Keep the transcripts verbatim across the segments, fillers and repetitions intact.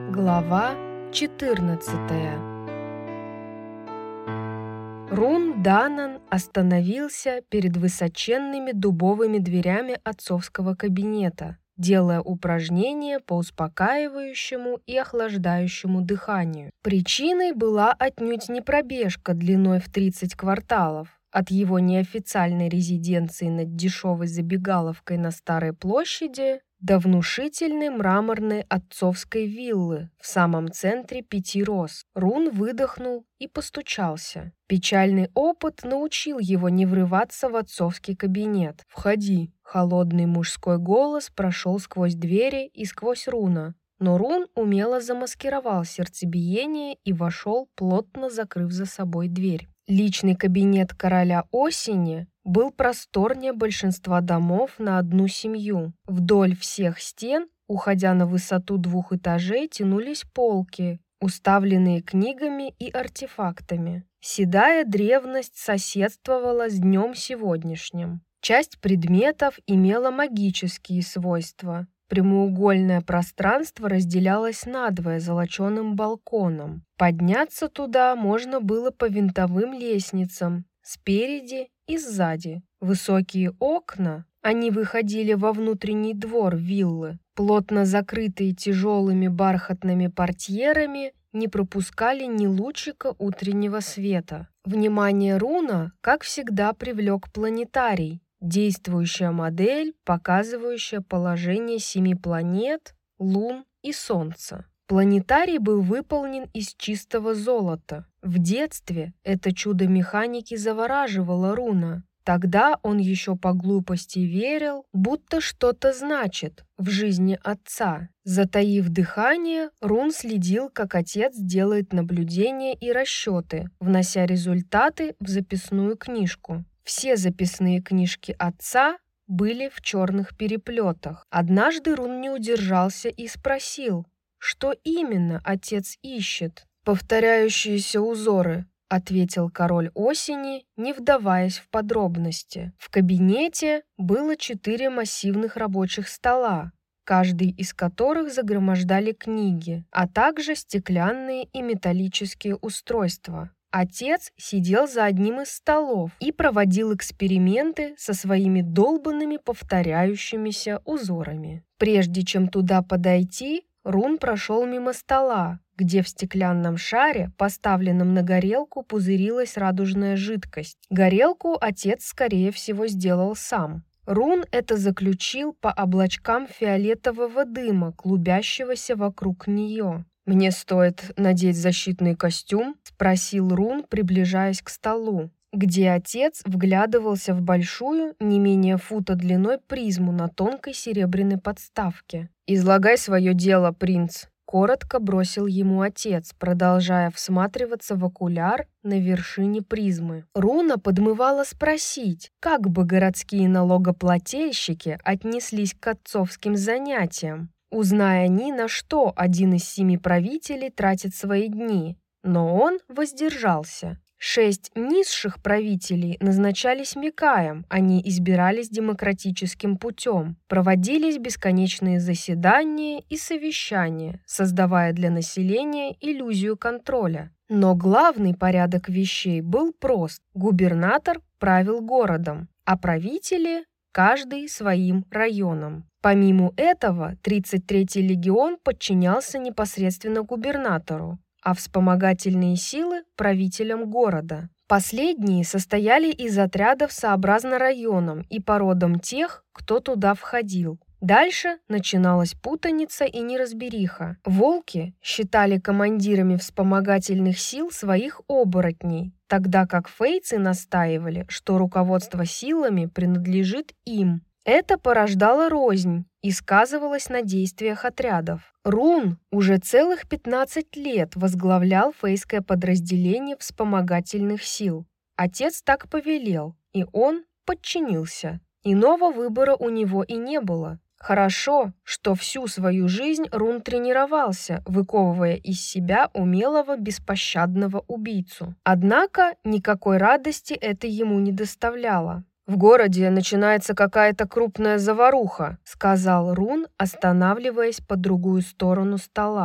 Глава четырнадцатая. Рун Данан остановился перед высоченными дубовыми дверями отцовского кабинета, делая упражнения по успокаивающему и охлаждающему дыханию. Причиной была отнюдь не пробежка длиной в тридцать кварталов от его неофициальной резиденции над дешевой забегаловкой на Старой площади до внушительной мраморной отцовской виллы в самом центре Пяти Роз. Рун выдохнул и постучался. Печальный опыт научил его не врываться в отцовский кабинет. «Входи!» Холодный мужской голос прошел сквозь двери и сквозь Руна. Но Рун умело замаскировал сердцебиение и вошел, плотно закрыв за собой дверь. Личный кабинет короля осени был просторнее большинства домов на одну семью. Вдоль всех стен, уходя на высоту двух этажей, тянулись полки, уставленные книгами и артефактами. Седая древность соседствовала с днем сегодняшним. Часть предметов имела магические свойства. Прямоугольное пространство разделялось надвое золоченым балконом. Подняться туда можно было по винтовым лестницам, спереди и сзади. Высокие окна, они выходили во внутренний двор виллы, плотно закрытые тяжелыми бархатными портьерами, не пропускали ни лучика утреннего света. Внимание Руна, как всегда, привлек планетарий. Действующая модель, показывающая положение семи планет, лун и Солнца. Планетарий был выполнен из чистого золота. В детстве это чудо механики завораживало Руна. Тогда он еще по глупости верил, будто что-то значит в жизни отца. Затаив дыхание, Рун следил, как отец делает наблюдения и расчеты, внося результаты в записную книжку. Все записные книжки отца были в черных переплетах. Однажды Рун не удержался и спросил, что именно отец ищет. «Повторяющиеся узоры», — ответил король осени, не вдаваясь в подробности. В кабинете было четыре массивных рабочих стола, каждый из которых загромождали книги, а также стеклянные и металлические устройства. Отец сидел за одним из столов и проводил эксперименты со своими долбанными повторяющимися узорами. Прежде чем туда подойти, Рун прошел мимо стола, где в стеклянном шаре, поставленном на горелку, пузырилась радужная жидкость. Горелку отец, скорее всего, сделал сам. Рун это заключил по облачкам фиолетового дыма, клубящегося вокруг нее. «Мне стоит надеть защитный костюм?» — спросил Рун, приближаясь к столу, где отец вглядывался в большую, не менее фута длиной, призму на тонкой серебряной подставке. «Излагай свое дело, принц», — коротко бросил ему отец, продолжая всматриваться в окуляр на вершине призмы. Руна подмывала спросить, как бы городские налогоплательщики отнеслись к отцовским занятиям, узная они, на что один из семи правителей тратит свои дни. Но он воздержался. Шесть низших правителей назначались Микаем, они избирались демократическим путем. Проводились бесконечные заседания и совещания, создавая для населения иллюзию контроля. Но главный порядок вещей был прост. Губернатор правил городом, а правители – каждый своим районом. Помимо этого, тридцать третий легион подчинялся непосредственно губернатору, а вспомогательные силы – правителям города. Последние состояли из отрядов сообразно районам и породам тех, кто туда входил. Дальше начиналась путаница и неразбериха. Волки считали командирами вспомогательных сил своих оборотней, тогда как фейцы настаивали, что руководство силами принадлежит им. Это порождало рознь и сказывалось на действиях отрядов. Рун уже целых пятнадцать лет возглавлял фейское подразделение вспомогательных сил. Отец так повелел, и он подчинился. Иного выбора у него и не было. Хорошо, что всю свою жизнь Рун тренировался, выковывая из себя умелого беспощадного убийцу. Однако никакой радости это ему не доставляло. «В городе начинается какая-то крупная заваруха», — сказал Рун, останавливаясь по другую сторону стола.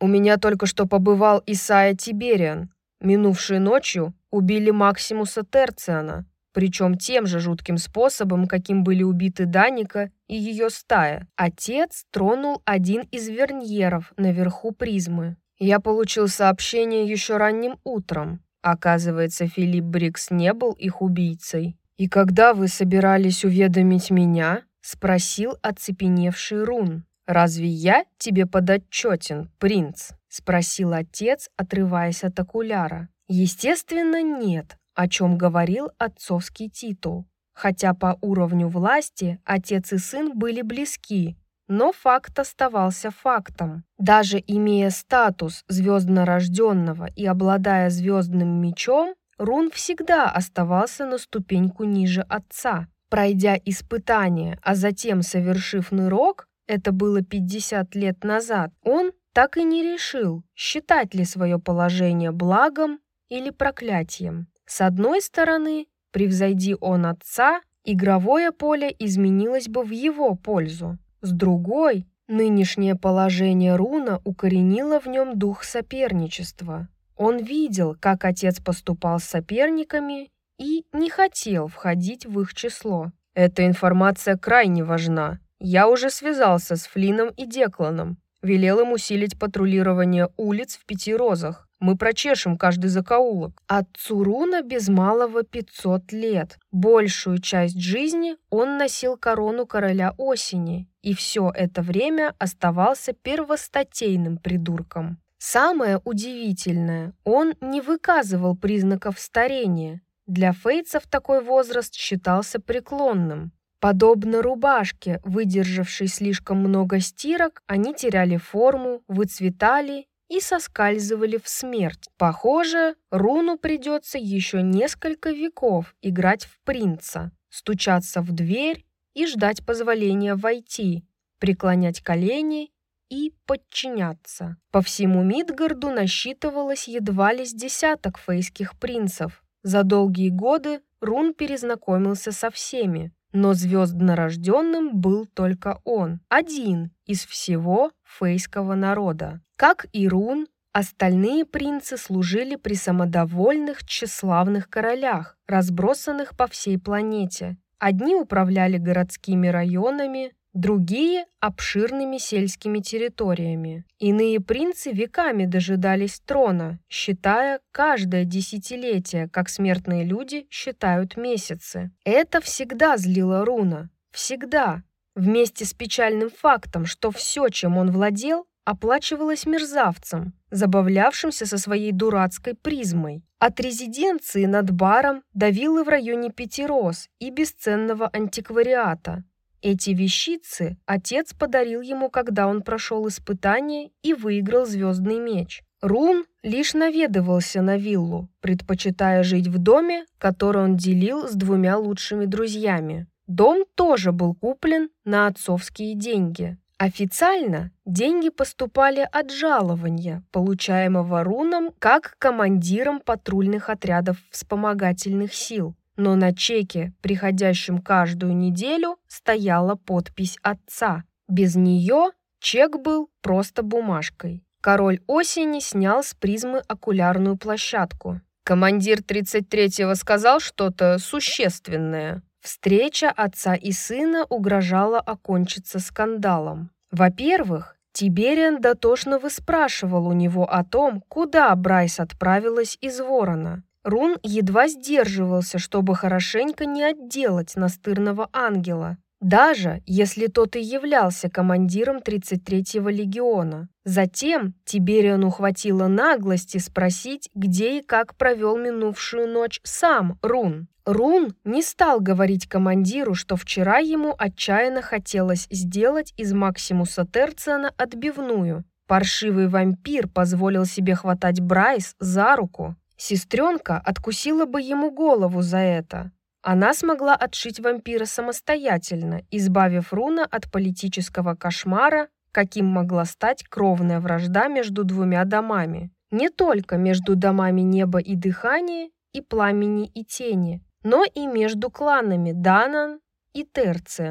У меня только что побывал Исайя Тибериан. Минувшей ночью убили Максимуса Терциана, причем тем же жутким способом, каким были убиты Даника и ее стая. Отец тронул один из верньеров наверху призмы. Я получил сообщение еще ранним утром. Оказывается, Филипп Брикс не был их убийцей. «И когда вы собирались уведомить меня?» — спросил оцепеневший Рун. «Разве я тебе подотчетен, принц?» — спросил отец, отрываясь от окуляра. Естественно, нет, о чем говорил отцовский титул. Хотя по уровню власти отец и сын были близки, но факт оставался фактом. Даже имея статус звезднорожденного и обладая звездным мечом, Рун всегда оставался на ступеньку ниже отца. Пройдя испытание, а затем совершив нырок, это было пятьдесят лет назад, он так и не решил, считать ли свое положение благом или проклятием. С одной стороны, превзойди он отца, игровое поле изменилось бы в его пользу. С другой, нынешнее положение Руна укоренило в нем дух соперничества. Он видел, как отец поступал с соперниками, и не хотел входить в их число. «Эта информация крайне важна. Я уже связался с Флином и Декланом. Велел им усилить патрулирование улиц в Пяти Розах. Мы прочешем каждый закоулок». Отцу Руна без малого пятьсот лет. Большую часть жизни он носил корону короля осени, и все это время оставался первостатейным придурком. Самое удивительное, он не выказывал признаков старения. Для фейцев такой возраст считался преклонным. Подобно рубашке, выдержавшей слишком много стирок, они теряли форму, выцветали и соскальзывали в смерть. Похоже, Руну придется еще несколько веков играть в принца, стучаться в дверь и ждать позволения войти, преклонять колени и подчиняться. По всему Мидгарду насчитывалось едва ли с десяток фейских принцев. За долгие годы Рун перезнакомился со всеми, но звезднорожденным был только он, один из всего фейского народа. Как и Рун, остальные принцы служили при самодовольных тщеславных королях, разбросанных по всей планете. Одни управляли городскими районами, другие – обширными сельскими территориями. Иные принцы веками дожидались трона, считая каждое десятилетие, как смертные люди считают месяцы. Это всегда злило Руна. Всегда. Вместе с печальным фактом, что все, чем он владел, оплачивалось мерзавцем, забавлявшимся со своей дурацкой призмой. От резиденции над баром до виллы в районе Пяти Роз и бесценного антиквариата. Эти вещицы отец подарил ему, когда он прошел испытание и выиграл звездный меч. Рун лишь наведывался на виллу, предпочитая жить в доме, который он делил с двумя лучшими друзьями. Дом тоже был куплен на отцовские деньги. Официально деньги поступали от жалования, получаемого Руном как командиром патрульных отрядов вспомогательных сил. Но на чеке, приходящем каждую неделю, стояла подпись отца. Без нее чек был просто бумажкой. Король осени снял с призмы окулярную площадку. «Командир тридцать третьего сказал что-то существенное». Встреча отца и сына угрожала окончиться скандалом. Во-первых, Тибериан дотошно выспрашивал у него о том, куда Брайс отправилась из Ворона. Рун едва сдерживался, чтобы хорошенько не отделать настырного ангела, даже если тот и являлся командиром тридцать третьего легиона. Затем Тибериану хватило наглости спросить, где и как провел минувшую ночь сам Рун. Рун не стал говорить командиру, что вчера ему отчаянно хотелось сделать из Максимуса Терциана отбивную. Паршивый вампир позволил себе хватать Брайс за руку. Сестренка откусила бы ему голову за это. Она смогла отшить вампира самостоятельно, избавив Руна от политического кошмара, каким могла стать кровная вражда между двумя домами. Не только между домами неба и дыхания, и пламени и тени, но и между кланами Данан и Терциан.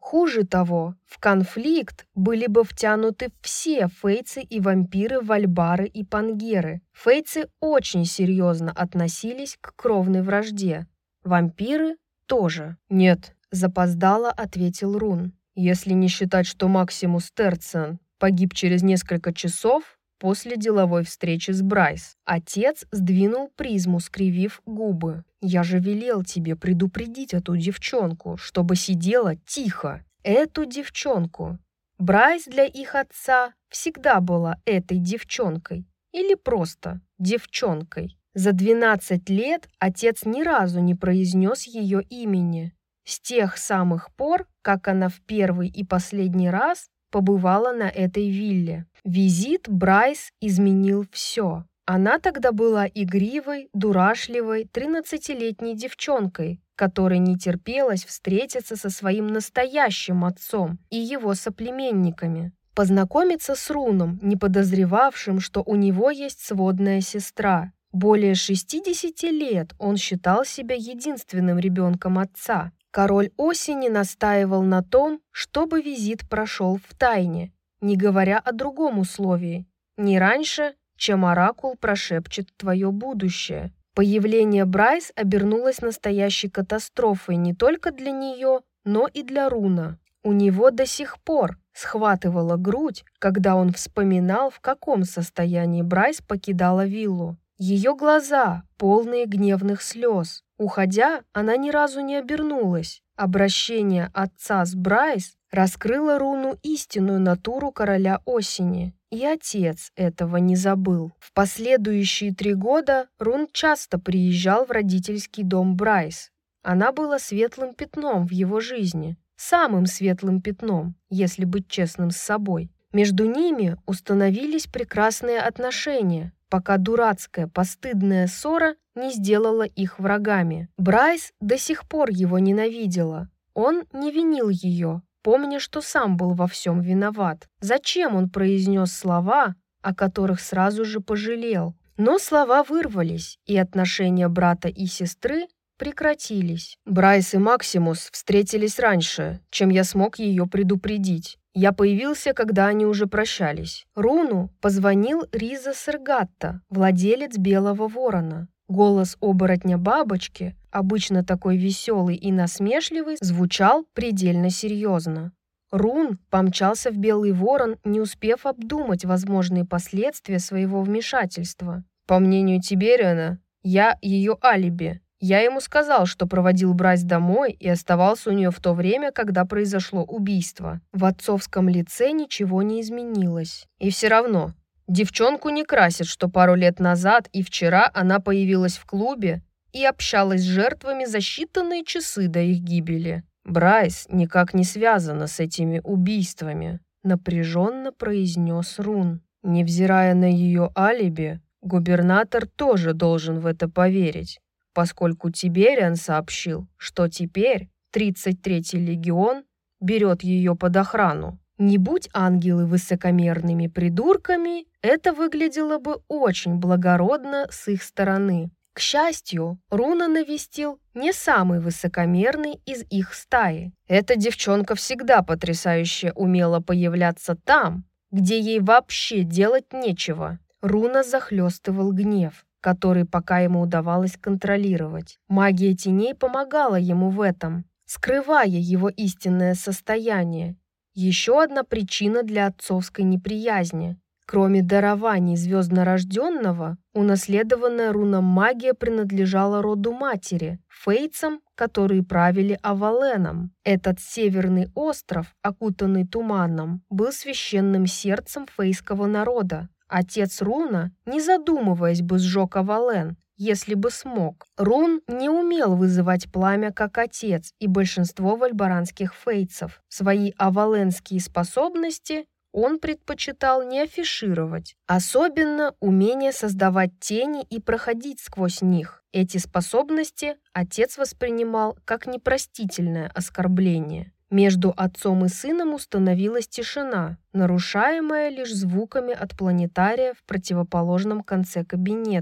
Хуже того, в конфликт были бы втянуты все фейцы и вампиры Вальбары и Пангеры. Фейцы очень серьезно относились к кровной вражде. Вампиры тоже. «Нет», – запоздало ответил Рун. «Если не считать, что Максимус Терциан погиб через несколько часов после деловой встречи с Брайс». Отец сдвинул призму, скривив губы. «Я же велел тебе предупредить эту девчонку, чтобы сидела тихо. Эту девчонку. Брайс для их отца всегда была этой девчонкой. Или просто девчонкой. За двенадцать лет отец ни разу не произнес ее имени. С тех самых пор, как она в первый и последний раз побывала на этой вилле. Визит Брайс изменил все. Она тогда была игривой, дурашливой, тринадцатилетней девчонкой, которой не терпелось встретиться со своим настоящим отцом и его соплеменниками. Познакомиться с Руном, не подозревавшим, что у него есть сводная сестра. Более шестидесяти лет он считал себя единственным ребенком отца. Король осени настаивал на том, чтобы визит прошел в тайне, не говоря о другом условии. Не раньше, чем оракул прошепчет твое будущее. Появление Брайс обернулось настоящей катастрофой не только для нее, но и для Руна. У него до сих пор схватывала грудь, когда он вспоминал, в каком состоянии Брайс покидала виллу. Ее глаза, полные гневных слез. Уходя, она ни разу не обернулась. Обращение отца с Брайс раскрыло Руну истинную натуру короля осени. И отец этого не забыл. В последующие три года Рун часто приезжал в родительский дом Брайс. Она была светлым пятном в его жизни. Самым светлым пятном, если быть честным с собой. Между ними установились прекрасные отношения, пока дурацкая, постыдная ссора не сделала их врагами. Брайс до сих пор его ненавидела. Он не винил ее, помня, что сам был во всем виноват. Зачем он произнес слова, о которых сразу же пожалел? Но слова вырвались, и отношения брата и сестры прекратились. Брайс и Максимус встретились раньше, чем я смог ее предупредить. Я появился, когда они уже прощались. Руну позвонил Риза Сергатта, владелец Белого Ворона. Голос оборотня-бабочки, обычно такой веселый и насмешливый, звучал предельно серьезно. Рун помчался в Белый Ворон, не успев обдумать возможные последствия своего вмешательства. По мнению Тибериана, я ее алиби. Я ему сказал, что проводил Брайс домой и оставался у нее в то время, когда произошло убийство. В отцовском лице ничего не изменилось. И все равно, девчонку не красит, что пару лет назад и вчера она появилась в клубе и общалась с жертвами за считанные часы до их гибели. Брайс никак не связана с этими убийствами, напряженно произнес Рун. Невзирая на ее алиби, губернатор тоже должен в это поверить, поскольку Тибериан сообщил, что теперь тридцать третий легион берет ее под охрану. Не будь ангелы высокомерными придурками, это выглядело бы очень благородно с их стороны. К счастью, Руна навестил не самый высокомерный из их стаи. Эта девчонка всегда потрясающе умела появляться там, где ей вообще делать нечего. Руна захлестывал гнев, который пока ему удавалось контролировать. Магия теней помогала ему в этом, скрывая его истинное состояние. Еще одна причина для отцовской неприязни. Кроме дарований звезднорожденного, унаследованная руном магия принадлежала роду матери, фейцам, которые правили Аваленом. Этот северный остров, окутанный туманом, был священным сердцем фейского народа. Отец Руна, не задумываясь бы, сжег Авален, если бы смог. Рун не умел вызывать пламя как отец и большинство вальбаранских фейцев. Свои аваленские способности он предпочитал не афишировать. Особенно умение создавать тени и проходить сквозь них. Эти способности отец воспринимал как непростительное оскорбление. Между отцом и сыном установилась тишина, нарушаемая лишь звуками от планетария в противоположном конце кабинета.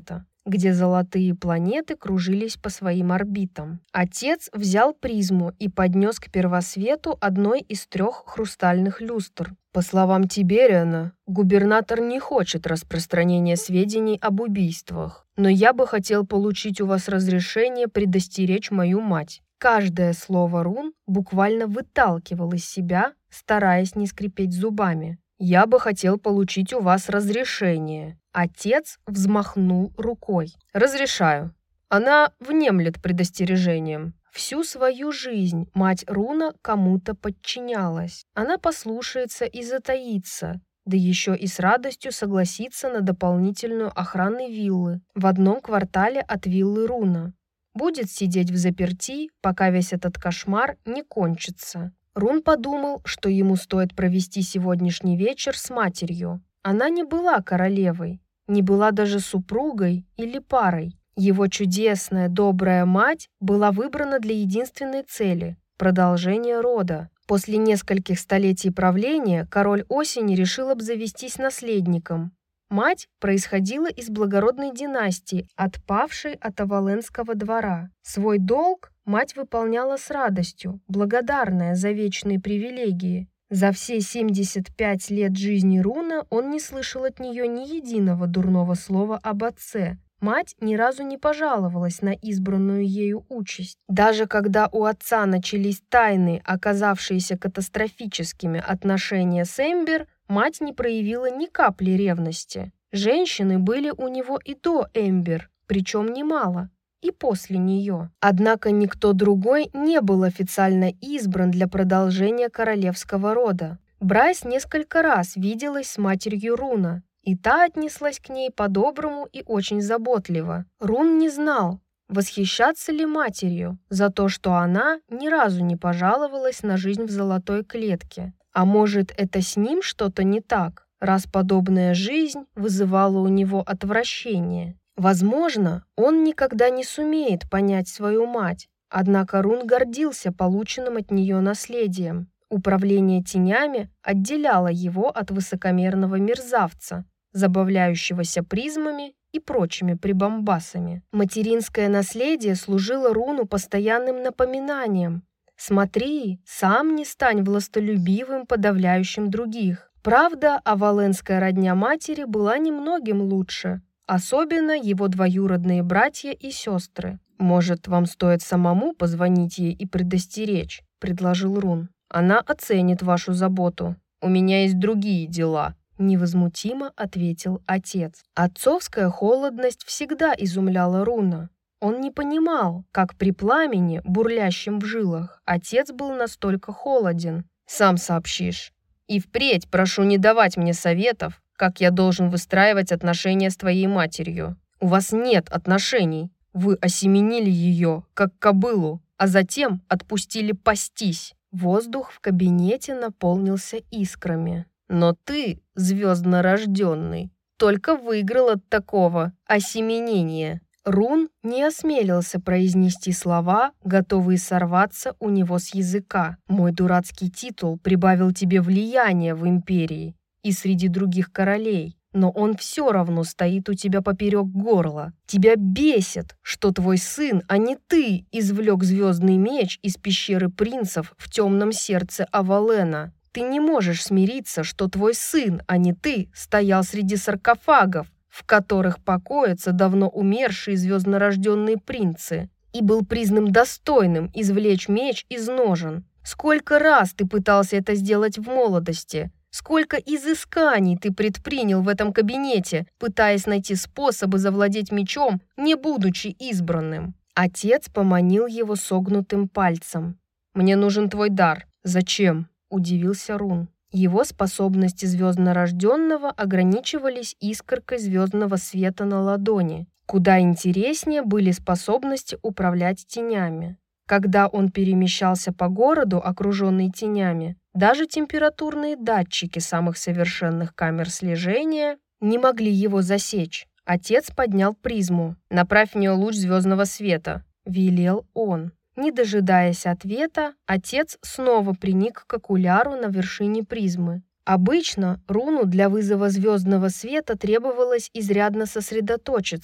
где золотые планеты кружились по своим орбитам. Отец взял призму и поднес к первосвету одной из трех хрустальных люстр. По словам Тибериана, губернатор не хочет распространения сведений об убийствах, но я бы хотел получить у вас разрешение предостеречь мою мать. Каждое слово рун буквально выталкивал из себя, стараясь не скрипеть зубами. «Я бы хотел получить у вас разрешение». Отец взмахнул рукой. «Разрешаю». Она внемлет предостережением. Всю свою жизнь мать Руна кому-то подчинялась. Она послушается и затаится, да еще и с радостью согласится на дополнительную охрану виллы в одном квартале от виллы Руна. Будет сидеть взаперти, пока весь этот кошмар не кончится. Рун подумал, что ему стоит провести сегодняшний вечер с матерью. Она не была королевой, не была даже супругой или парой. Его чудесная, добрая мать была выбрана для единственной цели – продолжения рода. После нескольких столетий правления король осени решил обзавестись наследником. Мать происходила из благородной династии, отпавшей от Аваленского двора. Свой долг мать выполняла с радостью, благодарная за вечные привилегии. За все семьдесят пять лет жизни Руна он не слышал от нее ни единого дурного слова об отце. Мать ни разу не пожаловалась на избранную ею участь. Даже когда у отца начались тайны, оказавшиеся катастрофическими, отношения с Эмбер, мать не проявила ни капли ревности. Женщины были у него и до Эмбер, причем немало, и после нее. Однако никто другой не был официально избран для продолжения королевского рода. Брайс несколько раз виделась с матерью Руна, и та отнеслась к ней по-доброму и очень заботливо. Рун не знал, восхищаться ли матерью за то, что она ни разу не пожаловалась на жизнь в золотой клетке. А может, это с ним что-то не так, раз подобная жизнь вызывала у него отвращение. Возможно, он никогда не сумеет понять свою мать, однако Рун гордился полученным от нее наследием. Управление тенями отделяло его от высокомерного мерзавца, забавляющегося призмами и прочими прибамбасами. Материнское наследие служило Руну постоянным напоминанием: «Смотри, сам не стань властолюбивым, подавляющим других». Правда, аваленская родня матери была немногим лучше, особенно его двоюродные братья и сестры. «Может, вам стоит самому позвонить ей и предостеречь?» – предложил Рун. «Она оценит вашу заботу. У меня есть другие дела», – невозмутимо ответил отец. Отцовская холодность всегда изумляла Руна. Он не понимал, как при пламени, бурлящем в жилах, отец был настолько холоден. «Сам сообщишь. И впредь прошу не давать мне советов, как я должен выстраивать отношения с твоей матерью. У вас нет отношений. Вы осеменили ее, как кобылу, а затем отпустили пастись». Воздух в кабинете наполнился искрами. «Но ты, звездно рожденный, только выиграл от такого осеменения». Рун не осмелился произнести слова, готовые сорваться у него с языка. «Мой дурацкий титул прибавил тебе влияния в империи и среди других королей, но он все равно стоит у тебя поперек горла. Тебя бесит, что твой сын, а не ты, извлек звездный меч из пещеры принцев в темном сердце Авалена. Ты не можешь смириться, что твой сын, а не ты, стоял среди саркофагов, в которых покоятся давно умершие звезднорожденные принцы, и был признан достойным извлечь меч из ножен. Сколько раз ты пытался это сделать в молодости? Сколько изысканий ты предпринял в этом кабинете, пытаясь найти способы завладеть мечом, не будучи избранным?» Отец поманил его согнутым пальцем. «Мне нужен твой дар». «Зачем?» – удивился Рун. Его способности звезднорожденного ограничивались искоркой звездного света на ладони. Куда интереснее были способности управлять тенями. Когда он перемещался по городу, окруженный тенями, даже температурные датчики самых совершенных камер слежения не могли его засечь. Отец поднял призму. «Направь в нее луч звездного света», – велел он. Не дожидаясь ответа, отец снова приник к окуляру на вершине призмы. Обычно Руну для вызова звездного света требовалось изрядно сосредоточиться,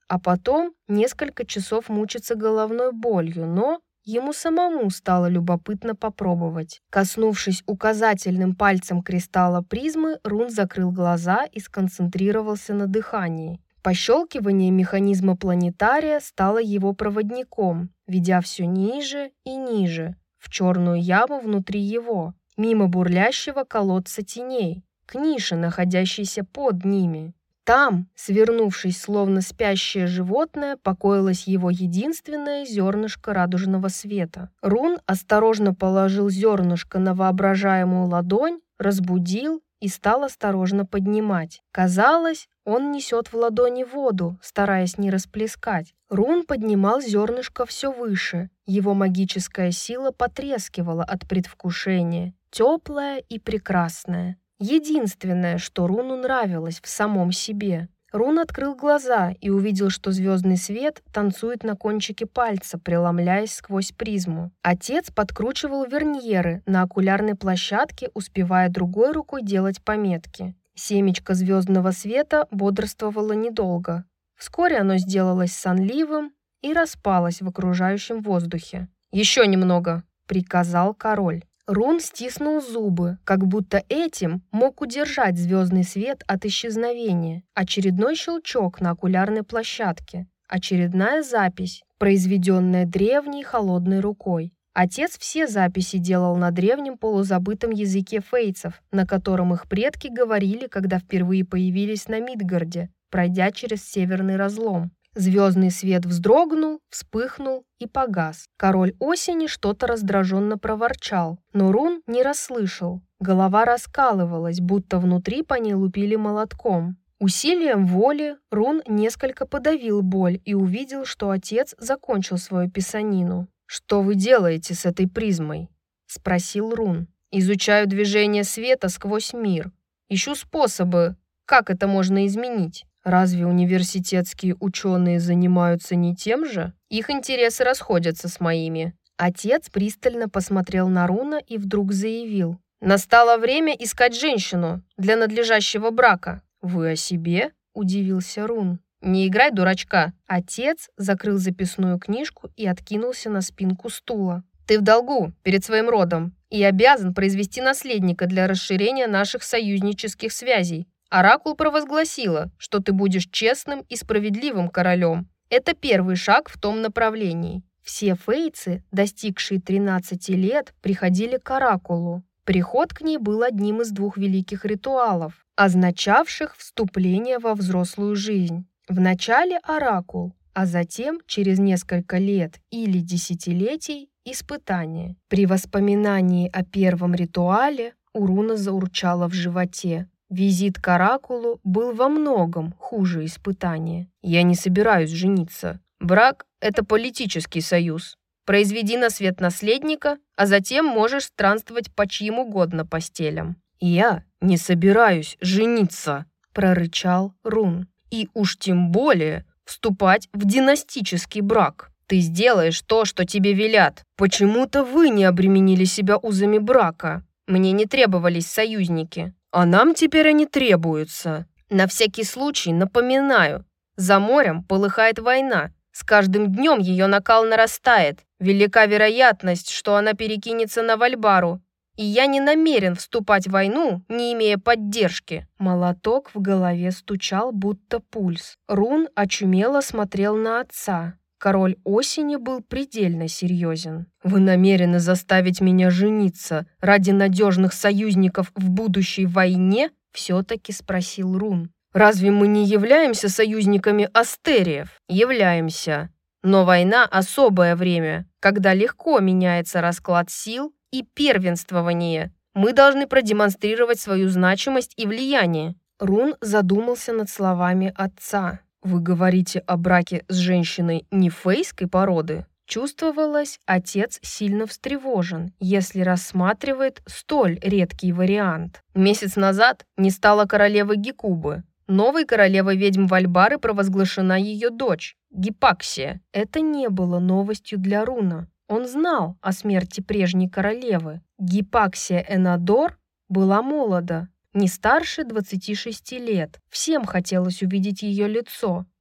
а потом несколько часов мучиться головной болью, но ему самому стало любопытно попробовать. Коснувшись указательным пальцем кристалла призмы, Рун закрыл глаза и сконцентрировался на дыхании. Пощелкивание механизма планетария стало его проводником, ведя все ниже и ниже, в черную яму внутри его, мимо бурлящего колодца теней, к нише, находящейся под ними. Там, свернувшись словно спящее животное, покоилось его единственное зернышко радужного света. Рун осторожно положил зернышко на воображаемую ладонь, разбудил и стал осторожно поднимать. Казалось, он несет в ладони воду, стараясь не расплескать. Рун поднимал зернышко все выше. Его магическая сила потрескивала от предвкушения, теплая и прекрасная. Единственное, что Руну нравилось в самом себе. Рун открыл глаза и увидел, что звездный свет танцует на кончике пальца, преломляясь сквозь призму. Отец подкручивал верньеры на окулярной площадке, успевая другой рукой делать пометки. Семечко звездного света бодрствовало недолго. Вскоре оно сделалось сонливым и распалось в окружающем воздухе. «Еще немного», — приказал король. Рун стиснул зубы, как будто этим мог удержать звездный свет от исчезновения. Очередной щелчок на окулярной площадке. Очередная запись, произведенная древней холодной рукой. Отец все записи делал на древнем полузабытом языке фейцев, на котором их предки говорили, когда впервые появились на Мидгарде, пройдя через северный разлом. Звездный свет вздрогнул, вспыхнул и погас. Король осени что-то раздраженно проворчал, но Рун не расслышал. Голова раскалывалась, будто внутри по ней лупили молотком. Усилием воли Рун несколько подавил боль и увидел, что отец закончил свою писанину. «Что вы делаете с этой призмой?» — спросил Рун. «Изучаю движение света сквозь мир. Ищу способы, как это можно изменить». Разве университетские ученые занимаются не тем же? Их интересы расходятся с моими. Отец пристально посмотрел на Руна и вдруг заявил: «Настало время искать женщину для надлежащего брака». «Вы о себе?» – удивился Рун. «Не играй дурачка». Отец закрыл записную книжку и откинулся на спинку стула. «Ты в долгу перед своим родом и обязан произвести наследника для расширения наших союзнических связей. Оракул провозгласила, что ты будешь честным и справедливым королем. Это первый шаг в том направлении». Все фейцы, достигшие тринадцати лет, приходили к оракулу. Приход к ней был одним из двух великих ритуалов, означавших вступление во взрослую жизнь. Вначале оракул, а затем, через несколько лет или десятилетий, испытание. При воспоминании о первом ритуале у Руна заурчало в животе. Визит к оракулу был во многом хуже испытания. «Я не собираюсь жениться. Брак – это политический союз. Произведи на свет наследника, а затем можешь странствовать по чьим угодно постелям». «Я не собираюсь жениться», – прорычал Рун. «И уж тем более вступать в династический брак. Ты сделаешь то, что тебе велят. Почему-то вы не обременили себя узами брака. Мне не требовались союзники. А нам теперь они требуются. На всякий случай напоминаю, за морем полыхает война. С каждым днем ее накал нарастает. Велика вероятность, что она перекинется на Вальбару. И я не намерен вступать в войну, не имея поддержки». Молоток в голове стучал, будто пульс. Рун очумело смотрел на отца. Король осени был предельно серьезен. «Вы намерены заставить меня жениться ради надежных союзников в будущей войне?» — все-таки спросил Рун. «Разве мы не являемся союзниками астериев?» «Являемся. Но война — особое время, когда легко меняется расклад сил и первенствование. Мы должны продемонстрировать свою значимость и влияние». Рун задумался над словами отца. «Вы говорите о браке с женщиной не фейской породы?» Чувствовалось, отец сильно встревожен, если рассматривает столь редкий вариант. Месяц назад не стало королевы Гекубы. Новой королевой ведьм Вальбары провозглашена ее дочь, Гипаксия. Это не было новостью для Руна. Он знал о смерти прежней королевы. Гипаксия Энадор была молода, не старше двадцати шести лет. Всем хотелось увидеть ее лицо.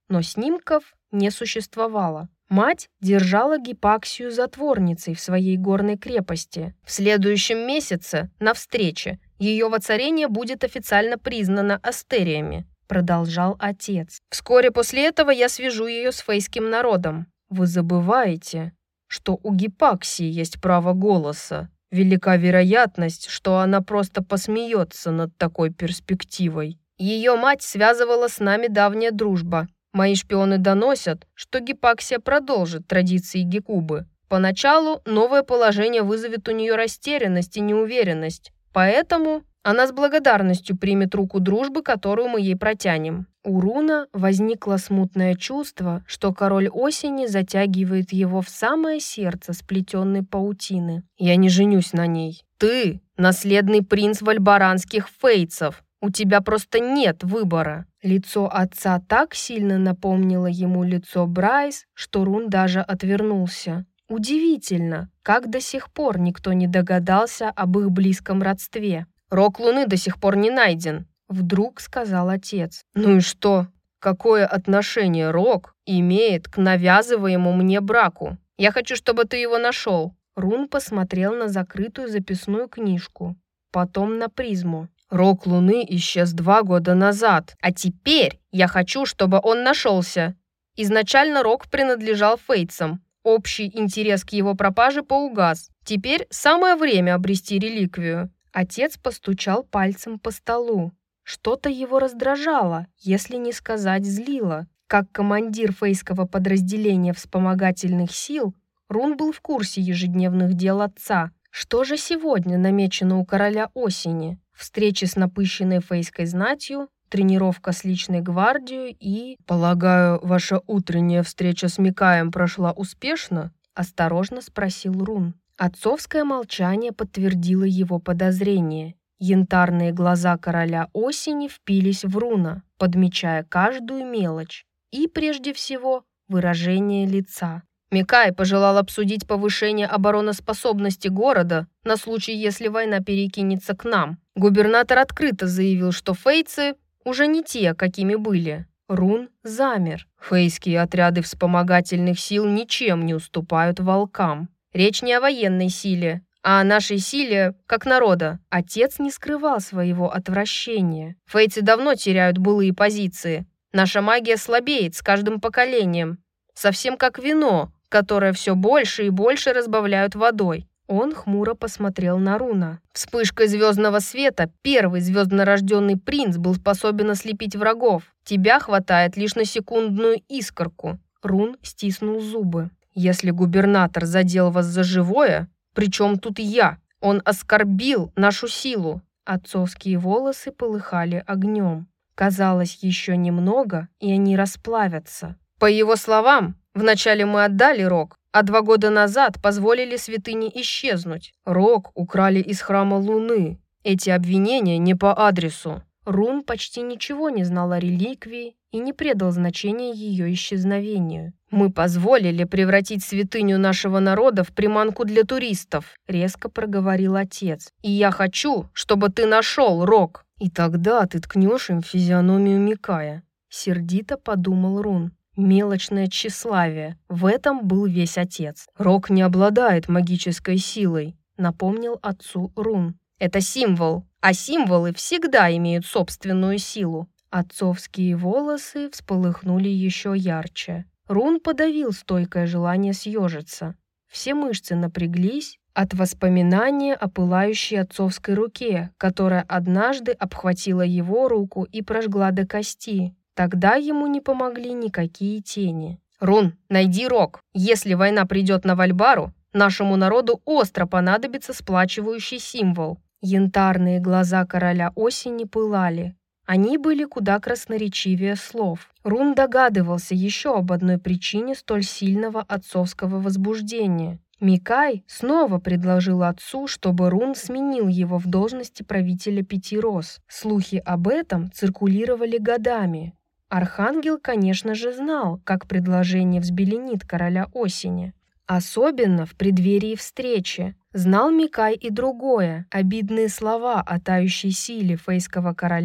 но снимков не существовало. Мать держала Гипаксию затворницей в своей горной крепости. В следующем месяце, на встрече, ее воцарение будет официально признано астериями, продолжал отец. Вскоре после этого я свяжу ее с фейским народом. Вы забываете, что у Гипаксии есть право голоса. Велика вероятность, что она просто посмеется над такой перспективой. Ее мать связывала с нами давняя дружба. Мои шпионы доносят, что Гипаксия продолжит традиции Гекубы. Поначалу новое положение вызовет у нее растерянность и неуверенность, поэтому она с благодарностью примет руку дружбы, которую мы ей протянем. У Руна возникло смутное чувство, что король осени затягивает его в самое сердце сплетенной паутины. «Я не женюсь на ней. Ты – наследный принц вальбаранских фейцев. У тебя просто нет выбора». Лицо отца так сильно напомнило ему лицо Брайс, что Рун даже отвернулся. Удивительно, как до сих пор никто не догадался об их близком родстве. «Рог Луны до сих пор не найден», — вдруг сказал отец. «Ну и что? Какое отношение Рог имеет к навязываемому мне браку? Я хочу, чтобы ты его нашел». Рун посмотрел на закрытую записную книжку, потом на призму. «Рог Луны исчез два года назад, а теперь я хочу, чтобы он нашелся. Изначально Рог принадлежал фейцам. Общий интерес к его пропаже поугас. Теперь самое время обрести реликвию». Отец постучал пальцем по столу. Что-то его раздражало, если не сказать злило. Как командир фейского подразделения вспомогательных сил, Рун был в курсе ежедневных дел отца. Что же сегодня намечено у короля осени? Встречи с напыщенной фейской знатью, тренировка с личной гвардией и... «Полагаю, ваша утренняя встреча с Микаем прошла успешно?» – осторожно спросил Рун. Отцовское молчание подтвердило его подозрение. Янтарные глаза короля осени впились в Руна, подмечая каждую мелочь и, прежде всего, выражение лица. Микай пожелал обсудить повышение обороноспособности города на случай, если война перекинется к нам. Губернатор открыто заявил, что фейцы уже не те, какими были. Рун замер. Фейские отряды вспомогательных сил ничем не уступают волкам. Речь не о военной силе, а о нашей силе как народа. Отец не скрывал своего отвращения. Фейцы давно теряют былые позиции. Наша магия слабеет с каждым поколением. Совсем как вино, которое все больше и больше разбавляют водой. Он хмуро посмотрел на Руна. Вспышкой звездного света первый звезднорожденный принц был способен ослепить врагов. Тебя хватает лишь на секундную искорку. Рун стиснул зубы. Если губернатор задел вас за живое, причем тут я? Он оскорбил нашу силу. Отцовские волосы полыхали огнем. Казалось, еще немного, и они расплавятся. По его словам, вначале мы отдали Рог, а два года назад позволили святыне исчезнуть. Рог украли из храма Луны. Эти обвинения не по адресу. Рун почти ничего не знал о реликвии и не придал значения ее исчезновению. «Мы позволили превратить святыню нашего народа в приманку для туристов», — резко проговорил отец. «И я хочу, чтобы ты нашел Рог. И тогда ты ткнешь им физиономию Микая», — сердито подумал Рун. Мелочное тщеславие. В этом был весь отец. «Рог не обладает магической силой», — напомнил отцу Рун. «Это символ, а символы всегда имеют собственную силу». Отцовские волосы всполыхнули еще ярче. Рун подавил стойкое желание съежиться. Все мышцы напряглись от воспоминания о пылающей отцовской руке, которая однажды обхватила его руку и прожгла до кости. Тогда ему не помогли никакие тени. «Рун, найди Рог. Если война придет на Вальбару, нашему народу остро понадобится сплачивающий символ». Янтарные глаза короля осени пылали. Они были куда красноречивее слов. Рун догадывался еще об одной причине столь сильного отцовского возбуждения. Микай снова предложил отцу, чтобы Рун сменил его в должности правителя Пяти Роз. Слухи об этом циркулировали годами. Архангел, конечно же, знал, как предложение взбеленит короля осени. Особенно в преддверии встречи. Знал Микай и другое. Обидные слова о тающей силе фейского короля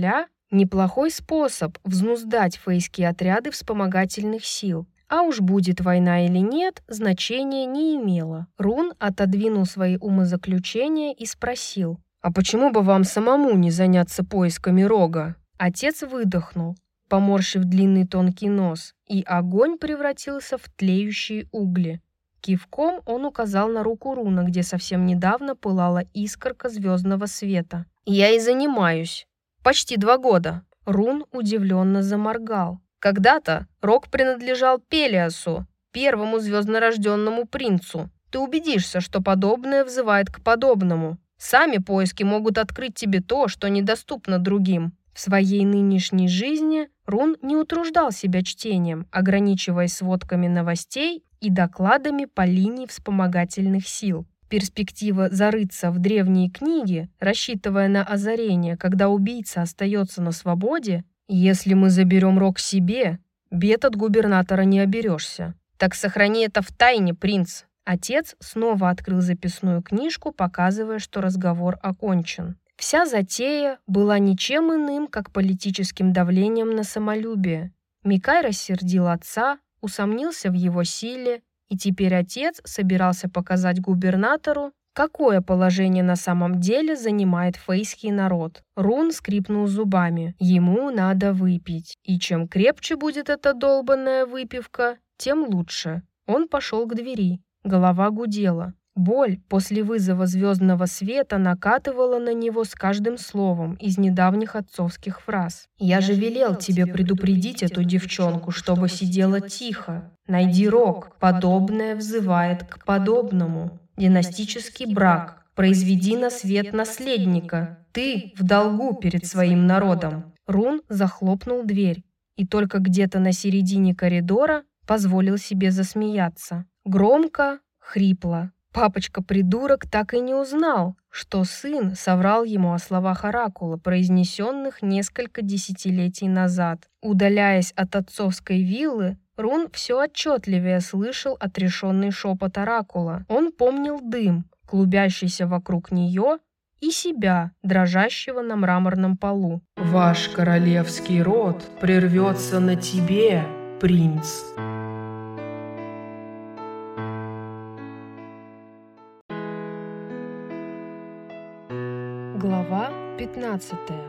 Неплохой способ взнуздать фейские отряды вспомогательных сил. А уж будет война или нет, значения не имело. Рун отодвинул свои умозаключения и спросил: «А почему бы вам самому не заняться поисками рога?» Отец выдохнул, поморщив длинный тонкий нос, и огонь превратился в тлеющие угли. Кивком он указал на руку Руна, где совсем недавно пылала искорка звездного света. «Я и занимаюсь. Почти два года». Рун удивленно заморгал. «Когда-то рог принадлежал Пелиасу, первому звезднорожденному принцу. Ты убедишься, что подобное взывает к подобному. Сами поиски могут открыть тебе то, что недоступно другим». В своей нынешней жизни Рун не утруждал себя чтением, ограничиваясь сводками новостей и докладами по линии вспомогательных сил. Перспектива зарыться в древние книги, рассчитывая на озарение, когда убийца остается на свободе: «Если мы заберем рог себе, бед от губернатора не оберешься». «Так сохрани это в тайне, принц». Отец снова открыл записную книжку, показывая, что разговор окончен. Вся затея была ничем иным, как политическим давлением на самолюбие. Микай рассердил отца, усомнился в его силе, и теперь отец собирался показать губернатору, какое положение на самом деле занимает фейский народ. Рун скрипнул зубами. Ему надо выпить. И чем крепче будет эта долбанная выпивка, тем лучше. Он пошел к двери. Голова гудела. Боль после вызова звездного света накатывала на него с каждым словом из недавних отцовских фраз. «Я же велел тебе предупредить эту девчонку, чтобы сидела тихо. Найди рог. Подобное взывает к подобному. Династический брак. Произведи на свет наследника. Ты в долгу перед своим народом». Рун захлопнул дверь и только где-то на середине коридора позволил себе засмеяться. Громко, хрипло. Папочка-придурок так и не узнал, что сын соврал ему о словах оракула, произнесенных несколько десятилетий назад. Удаляясь от отцовской виллы, Рун все отчетливее слышал отрешенный шепот оракула. Он помнил дым, клубящийся вокруг нее, и себя, дрожащего на мраморном полу. «Ваш королевский род прервется на тебе, принц». Глава пятнадцатая.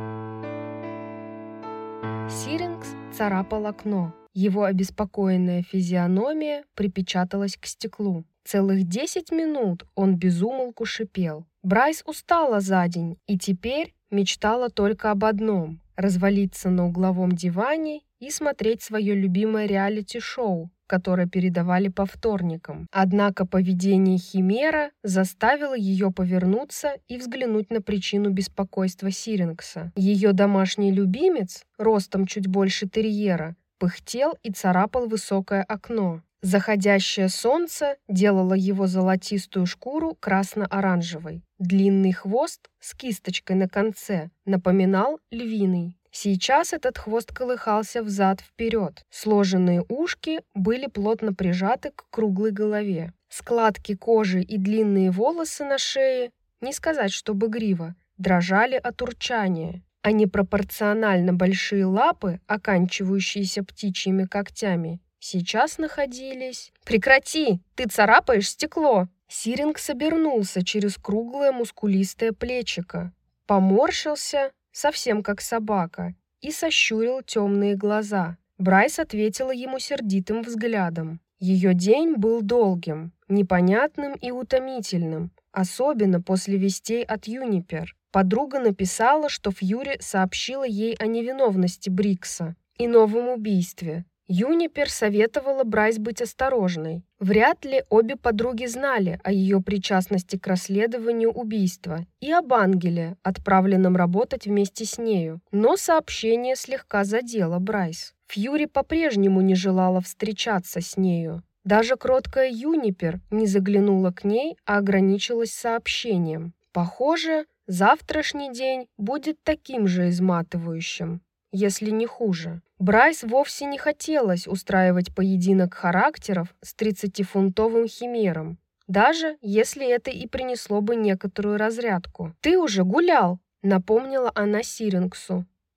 Сирингс царапал окно. Его обеспокоенная физиономия припечаталась к стеклу. Целых десять минут он безумолку шипел. Брайс устала за день и теперь мечтала только об одном — развалиться на угловом диване и смотреть свое любимое реалити-шоу, которое передавали по вторникам. Однако поведение Химера заставило ее повернуться и взглянуть на причину беспокойства Сирингса. Ее домашний любимец, ростом чуть больше терьера, пыхтел и царапал высокое окно. Заходящее солнце делало его золотистую шкуру красно-оранжевой. Длинный хвост с кисточкой на конце напоминал львиный. Сейчас этот хвост колыхался взад-вперед. Сложенные ушки были плотно прижаты к круглой голове. Складки кожи и длинные волосы на шее, не сказать, чтобы грива, дрожали от урчания, а непропорционально большие лапы, оканчивающиеся птичьими когтями, сейчас находились... «Прекрати! Ты царапаешь стекло!» Сирингс обернулся через круглое мускулистое плечико, поморщился, совсем как собака, и сощурил темные глаза. Брайс ответила ему сердитым взглядом. Ее день был долгим, непонятным и утомительным, особенно после вестей от Юнипер. Подруга написала, что Фьюри сообщила ей о невиновности Брикса и новом убийстве. Юнипер советовала Брайс быть осторожной. Вряд ли обе подруги знали о ее причастности к расследованию убийства и об ангеле, отправленном работать вместе с нею. Но сообщение слегка задело Брайс. Фьюри по-прежнему не желала встречаться с нею. Даже кроткая Юнипер не заглянула к ней, а ограничилась сообщением. Похоже, завтрашний день будет таким же изматывающим, если не хуже. Брайс вовсе не хотелось устраивать поединок характеров с тридцатифунтовым химером, даже если это и принесло бы некоторую разрядку. «Ты уже гулял», — напомнила она Сирингсу.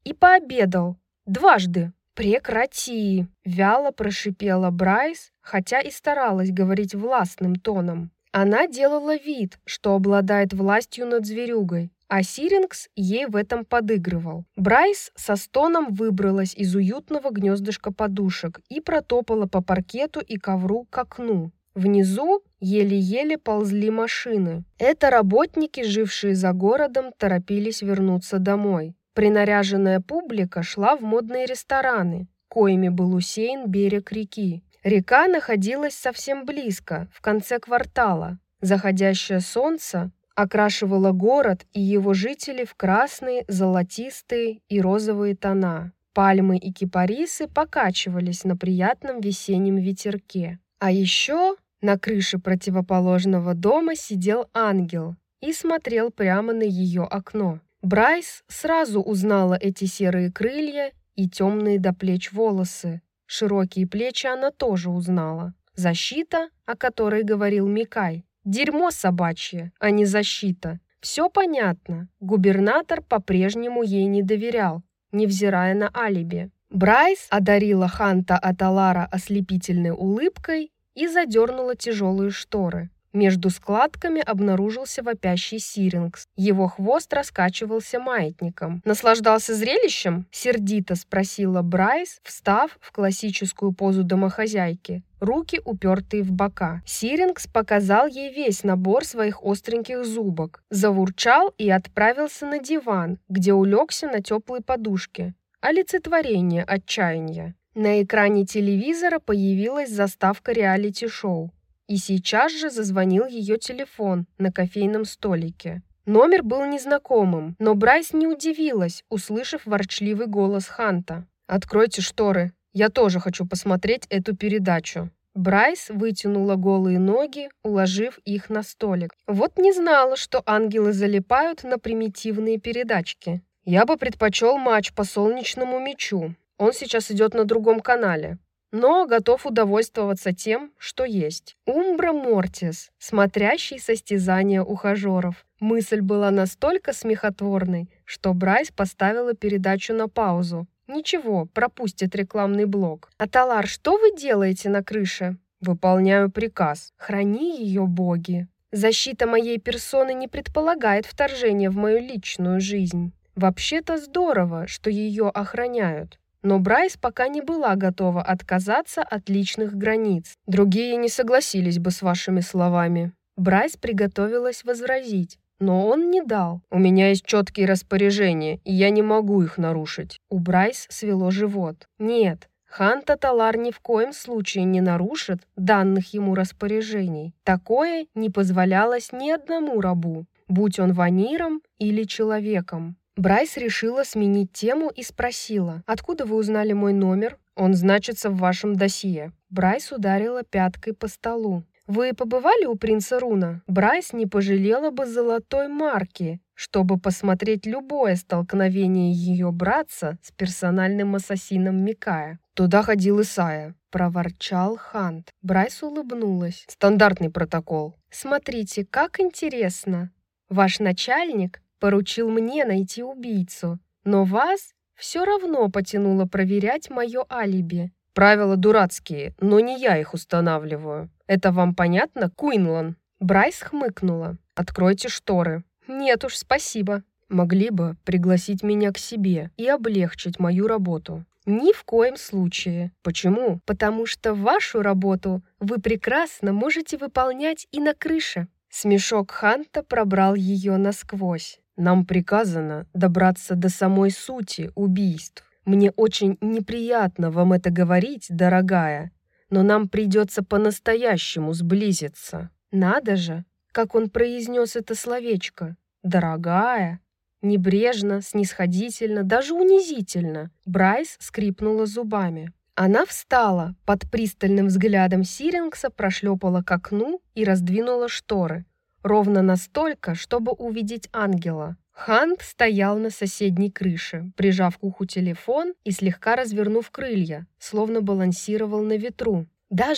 и пообедал. Дважды. «Прекрати!» – вяло прошипела Брайс, хотя и старалась говорить властным тоном. Она делала вид, что обладает властью над зверюгой, а Сирингс ей в этом подыгрывал. Брайс со стоном выбралась из уютного гнездышка подушек и протопала по паркету и ковру к окну. Внизу еле-еле ползли машины. Это работники, жившие за городом, торопились вернуться домой. Принаряженная публика шла в модные рестораны, коими был усеян берег реки. Река находилась совсем близко, в конце квартала. Заходящее солнце окрашивало город и его жителей в красные, золотистые и розовые тона. Пальмы и кипарисы покачивались на приятном весеннем ветерке. А еще на крыше противоположного дома сидел ангел и смотрел прямо на ее окно. Брайс сразу узнала эти серые крылья и темные до плеч волосы. Широкие плечи она тоже узнала. Защита, о которой говорил Микай. Дерьмо собачье, а не защита. Все понятно. Губернатор по-прежнему ей не доверял, невзирая на алиби. Брайс одарила Ханта Аталара ослепительной улыбкой и задернула тяжелые шторы. Между складками обнаружился вопящий Сирингс. Его хвост раскачивался маятником. «Наслаждался зрелищем?» – сердито спросила Брайс, встав в классическую позу домохозяйки, руки упертые в бока. Сирингс показал ей весь набор своих остреньких зубок, завурчал и отправился на диван, где улегся на теплой подушке. Олицетворение отчаяния. На экране телевизора появилась заставка реалити-шоу. И сейчас же зазвонил ее телефон на кофейном столике. Номер был незнакомым, но Брайс не удивилась, услышав ворчливый голос Ханта. «Откройте шторы, я тоже хочу посмотреть эту передачу». Брайс вытянула голые ноги, уложив их на столик. Вот не знала, что ангелы залипают на примитивные передачки. «Я бы предпочел матч по солнечному мячу. Он сейчас идет на другом канале. Но готов удовольствоваться тем, что есть. Умбра Мортис, смотрящий состязания ухажеров». Мысль была настолько смехотворной, что Брайс поставила передачу на паузу. Ничего, пропустит рекламный блок. «Аталар, что вы делаете на крыше?» «Выполняю приказ». «Храни ее, боги. Защита моей персоны не предполагает вторжения в мою личную жизнь. Вообще-то здорово, что ее охраняют». Но Брайс пока не была готова отказаться от личных границ. «Другие не согласились бы с вашими словами». Брайс приготовилась возразить, но он не дал. «У меня есть четкие распоряжения, и я не могу их нарушить». У Брайс свело живот. Нет, Хант Аталар ни в коем случае не нарушит данных ему распоряжений. Такое не позволялось ни одному рабу, будь он ваниром или человеком. Брайс решила сменить тему и спросила: «Откуда вы узнали мой номер? Он значится в вашем досье». Брайс ударила пяткой по столу. «Вы побывали у принца Руна?» Брайс не пожалела бы золотой марки, чтобы посмотреть любое столкновение ее братца с персональным ассасином Микая. «Туда ходил Исайя», — проворчал Хант. Брайс улыбнулась. «Стандартный протокол». «Смотрите, как интересно. Ваш начальник поручил мне найти убийцу, но вас все равно потянуло проверять мое алиби». «Правила дурацкие, но не я их устанавливаю. Это вам понятно, Куинлан?» Брайс хмыкнула. «Откройте шторы». «Нет уж, спасибо». «Могли бы пригласить меня к себе и облегчить мою работу». «Ни в коем случае». «Почему?» «Потому что вашу работу вы прекрасно можете выполнять и на крыше». Смешок Ханта пробрал ее насквозь. «Нам приказано добраться до самой сути убийств. Мне очень неприятно вам это говорить, дорогая, но нам придется по-настоящему сблизиться». Надо же, как он произнес это словечко. «Дорогая». Небрежно, снисходительно, даже унизительно. Брайс скрипнула зубами. Она встала, под пристальным взглядом Сирингса прошлепала к окну и раздвинула шторы. Ровно настолько, чтобы увидеть ангела. Хант стоял на соседней крыше, прижав к уху телефон и слегка развернув крылья, словно балансировал на ветру. Даже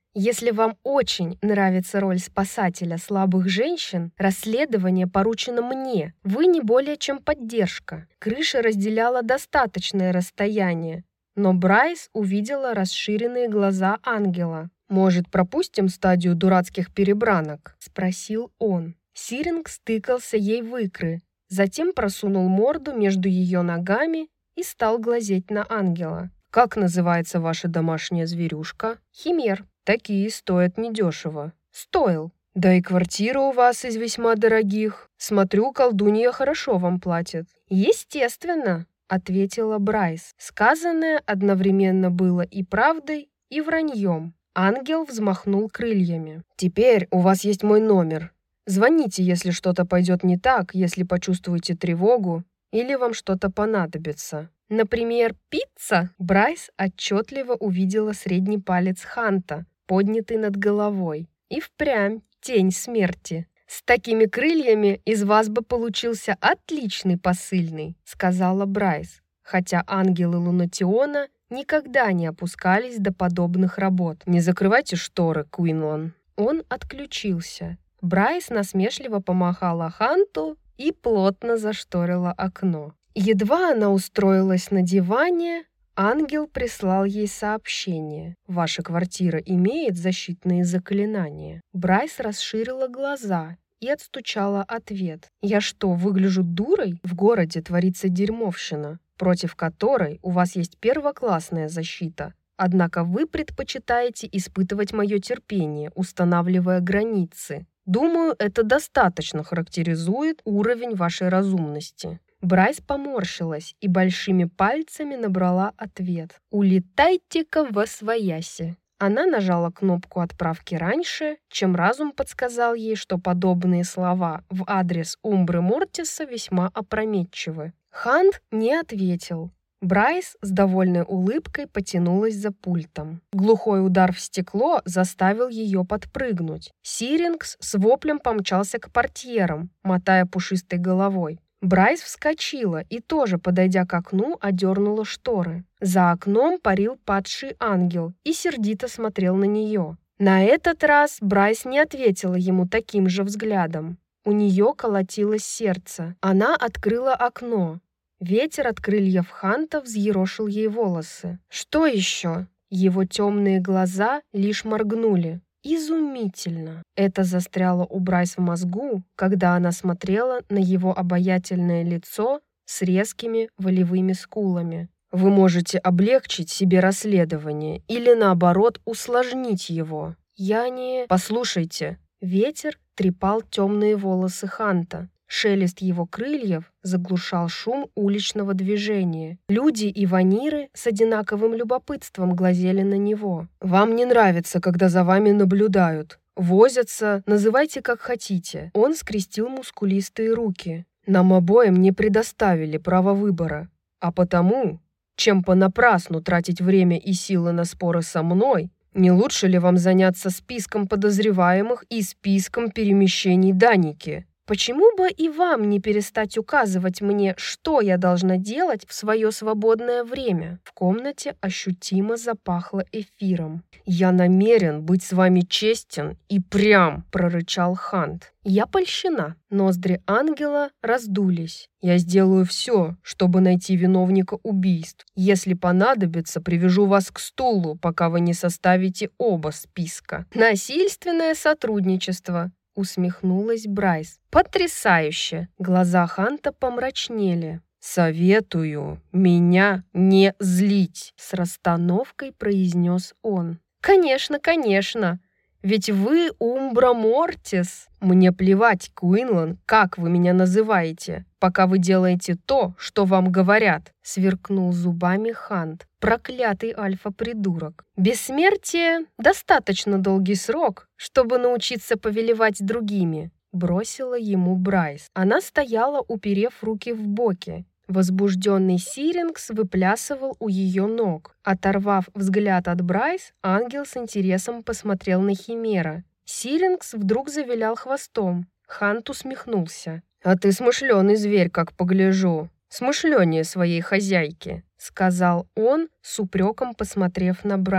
Если вам очень нравится роль спасателя слабых женщин, расследование поручено мне. Вы не более чем поддержка. Крыша разделяла достаточное расстояние, но Брайс увидела расширенные глаза ангела. «Может, пропустим стадию дурацких перебранок?» – спросил он. Сиринг стыкался ей в икры, затем просунул морду между ее ногами и стал глазеть на ангела. «Как называется ваша домашняя зверюшка?» «Химер». «Такие стоят недешево». «Стоил». «Да и квартира у вас из весьма дорогих. Смотрю, колдунья хорошо вам платит». «Естественно», — ответила Брайс. Сказанное одновременно было и правдой, и враньем. Ангел взмахнул крыльями. «Теперь у вас есть мой номер. Звоните, если что-то пойдет не так, если почувствуете тревогу или вам что-то понадобится». «Например, пицца?» Брайс отчетливо увидела средний палец Ханта, поднятый над головой. И впрямь тень смерти. «С такими крыльями из вас бы получился отличный посыльный», сказала Брайс, хотя ангелы Лунатиона никогда не опускались до подобных работ. «Не закрывайте шторы, Куинлан». Он отключился. Брайс насмешливо помахала Ханту и плотно зашторила окно. Едва она устроилась на диване, ангел прислал ей сообщение. «Ваша квартира имеет защитные заклинания?» Брайс расширила глаза и отстучала ответ. «Я что, выгляжу дурой? В городе творится дерьмовщина, против которой у вас есть первоклассная защита. Однако вы предпочитаете испытывать мое терпение, устанавливая границы. Думаю, это достаточно характеризует уровень вашей разумности». Брайс поморщилась и большими пальцами набрала ответ. «Улетайте-ка восвояси». Она нажала кнопку отправки раньше, чем разум подсказал ей, что подобные слова в адрес Умбры Мортиса весьма опрометчивы. Хант не ответил. Брайс с довольной улыбкой потянулась за пультом. Глухой удар в стекло заставил ее подпрыгнуть. Сирингс с воплем помчался к портьерам, мотая пушистой головой. Брайс вскочила и тоже, подойдя к окну, одернула шторы. За окном парил падший ангел и сердито смотрел на нее. На этот раз Брайс не ответила ему таким же взглядом. У нее колотилось сердце. Она открыла окно. Ветер от крыльев Ханта взъерошил ей волосы. Что еще? Его темные глаза лишь моргнули. Изумительно! Это застряло у Брайс в мозгу, когда она смотрела на его обаятельное лицо с резкими волевыми скулами. Вы можете облегчить себе расследование или, наоборот, усложнить его. Я не... Послушайте. Ветер трепал темные волосы Ханта. Шелест его крыльев заглушал шум уличного движения. Люди и ваниры с одинаковым любопытством глазели на него. «Вам не нравится, когда за вами наблюдают. Возятся, называйте как хотите». Он скрестил мускулистые руки. «Нам обоим не предоставили права выбора. А потому, чем понапрасну тратить время и силы на споры со мной, не лучше ли вам заняться списком подозреваемых и списком перемещений Даники?» «Почему бы и вам не перестать указывать мне, что я должна делать в свое свободное время?» В комнате ощутимо запахло эфиром. «Я намерен быть с вами честен и прям», — прорычал Хант. «Я польщена». Ноздри ангела раздулись. «Я сделаю все, чтобы найти виновника убийств. Если понадобится, привяжу вас к стулу, пока вы не составите оба списка». «Насильственное сотрудничество», — усмехнулась Брайс. «Потрясающе!» Глаза Ханта помрачнели. «Советую меня не злить», — с расстановкой произнес он. «Конечно, конечно! Ведь вы Умбра Мортис. Мне плевать, Куинлан, как вы меня называете, пока вы делаете то, что вам говорят», — сверкнул зубами Хант. «Проклятый альфа-придурок. Бессмертие — достаточно долгий срок, чтобы научиться повелевать другими», — бросила ему Брайс. Она стояла, уперев руки в боки. Возбужденный Сирингс выплясывал у ее ног. Оторвав взгляд от Брайс, ангел с интересом посмотрел на Химера. Сирингс вдруг завилял хвостом. Хант усмехнулся. «А ты смышленый зверь, как погляжу. Смышленнее своей хозяйки», — сказал он, с упреком посмотрев на Брайс.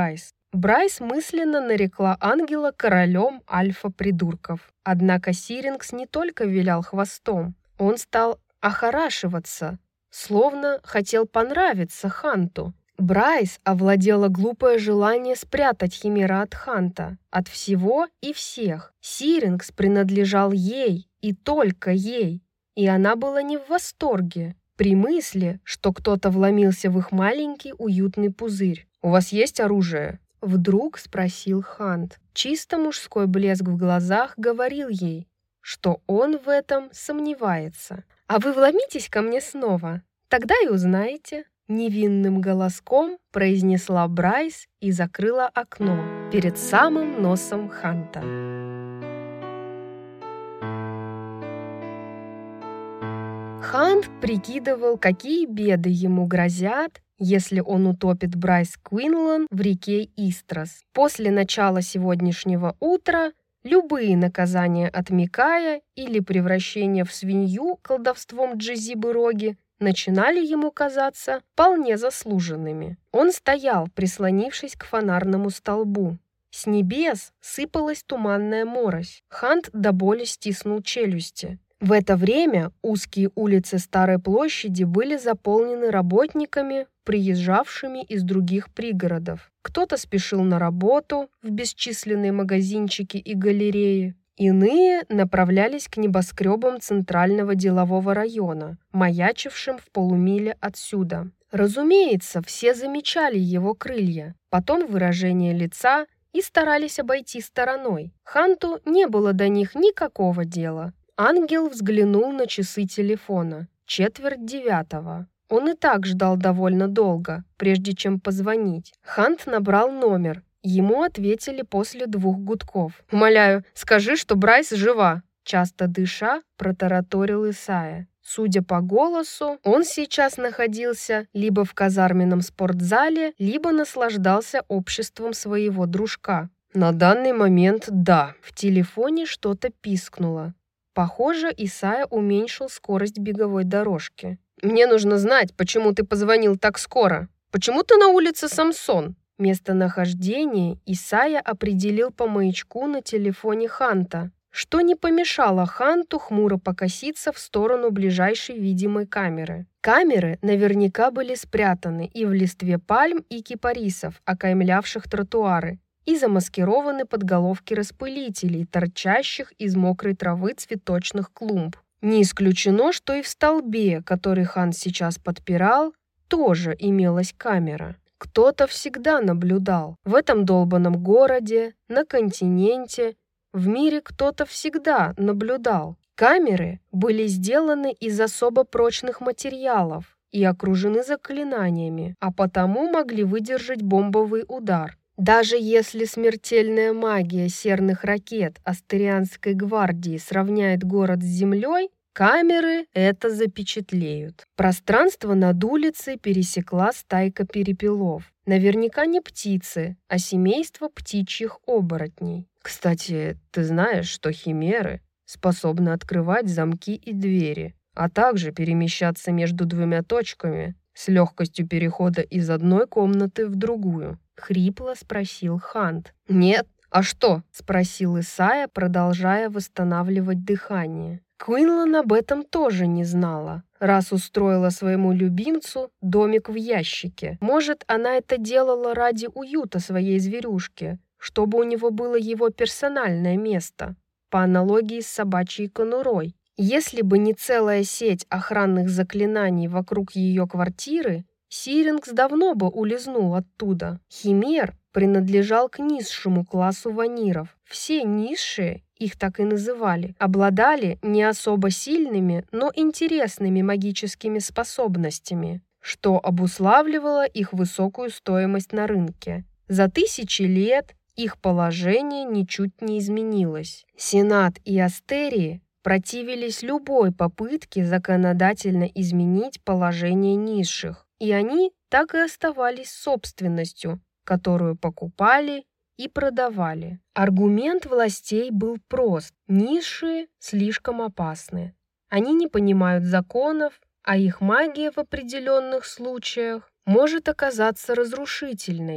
Брайс мысленно нарекла ангела королем альфа-придурков. Однако Сирингс не только вилял хвостом, он стал охорашиваться, словно хотел понравиться Ханту. Брайс овладело глупое желание спрятать Химера от Ханта, от всего и всех. Сирингс принадлежал ей и только ей, и она была не в восторге при мысли, что кто-то вломился в их маленький уютный пузырь. «У вас есть оружие?» — вдруг спросил Хант. Чисто мужской блеск в глазах говорил ей, что он в этом сомневается. «А вы вломитесь ко мне снова? Тогда и узнаете». Невинным голоском произнесла Брайс и закрыла окно перед самым носом Ханта. Хант прикидывал, какие беды ему грозят, если он утопит Брайс Квинлан в реке Истрас. После начала сегодняшнего утра любые наказания от Микая или превращение в свинью колдовством Джезибы-Роги начинали ему казаться вполне заслуженными. Он стоял, прислонившись к фонарному столбу. С небес сыпалась туманная морось. Хант до боли стиснул челюсти. В это время узкие улицы Старой площади были заполнены работниками, приезжавшими из других пригородов. Кто-то спешил на работу в бесчисленные магазинчики и галереи. Иные направлялись к небоскребам центрального делового района, маячившим в полумиле отсюда. Разумеется, все замечали его крылья, потом выражение лица и старались обойти стороной. Ханту не было до них никакого дела. Ангел взглянул на часы телефона. Четверть девятого. Он и так ждал довольно долго, прежде чем позвонить. Хант набрал номер. Ему ответили после двух гудков. «Умоляю, скажи, что Брайс жива!» Часто дыша, протараторил Исайя. Судя по голосу, он сейчас находился либо в казарменном спортзале, либо наслаждался обществом своего дружка. «На данный момент да». В телефоне что-то пискнуло. Похоже, Исайя уменьшил скорость беговой дорожки. «Мне нужно знать, почему ты позвонил так скоро. Почему ты на улице Самсон?» Местонахождение Исайя определил по маячку на телефоне Ханта, что не помешало Ханту хмуро покоситься в сторону ближайшей видимой камеры. Камеры наверняка были спрятаны и в листве пальм и кипарисов, окаймлявших тротуары, и замаскированы под головки распылителей, торчащих из мокрой травы цветочных клумб. Не исключено, что и в столбе, который Хант сейчас подпирал, тоже имелась камера. Кто-то всегда наблюдал. В этом долбанном городе, на континенте, в мире кто-то всегда наблюдал. Камеры были сделаны из особо прочных материалов и окружены заклинаниями, а потому могли выдержать бомбовый удар. Даже если смертельная магия серных ракет Астерианской гвардии сравняет город с землей, камеры это запечатлеют. Пространство над улицей пересекла стайка перепелов. Наверняка не птицы, а семейство птичьих оборотней. Кстати, ты знаешь, что химеры способны открывать замки и двери, а также перемещаться между двумя точками с легкостью перехода из одной комнаты в другую? Хрипло спросил Хант. «Нет, а что?» – спросил Исайя, продолжая восстанавливать дыхание. Квинлан об этом тоже не знала, раз устроила своему любимцу домик в ящике. Может, она это делала ради уюта своей зверюшки, чтобы у него было его персональное место, по аналогии с собачьей конурой. Если бы не целая сеть охранных заклинаний вокруг ее квартиры, Сирингс давно бы улизнул оттуда. Химер принадлежал к низшему классу ваниров. Все низшие, их так и называли, обладали не особо сильными, но интересными магическими способностями, что обуславливало их высокую стоимость на рынке. За тысячи лет их положение ничуть не изменилось. Сенат и Астерии противились любой попытке законодательно изменить положение низших, и они так и оставались собственностью, которую покупали и продавали. Аргумент властей был прост: низшие слишком опасны. Они не понимают законов, а их магия в определенных случаях может оказаться разрушительной.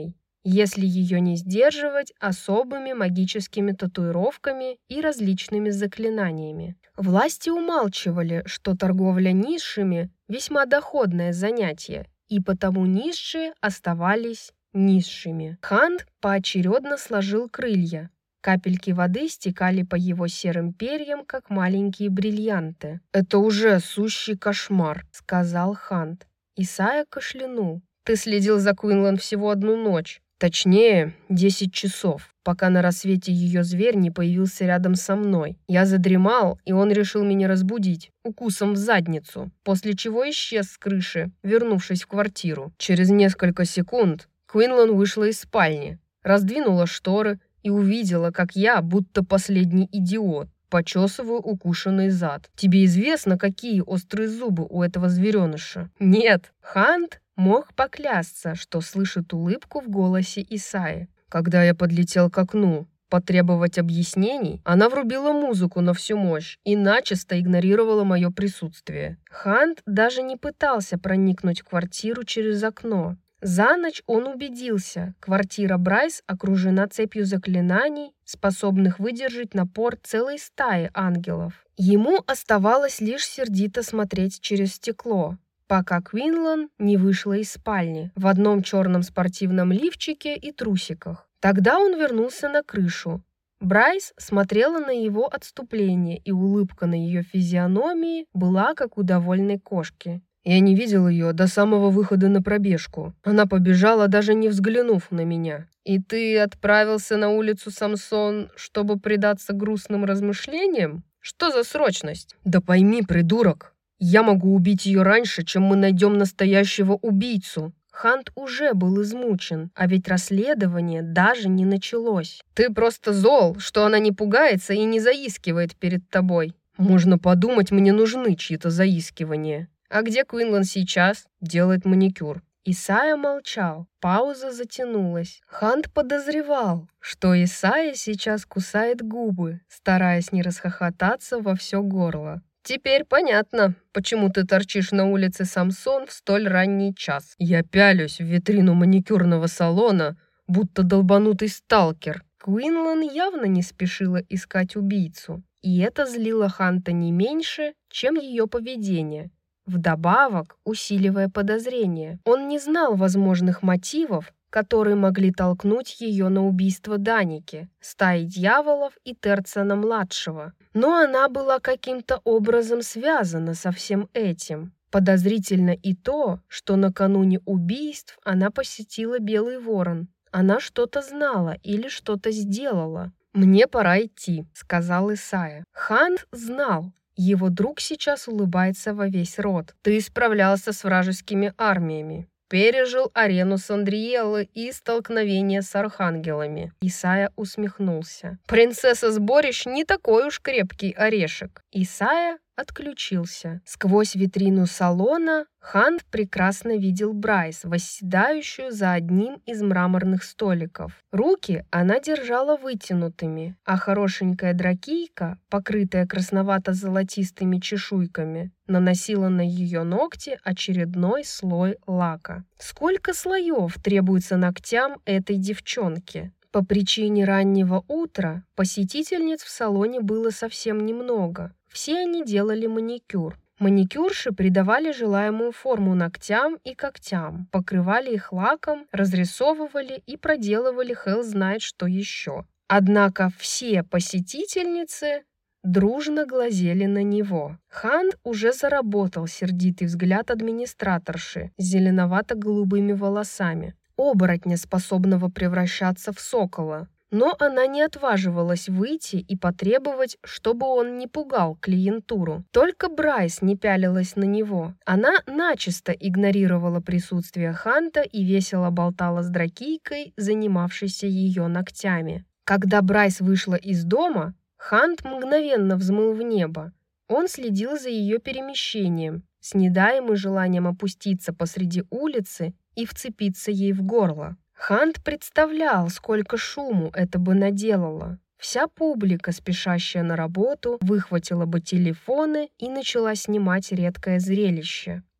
если ее не сдерживать особыми магическими татуировками и различными заклинаниями. Власти умалчивали, что торговля низшими – весьма доходное занятие, и потому низшие оставались низшими. Хант поочередно сложил крылья. Капельки воды стекали по его серым перьям, как маленькие бриллианты. «Это уже сущий кошмар», — сказал Хант. Исайя кашлянул. «Ты следил за Квинлан всего одну ночь. Точнее, десять часов, пока на рассвете ее зверь не появился рядом со мной. Я задремал, и он решил меня разбудить укусом в задницу, после чего исчез с крыши, вернувшись в квартиру. Через несколько секунд Квинлан вышла из спальни, раздвинула шторы и увидела, как я, будто последний идиот, почесываю укушенный зад. Тебе известно, какие острые зубы у этого звереныша? Нет, Хант мог поклясться, что слышит улыбку в голосе Исайи. Когда я подлетел к окну потребовать объяснений, она врубила музыку на всю мощь и начисто игнорировала мое присутствие. Хант даже не пытался проникнуть в квартиру через окно. За ночь он убедился, квартира Брайс окружена цепью заклинаний, способных выдержать напор целой стаи ангелов. Ему оставалось лишь сердито смотреть через стекло, пока Квинлан не вышла из спальни в одном черном спортивном лифчике и трусиках. Тогда он вернулся на крышу. Брайс смотрела на его отступление, и улыбка на ее физиономии была как у довольной кошки. Я не видел ее до самого выхода на пробежку. Она побежала, даже не взглянув на меня. И ты отправился на улицу Самсон, чтобы предаться грустным размышлениям? Что за срочность? Да пойми, придурок, я могу убить ее раньше, чем мы найдем настоящего убийцу. Хант уже был измучен, а ведь расследование даже не началось. Ты просто зол, что она не пугается и не заискивает перед тобой. Можно подумать, мне нужны чьи-то заискивания. А где Квинлан сейчас? Делает маникюр. Исайя молчал. Пауза затянулась. Хант подозревал, что Исайя сейчас кусает губы, стараясь не расхохотаться во все горло. Теперь понятно, почему ты торчишь на улице Самсон в столь ранний час. Я пялюсь в витрину маникюрного салона, будто долбанутый сталкер. Квинлан явно не спешила искать убийцу, и это злило Ханта не меньше, чем ее поведение. Вдобавок, усиливая подозрения, он не знал возможных мотивов, которые могли толкнуть ее на убийство Даники, стаи дьяволов и Терцена-младшего. Но она была каким-то образом связана со всем этим. Подозрительно и то, что накануне убийств она посетила Белый Ворон. Она что-то знала или что-то сделала. «Мне пора идти», — сказал Исайя. Хант знал. Его друг сейчас улыбается во весь рот. Ты справлялся с вражескими армиями, пережил арену Сандриэллы и столкновение с архангелами. Исайя усмехнулся. Принцесса Сборищ не такой уж крепкий орешек. Исайя отключился. Сквозь витрину салона Хант прекрасно видел Брайс, восседающую за одним из мраморных столиков. Руки она держала вытянутыми, а хорошенькая дракийка, покрытая красновато-золотистыми чешуйками, наносила на ее ногти очередной слой лака. Сколько слоев требуется ногтям этой девчонки? По причине раннего утра посетительниц в салоне было совсем немного. Все они делали маникюр. Маникюрши придавали желаемую форму ногтям и когтям, покрывали их лаком, разрисовывали и проделывали хелл знает что еще. Однако все посетительницы дружно глазели на него. Хант уже заработал сердитый взгляд администраторши с зеленовато-голубыми волосами, оборотня, способного превращаться в сокола. Но она не отваживалась выйти и потребовать, чтобы он не пугал клиентуру. Только Брайс не пялилась на него. Она начисто игнорировала присутствие Ханта и весело болтала с дракийкой, занимавшейся ее ногтями. Когда Брайс вышла из дома, Хант мгновенно взмыл в небо. Он следил за ее перемещением, с недаемым желанием опуститься посреди улицы и вцепиться ей в горло. Хант представлял, сколько шуму это бы наделало. Вся публика, спешащая на работу, выхватила бы телефоны и начала снимать редкое зрелище.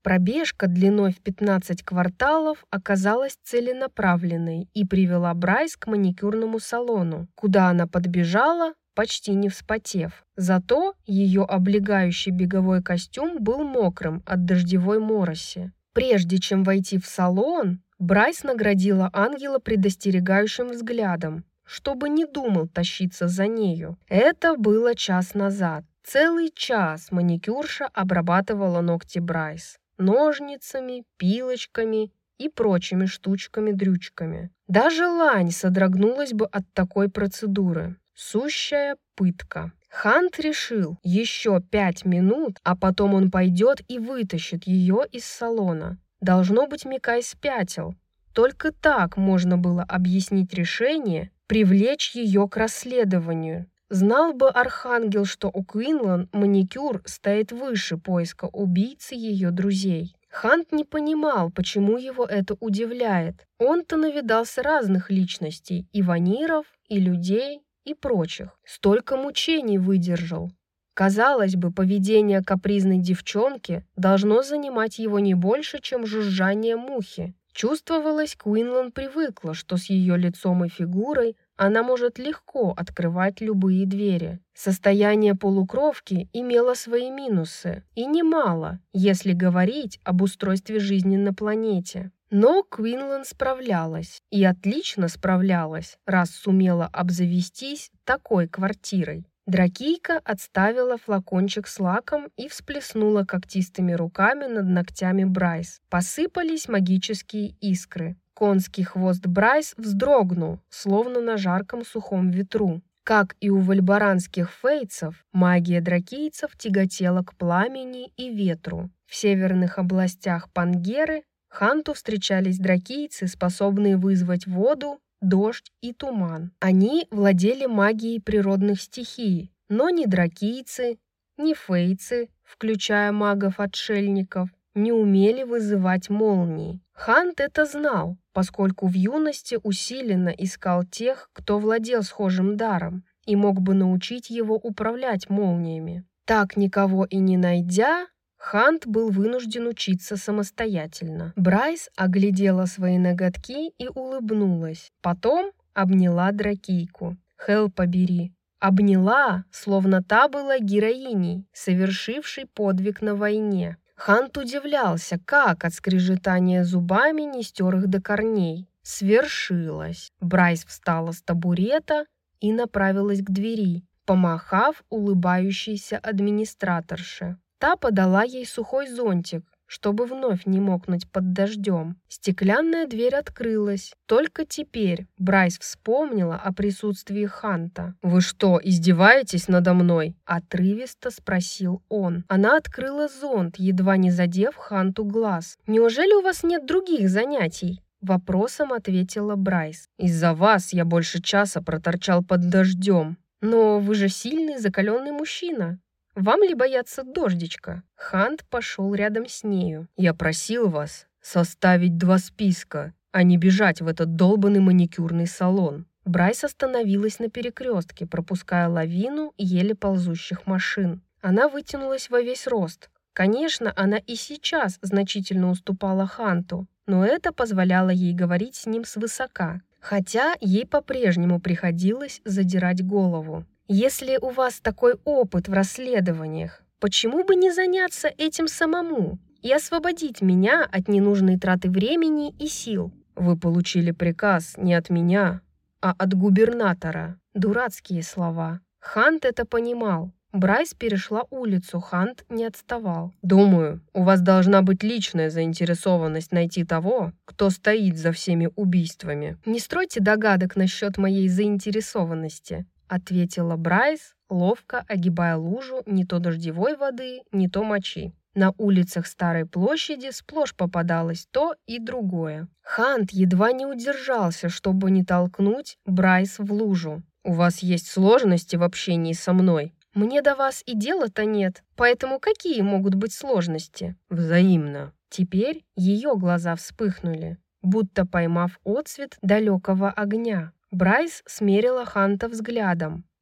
Пробежка длиной в пятнадцать кварталов оказалась целенаправленной и привела Брайс к маникюрному салону, куда она подбежала, почти не вспотев. Зато ее облегающий беговой костюм был мокрым от дождевой мороси. Прежде чем войти в салон, Брайс наградила ангела предостерегающим взглядом, чтобы не думал тащиться за нею. Это было час назад. Целый час маникюрша обрабатывала ногти Брайс ножницами, пилочками и прочими штучками-дрючками. Даже лань содрогнулась бы от такой процедуры. Сущая пытка. Хант решил еще пять минут, а потом он пойдет и вытащит ее из салона. Должно быть, Микай спятил. Только так можно было объяснить решение привлечь ее к расследованию. Знал бы Архангел, что у Квинлан маникюр стоит выше поиска убийцы ее друзей. Хант не понимал, почему его это удивляет. Он-то навидался разных личностей, и ваниров, и людей, и прочих. Столько мучений выдержал. Казалось бы, поведение капризной девчонки должно занимать его не больше, чем жужжание мухи. Чувствовалось, Квинлан привыкла, что с ее лицом и фигурой она может легко открывать любые двери. Состояние полукровки имело свои минусы, и немало, если говорить об устройстве жизни на планете. Но Квинлан справлялась, и отлично справлялась, раз сумела обзавестись такой квартирой. Дракийка отставила флакончик с лаком и всплеснула когтистыми руками над ногтями Брайс. Посыпались магические искры. Конский хвост Брайс вздрогнул, словно на жарком сухом ветру. Как и у вальбаранских фейцев, магия дракийцев тяготела к пламени и ветру. В северных областях Пангеры Ханту встречались дракийцы, способные вызвать воду, дождь и туман. Они владели магией природных стихий, но ни дракийцы, ни фейцы, включая магов-отшельников, не умели вызывать молнии. Хант это знал, поскольку в юности усиленно искал тех, кто владел схожим даром и мог бы научить его управлять молниями. Так, никого и не найдя, Хант был вынужден учиться самостоятельно. Брайс оглядела свои ноготки и улыбнулась. Потом обняла дракийку. Хелл побери. Обняла, словно та была героиней, совершившей подвиг на войне. Хант удивлялся, как от скрежетания зубами не стер их до корней. Свершилось. Брайс встала с табурета и направилась к двери, помахав улыбающейся администраторше. Та подала ей сухой зонтик, чтобы вновь не мокнуть под дождем. Стеклянная дверь открылась. Только теперь Брайс вспомнила о присутствии Ханта. «Вы что, издеваетесь надо мной?» – отрывисто спросил он. Она открыла зонт, едва не задев Ханту глаз. «Неужели у вас нет других занятий?» – вопросом ответила Брайс. «Из-за вас я больше часа проторчал под дождем». «Но вы же сильный, закаленный мужчина. Вам ли бояться дождичка?» Хант пошел рядом с нею. «Я просил вас составить два списка, а не бежать в этот долбанный маникюрный салон». Брайс остановилась на перекрестке, пропуская лавину еле ползущих машин. Она вытянулась во весь рост. Конечно, она и сейчас значительно уступала Ханту, но это позволяло ей говорить с ним свысока, хотя ей по-прежнему приходилось задирать голову. «Если у вас такой опыт в расследованиях, почему бы не заняться этим самому и освободить меня от ненужной траты времени и сил?» «Вы получили приказ не от меня, а от губернатора». Дурацкие слова. Хант это понимал. Брайс перешла улицу, Хант не отставал. «Думаю, у вас должна быть личная заинтересованность найти того, кто стоит за всеми убийствами». «Не стройте догадок насчет моей заинтересованности», ответила Брайс, ловко огибая лужу не то дождевой воды, не то мочи. На улицах Старой площади сплошь попадалось то и другое. Хант едва не удержался, чтобы не толкнуть Брайс в лужу. «У вас есть сложности в общении со мной?» «Мне до вас и дела-то нет, поэтому какие могут быть сложности?» «Взаимно». Теперь ее глаза вспыхнули, будто поймав отсвет далекого огня. Брайс смерила Ханта взглядом.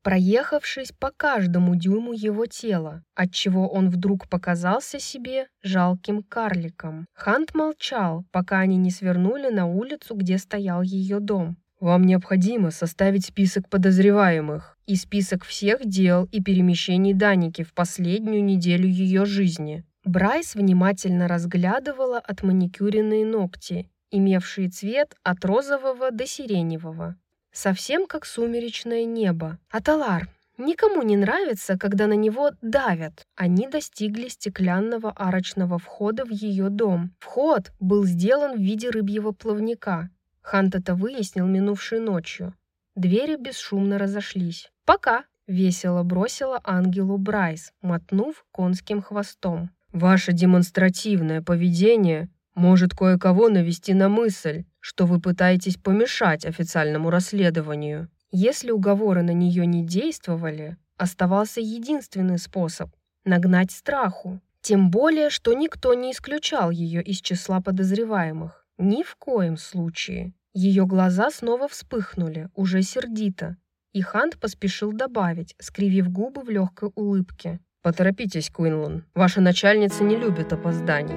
проехавшись по каждому дюйму его тела, отчего он вдруг показался себе жалким карликом. Хант молчал, пока они не свернули на улицу, где стоял ее дом. «Вам необходимо составить список подозреваемых и список всех дел и перемещений Даники в последнюю неделю ее жизни». Брайс внимательно разглядывала отманикюренные ногти, имевшие цвет от розового до сиреневого. Совсем как сумеречное небо. Аталар, никому не нравится, когда на него давят. Они достигли стеклянного арочного входа в ее дом. Вход был сделан в виде рыбьего плавника. Хант это выяснил минувшей ночью. Двери бесшумно разошлись. «Пока!» — весело бросила ангелу Брайс, мотнув конским хвостом. «Ваше демонстративное поведение может кое-кого навести на мысль, что вы пытаетесь помешать официальному расследованию». Если уговоры на нее не действовали, оставался единственный способ — нагнать страху. Тем более, что никто не исключал ее из числа подозреваемых. Ни в коем случае. Ее глаза снова вспыхнули, уже сердито, и Хант поспешил добавить, скривив губы в легкой улыбке. «Поторопитесь, Куинлан, ваша начальница не любит опозданий».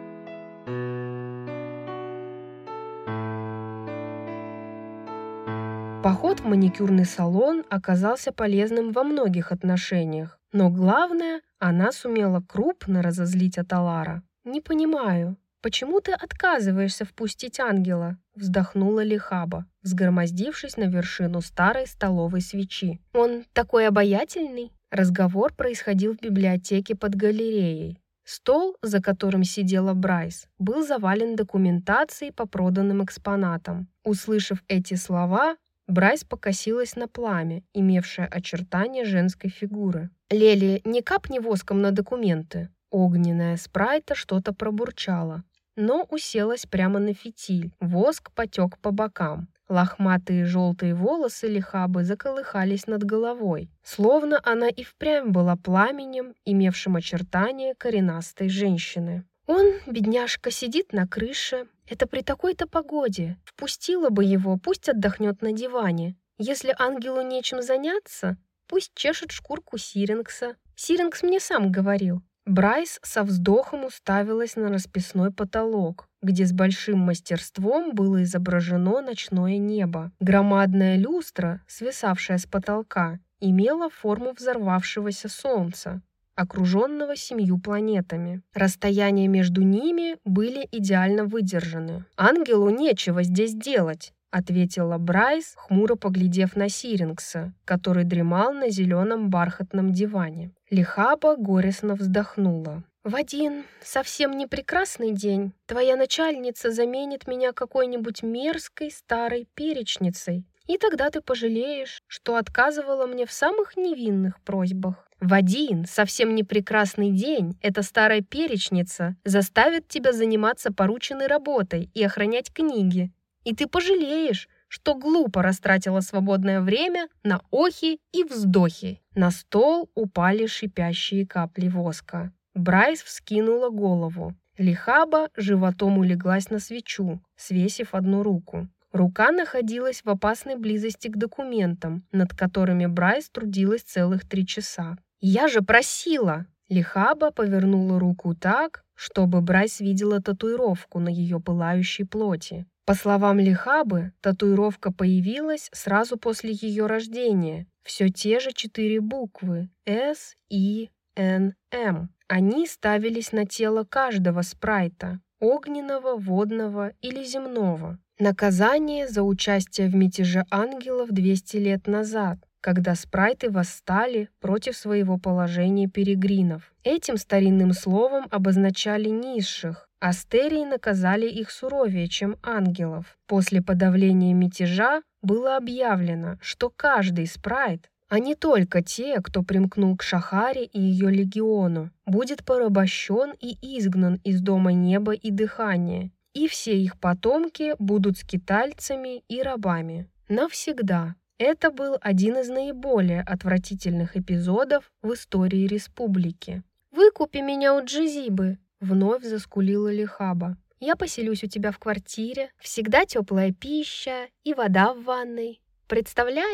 Поход в маникюрный салон оказался полезным во многих отношениях, но главное, она сумела крупно разозлить Аталара. «Не понимаю, почему ты отказываешься впустить ангела?» — вздохнула Лихаба, взгромоздившись на вершину старой столовой свечи. «Он такой обаятельный!» Разговор происходил в библиотеке под галереей. Стол, за которым сидела Брайс, был завален документацией по проданным экспонатам. Услышав эти слова, Брайс покосилась на пламя, имевшее очертания женской фигуры. «Лели, не капни воском на документы!» Огненная спрайта что-то пробурчала, но уселась прямо на фитиль. Воск потек по бокам. Лохматые желтые волосы Лихабы заколыхались над головой, словно она и впрямь была пламенем, имевшим очертания коренастой женщины. «Он, бедняжка, сидит на крыше. Это при такой-то погоде. Впустила бы его, пусть отдохнет на диване. Если ангелу нечем заняться, пусть чешет шкурку Сирингса. Сирингс мне сам говорил». Брайс со вздохом уставилась на расписной потолок, где с большим мастерством было изображено ночное небо. Громадная люстра, свисавшая с потолка, имела форму взорвавшегося солнца, окруженного семью планетами. Расстояния между ними были идеально выдержаны. «Ангелу нечего здесь делать», — ответила Брайс, хмуро поглядев на Сирингса, который дремал на зеленом бархатном диване. Лихаба горестно вздохнула. «В один совсем не прекрасный день твоя начальница заменит меня какой-нибудь мерзкой старой перечницей, и тогда ты пожалеешь, что отказывала мне в самых невинных просьбах. В один совсем не прекрасный день эта старая перечница заставит тебя заниматься порученной работой и охранять книги, и ты пожалеешь, что глупо растратила свободное время на охи и вздохи». На стол упали шипящие капли воска. Брайс вскинула голову. Лихаба животом улеглась на свечу, свесив одну руку. Рука находилась в опасной близости к документам, над которыми Брайс трудилась целых три часа. «Я же просила!» Лихаба повернула руку так, чтобы Брайс видела татуировку на ее пылающей плоти. По словам Лихабы, татуировка появилась сразу после ее рождения. Все те же четыре буквы С, И, Н, М. Они ставились на тело каждого спрайта – огненного, водного или земного. Наказание за участие в мятеже ангелов двести лет назад, когда спрайты восстали против своего положения перегринов. Этим старинным словом обозначали низших. Астерии наказали их суровее, чем ангелов. После подавления мятежа было объявлено, что каждый спрайт, а не только те, кто примкнул к Шахаре и ее легиону, будет порабощен и изгнан из Дома Неба и Дыхания, и все их потомки будут скитальцами и рабами. Навсегда. Это был один из наиболее отвратительных эпизодов в истории республики. «Выкупи меня у Джизибы!» — вновь заскулила Лихаба. «Я поселюсь у тебя в квартире, всегда теплая пища и вода в ванной. Представляешь?»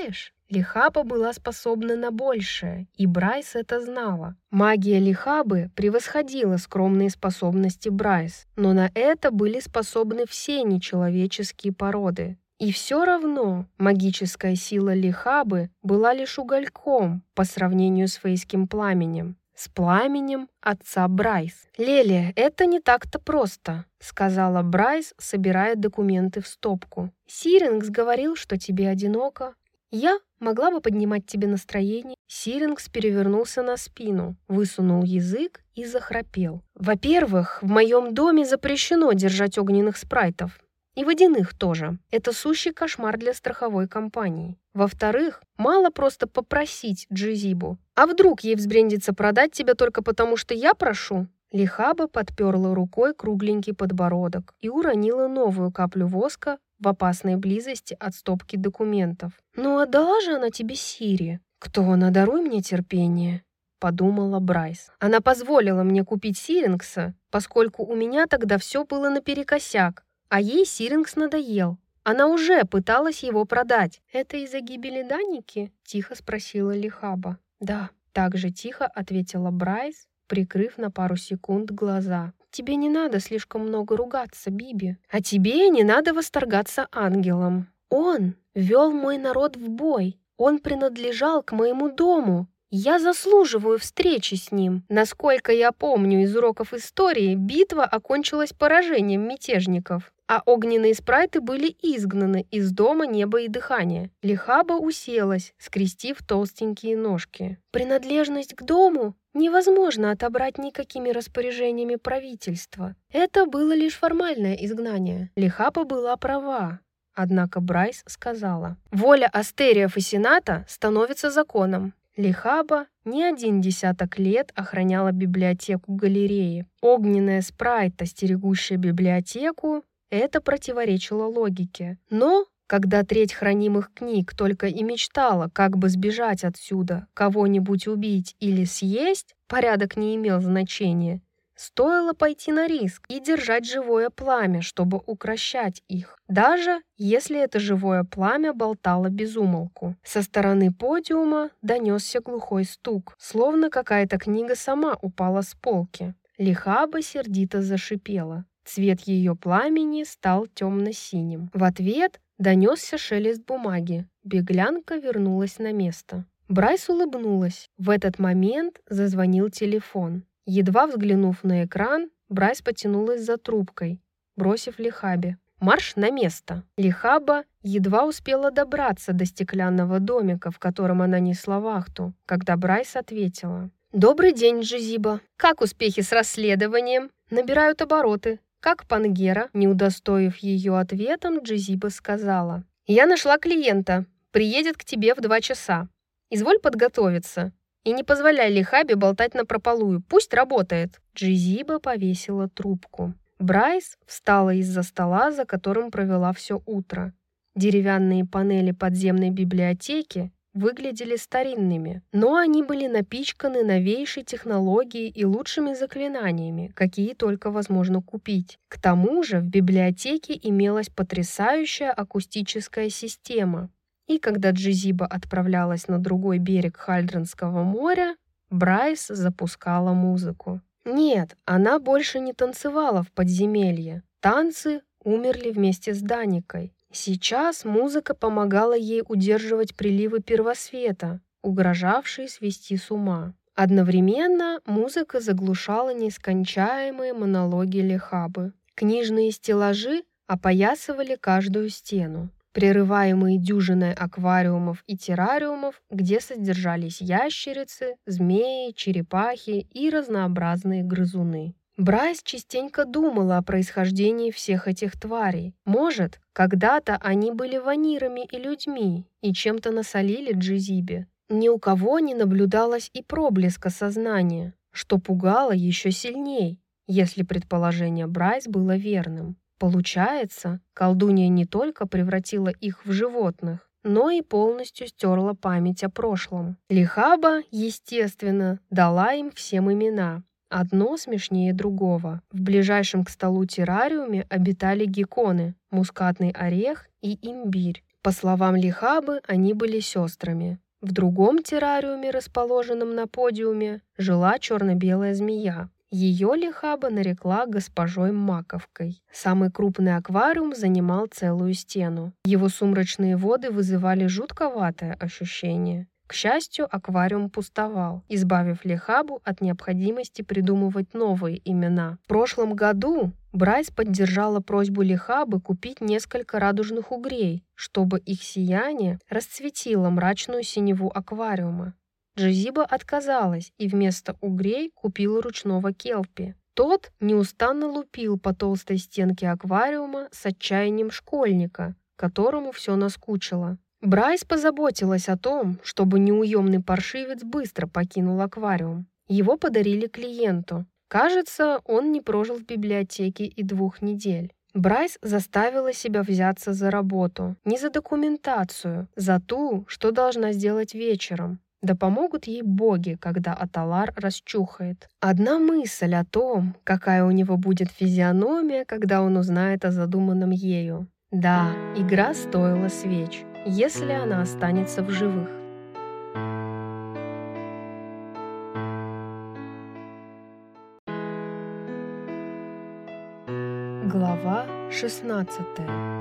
Лихаба была способна на большее, и Брайс это знала. Магия Лихабы превосходила скромные способности Брайс, но на это были способны все нечеловеческие породы. И все равно магическая сила Лихабы была лишь угольком по сравнению с фейским пламенем. С пламенем отца Брайс. «Лелия, это не так-то просто», — сказала Брайс, собирая документы в стопку. «Сирингс говорил, что тебе одиноко. Я могла бы поднимать тебе настроение». Сирингс перевернулся на спину, высунул язык и захрапел. «Во-первых, в моем доме запрещено держать огненных спрайтов. И водяных тоже. Это сущий кошмар для страховой компании. Во-вторых, мало просто попросить Джизибу. А вдруг ей взбрендится продать тебя только потому, что я прошу?» Лихаба подперла рукой кругленький подбородок и уронила новую каплю воска в опасной близости от стопки документов. «Ну, отдала же она тебе Сири. Кто она, даруй мне терпение», — подумала Брайс. «Она позволила мне купить Сирингса, поскольку у меня тогда все было наперекосяк. А ей Сирингс надоел. Она уже пыталась его продать». «Это из-за гибели Даники?» — тихо спросила Лихаба. «Да», — так же тихо ответила Брайс, прикрыв на пару секунд глаза. «Тебе не надо слишком много ругаться, Биби. А тебе не надо восторгаться ангелом. Он вел мой народ в бой. Он принадлежал к моему дому. Я заслуживаю встречи с ним. Насколько я помню из уроков истории, битва окончилась поражением мятежников, а огненные спрайты были изгнаны из дома неба и дыхания». Лихаба уселась, скрестив толстенькие ножки. «Принадлежность к дому невозможно отобрать никакими распоряжениями правительства. Это было лишь формальное изгнание». Лихаба была права. Однако Брайс сказала: «Воля астериев и сената становится законом». Лихаба не один десяток лет охраняла библиотеку галереи. Огненная спрайта, стерегущая библиотеку, это противоречило логике. Но когда треть хранимых книг только и мечтала, как бы сбежать отсюда, кого-нибудь убить или съесть, порядок не имел значения. Стоило пойти на риск и держать живое пламя, чтобы укрощать их, даже если это живое пламя болтало без умолку. Со стороны подиума донесся глухой стук, словно какая-то книга сама упала с полки. Лихаба сердито зашипела. Цвет ее пламени стал темно-синим. В ответ донесся шелест бумаги. Беглянка вернулась на место. Брайс улыбнулась. В этот момент зазвонил телефон. Едва взглянув на экран, Брайс потянулась за трубкой, бросив Лихабе: «Марш на место!». Лихаба едва успела добраться до стеклянного домика, в котором она несла вахту, когда Брайс ответила: «Добрый день, Джизиба. Как успехи с расследованием? Набирают обороты. Как Пангера?» Не удостоив ее ответом, Джизиба сказала: «Я нашла клиента. Приедет к тебе в два часа. Изволь подготовиться. И не позволяй Лихабе болтать напропалую. Пусть работает». Джизиба повесила трубку. Брайс встала из-за стола, за которым провела все утро. Деревянные панели подземной библиотеки выглядели старинными, но они были напичканы новейшей технологией и лучшими заклинаниями, какие только возможно купить. К тому же в библиотеке имелась потрясающая акустическая система. И когда Джизиба отправлялась на другой берег Хальдранского моря, Брайс запускала музыку. Нет, она больше не танцевала в подземелье. Танцы умерли вместе с Даникой. Сейчас музыка помогала ей удерживать приливы первосвета, угрожавшие свести с ума. Одновременно музыка заглушала нескончаемые монологи Лихабы. Книжные стеллажи опоясывали каждую стену, прерываемые дюжиной аквариумов и террариумов, где содержались ящерицы, змеи, черепахи и разнообразные грызуны. Брайс частенько думала о происхождении всех этих тварей. Может, когда-то они были ванирами и людьми и чем-то насолили Джизибе. Ни у кого не наблюдалось и проблеска сознания, что пугало еще сильней, если предположение Брайс было верным. Получается, колдунья не только превратила их в животных, но и полностью стерла память о прошлом. Лихаба, естественно, дала им всем имена, одно смешнее другого. В ближайшем к столу террариуме обитали гекконы, мускатный орех и имбирь. По словам Лихабы, они были сестрами. В другом террариуме, расположенном на подиуме, жила черно-белая змея. Ее Лихаба нарекла госпожой Маковкой. Самый крупный аквариум занимал целую стену. Его сумрачные воды вызывали жутковатое ощущение. К счастью, аквариум пустовал, избавив Лихабу от необходимости придумывать новые имена. В прошлом году Брайс поддержала просьбу Лихабы купить несколько радужных угрей, чтобы их сияние расцветило мрачную синеву аквариума. Джезиба отказалась и вместо угрей купила ручного келпи. Тот неустанно лупил по толстой стенке аквариума с отчаянием школьника, которому все наскучило. Брайс позаботилась о том, чтобы неуемный паршивец быстро покинул аквариум. Его подарили клиенту. Кажется, он не прожил в библиотеке и двух недель. Брайс заставила себя взяться за работу, не за документацию, за ту, что должна сделать вечером. Да помогут ей боги, когда Аталар расчухает. Одна мысль о том, какая у него будет физиономия, когда он узнает о задуманном ею. Да, игра стоила свеч, если она останется в живых. Глава шестнадцатая.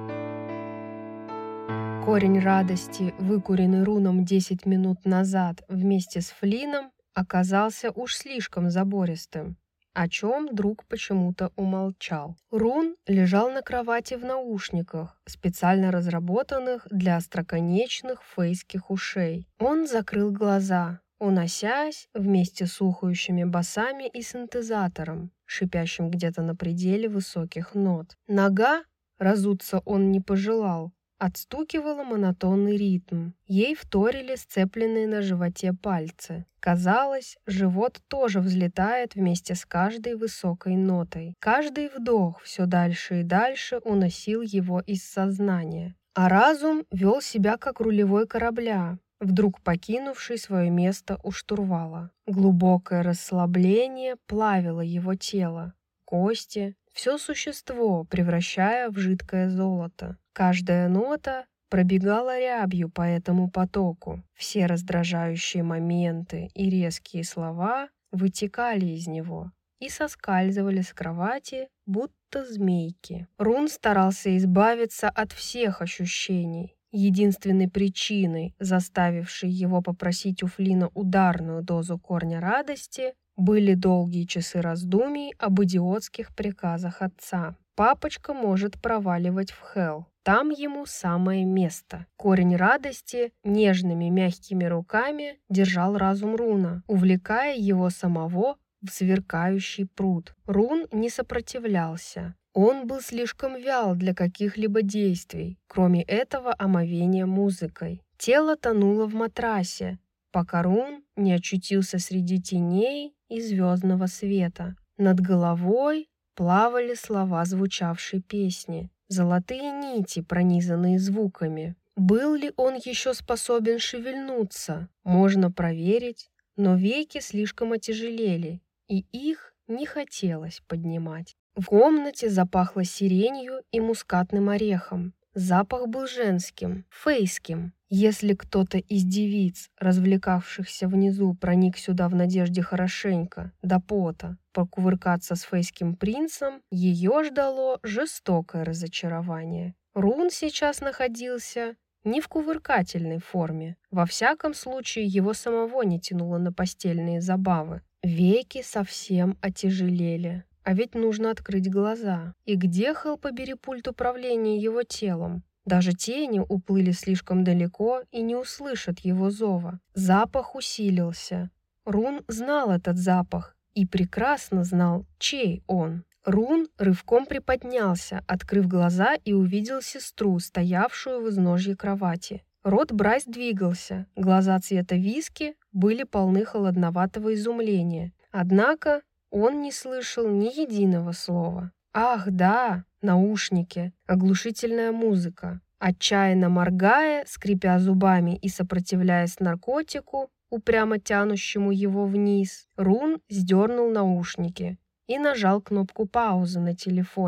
Корень радости, выкуренный Руном десять минут назад вместе с Флином, оказался уж слишком забористым, о чем друг почему-то умолчал. Рун лежал на кровати в наушниках, специально разработанных для остроконечных фейских ушей. Он закрыл глаза, уносясь вместе с ухающими басами и синтезатором, шипящим где-то на пределе высоких нот. Нога, разуться он не пожелал, отстукивала монотонный ритм. Ей вторили сцепленные на животе пальцы. Казалось, живот тоже взлетает вместе с каждой высокой нотой. Каждый вдох все дальше и дальше уносил его из сознания. А разум вел себя как рулевой корабля, вдруг покинувший свое место у штурвала. Глубокое расслабление плавило его тело, кости, все существо, превращая в жидкое золото. Каждая нота пробегала рябью по этому потоку. Все раздражающие моменты и резкие слова вытекали из него и соскальзывали с кровати, будто змейки. Рун старался избавиться от всех ощущений. Единственной причиной, заставившей его попросить у Флина ударную дозу корня радости, были долгие часы раздумий об идиотских приказах отца. Папочка может проваливать в Хелл. Там ему самое место. Корень радости нежными мягкими руками держал разум Руна, увлекая его самого в сверкающий пруд. Рун не сопротивлялся. Он был слишком вял для каких-либо действий, кроме этого омовения музыкой. Тело тонуло в матрасе, пока Рун не очутился среди теней и звездного света. Над головой плавали слова звучавшей песни, золотые нити, пронизанные звуками. Был ли он еще способен шевельнуться? Можно проверить, но веки слишком отяжелели, и их не хотелось поднимать. В комнате запахло сиренью и мускатным орехом. Запах был женским, фейским. Если кто-то из девиц, развлекавшихся внизу, проник сюда в надежде хорошенько, до пота, покувыркаться с фейским принцем, ее ждало жестокое разочарование. Рун сейчас находился не в кувыркательной форме. Во всяком случае, его самого не тянуло на постельные забавы. Веки совсем отяжелели. А ведь нужно открыть глаза. И где, хел побери, пульт управления его телом? Даже тени уплыли слишком далеко и не услышат его зова. Запах усилился. Рун знал этот запах и прекрасно знал, чей он. Рун рывком приподнялся, открыв глаза, и увидел сестру, стоявшую в изножье кровати. Рот Брайс двигался, глаза цвета виски были полны холодноватого изумления. Однако он не слышал ни единого слова. Ах, да, наушники, оглушительная музыка. Отчаянно моргая, скрипя зубами и сопротивляясь наркотику, упрямо тянущему его вниз, Рун сдернул наушники и нажал кнопку паузы на телефоне.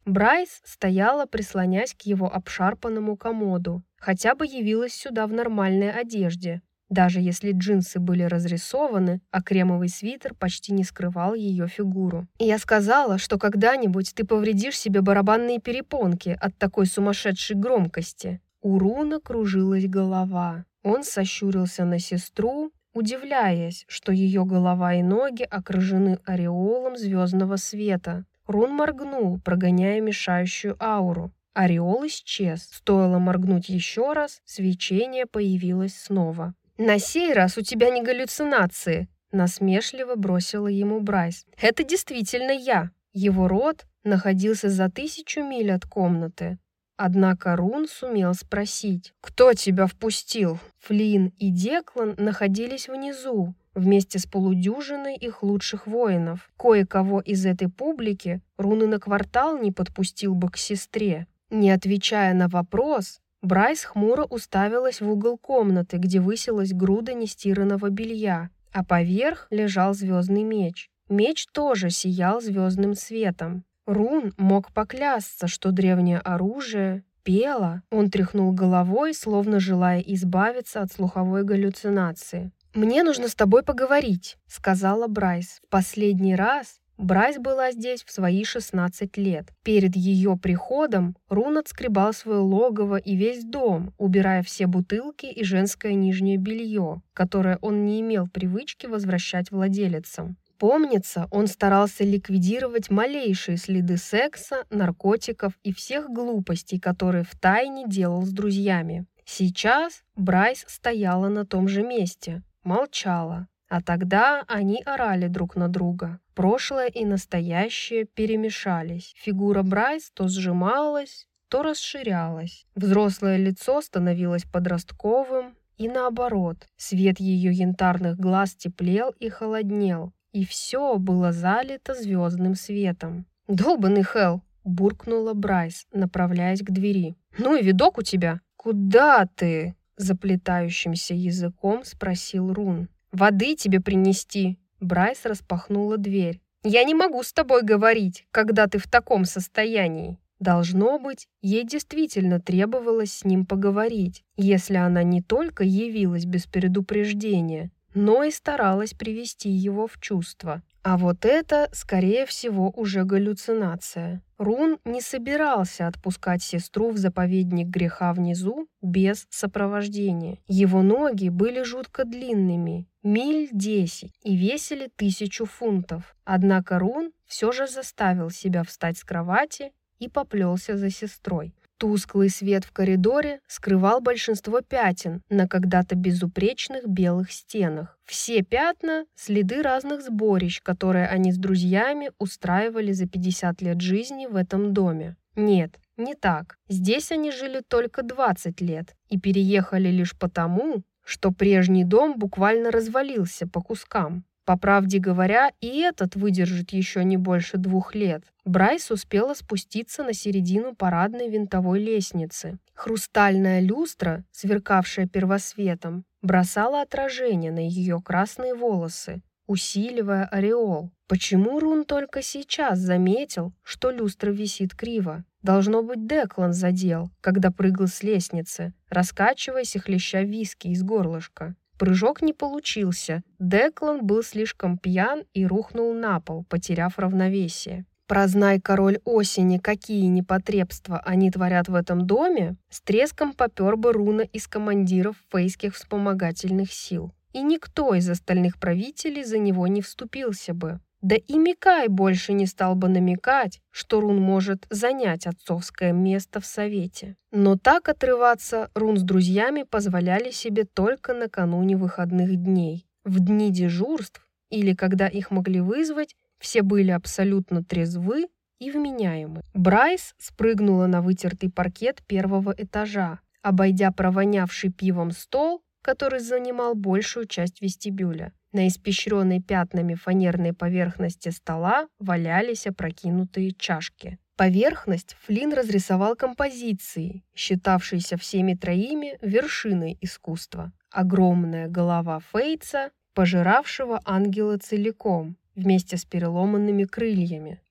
Брайс стояла, прислонясь к его обшарпанному комоду, хотя бы явилась сюда в нормальной одежде, даже если джинсы были разрисованы, а кремовый свитер почти не скрывал ее фигуру. И я сказала, что когда-нибудь ты повредишь себе барабанные перепонки от такой сумасшедшей громкости. У Руна кружилась голова. Он сощурился на сестру, удивляясь, что ее голова и ноги окружены ореолом звездного света. Рун моргнул, прогоняя мешающую ауру. Ореол исчез. Стоило моргнуть еще раз, свечение появилось снова. «На сей раз у тебя не галлюцинации», — насмешливо бросила ему Брайс. «Это действительно я». Его рот находился за тысячу миль от комнаты. Однако Рун сумел спросить: «Кто тебя впустил?» Флинн и Деклан находились внизу, вместе с полудюжиной их лучших воинов. Кое-кого из этой публики Рун и на квартал не подпустил бы к сестре. Не отвечая на вопрос, Брайс хмуро уставилась в угол комнаты, где высилась груда нестиранного белья, а поверх лежал звездный меч. Меч тоже сиял звездным светом. Рун мог поклясться, что древнее оружие пело. Он тряхнул головой, словно желая избавиться от слуховой галлюцинации. «Мне нужно с тобой поговорить», — сказала Брайс. В последний раз Брайс была здесь в свои шестнадцать лет. Перед ее приходом Рун отскребал свое логово и весь дом, убирая все бутылки и женское нижнее белье, которое он не имел привычки возвращать владелицам. Помнится, он старался ликвидировать малейшие следы секса, наркотиков и всех глупостей, которые втайне делал с друзьями. Сейчас Брайс стояла на том же месте, молчала. А тогда они орали друг на друга. Прошлое и настоящее перемешались. Фигура Брайс то сжималась, то расширялась. Взрослое лицо становилось подростковым и наоборот. Свет ее янтарных глаз теплел и холоднел, и все было залито звездным светом. «Долбанный Хелл!» – буркнула Брайс, направляясь к двери. «Ну и видок у тебя!» «Куда ты?» – заплетающимся языком спросил Рун. «Воды тебе принести?» Брайс распахнула дверь. «Я не могу с тобой говорить, когда ты в таком состоянии». Должно быть, ей действительно требовалось с ним поговорить, если она не только явилась без предупреждения, но и старалась привести его в чувство. А вот это, скорее всего, уже галлюцинация. Рун не собирался отпускать сестру в заповедник греха внизу без сопровождения. Его ноги были жутко длинными, миль десять, и весили тысячу фунтов. Однако Рун все же заставил себя встать с кровати и поплелся за сестрой. Тусклый свет в коридоре скрывал большинство пятен на когда-то безупречных белых стенах. Все пятна – следы разных сборищ, которые они с друзьями устраивали за пятьдесят лет жизни в этом доме. Нет, не так. Здесь они жили только двадцать лет и переехали лишь потому, что прежний дом буквально развалился по кускам. По правде говоря, и этот выдержит еще не больше двух лет. Брайс успела спуститься на середину парадной винтовой лестницы. Хрустальная люстра, сверкавшая первосветом, бросала отражение на ее красные волосы, усиливая ореол. Почему Рун только сейчас заметил, что люстра висит криво? Должно быть, Деклан задел, когда прыгал с лестницы, раскачиваясь и хлеща виски из горлышка. Прыжок не получился. Деклан был слишком пьян и рухнул на пол, потеряв равновесие. Прознай, король осени, какие непотребства они творят в этом доме, с треском попер бы Руна из командиров фейских вспомогательных сил. И никто из остальных правителей за него не вступился бы. Да и Микай больше не стал бы намекать, что Рун может занять отцовское место в совете. Но так отрываться Рун с друзьями позволяли себе только накануне выходных дней. В дни дежурств, или когда их могли вызвать, все были абсолютно трезвы и вменяемы. Брайс спрыгнула на вытертый паркет первого этажа, обойдя провонявший пивом стол, который занимал большую часть вестибюля. На испещренной пятнами фанерной поверхности стола валялись опрокинутые чашки. Поверхность Флинн разрисовал композицией, считавшейся всеми троими вершиной искусства. Огромная голова Фейтса, пожиравшего ангела целиком, вместе с переломанными крыльями.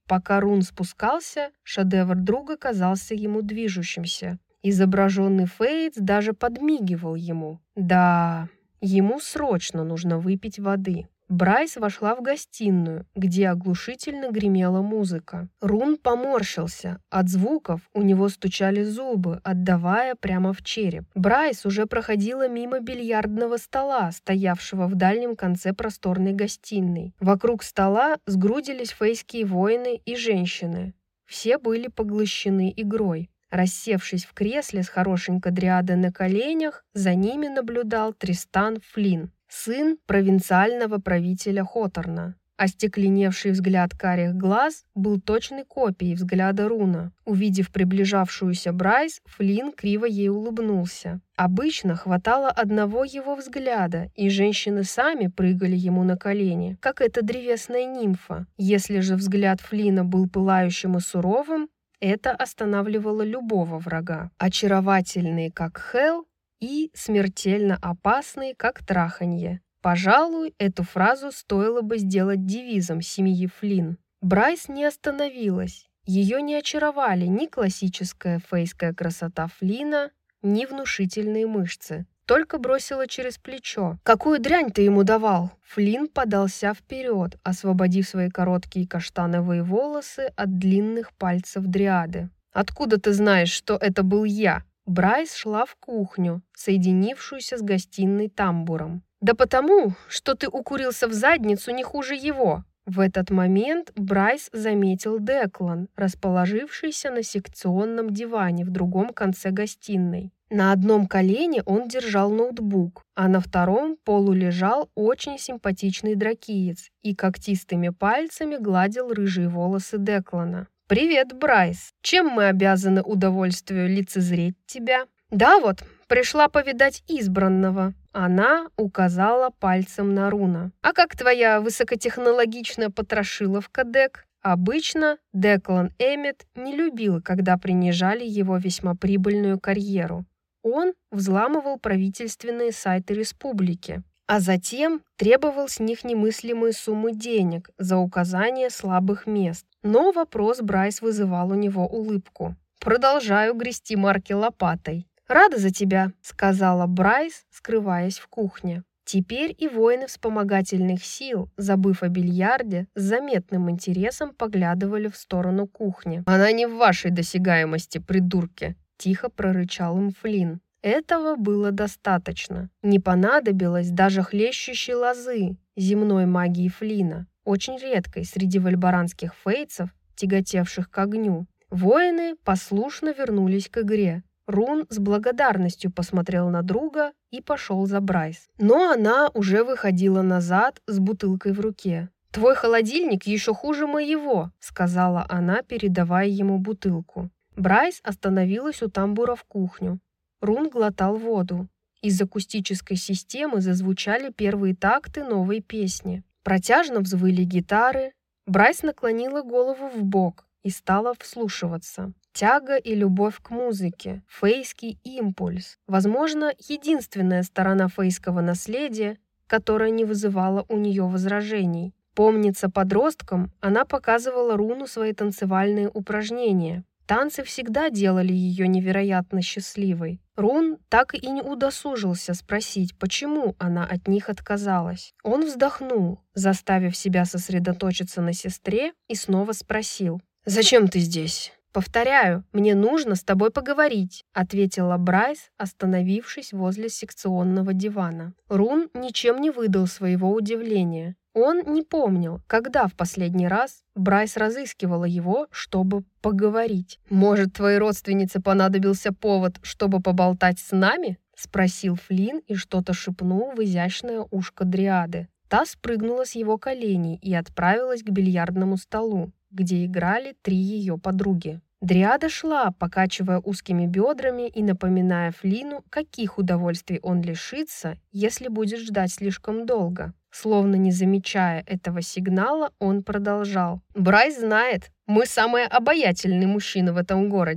Пока Рун спускался, шедевр друга казался ему движущимся. Изображенный Фейтс даже подмигивал ему. Да, ему срочно нужно выпить воды. Брайс вошла в гостиную, где оглушительно гремела музыка. Рун поморщился. От звуков у него стучали зубы, отдавая прямо в череп. Брайс уже проходила мимо бильярдного стола, стоявшего в дальнем конце просторной гостиной. Вокруг стола сгрудились фейские воины и женщины. Все были поглощены игрой. Рассевшись в кресле с хорошенькой дриадой на коленях, за ними наблюдал Тристан Флинн, сын провинциального правителя Хоторна. Остекленевший взгляд карих глаз был точной копией взгляда Руна. Увидев приближавшуюся Брайс, Флинн криво ей улыбнулся. Обычно хватало одного его взгляда, и женщины сами прыгали ему на колени, как эта древесная нимфа. Если же взгляд Флинна был пылающим и суровым, это останавливало любого врага. Очаровательные, как Хел, и смертельно опасные, как траханье. Пожалуй, эту фразу стоило бы сделать девизом семьи Флинн. Брайс не остановилась. Ее не очаровали ни классическая фейская красота Флинна, ни внушительные мышцы. Только бросила через плечо. «Какую дрянь ты ему давал?» Флинн подался вперед, освободив свои короткие каштановые волосы от длинных пальцев дриады. «Откуда ты знаешь, что это был я?» Брайс шла в кухню, соединившуюся с гостиной тамбуром. «Да потому, что ты укурился в задницу не хуже его!» В этот момент Брайс заметил Деклан, расположившийся на секционном диване в другом конце гостиной. На одном колене он держал ноутбук, а на втором полулежал очень симпатичный дракиец и когтистыми пальцами гладил рыжие волосы Деклана. «Привет, Брайс! Чем мы обязаны удовольствию лицезреть тебя?» «Да вот, пришла повидать избранного». Она указала пальцем на Руна. «А как твоя высокотехнологичная потрошиловка, Дек?» Обычно Деклан Эммет не любил, когда принижали его весьма прибыльную карьеру. Он взламывал правительственные сайты республики, а затем требовал с них немыслимые суммы денег за указание слабых мест. Но вопрос Брайс вызывал у него улыбку. «Продолжаю грести марки лопатой». «Рада за тебя», — сказала Брайс, скрываясь в кухне. Теперь и воины вспомогательных сил, забыв о бильярде, с заметным интересом поглядывали в сторону кухни. «Она не в вашей досягаемости, придурки», — тихо прорычал им Флинн. Этого было достаточно. Не понадобилось даже хлещущей лозы земной магии Флина, очень редкой среди вальбаранских фейцев, тяготевших к огню. Воины послушно вернулись к игре. Рун с благодарностью посмотрел на друга и пошел за Брайс. Но она уже выходила назад с бутылкой в руке. «Твой холодильник еще хуже моего», — сказала она, передавая ему бутылку. Брайс остановилась у тамбура в кухню. Рун глотал воду. Из акустической системы зазвучали первые такты новой песни. Протяжно взвыли гитары. Брайс наклонила голову вбок и стала вслушиваться. Тяга и любовь к музыке, фейский импульс. Возможно, единственная сторона фейского наследия, которая не вызывала у нее возражений. Помнится, подростком она показывала Руну свои танцевальные упражнения. Танцы всегда делали ее невероятно счастливой. Рун так и не удосужился спросить, почему она от них отказалась. Он вздохнул, заставив себя сосредоточиться на сестре, и снова спросил: «Зачем ты здесь?» «Повторяю, мне нужно с тобой поговорить», — ответила Брайс, остановившись возле секционного дивана. Рун ничем не выдал своего удивления. Он не помнил, когда в последний раз Брайс разыскивала его, чтобы поговорить. «Может, твоей родственнице понадобился повод, чтобы поболтать с нами?» — спросил Флинн и что-то шепнул в изящное ушко дриады. Та спрыгнула с его коленей и отправилась к бильярдному столу, где играли три ее подруги. Дриада шла, покачивая узкими бедрами и напоминая Флину, каких удовольствий он лишится, если будет ждать слишком долго. Словно не замечая этого сигнала, он продолжал. «Брайс знает, мы самые обаятельные мужчины в этом городе.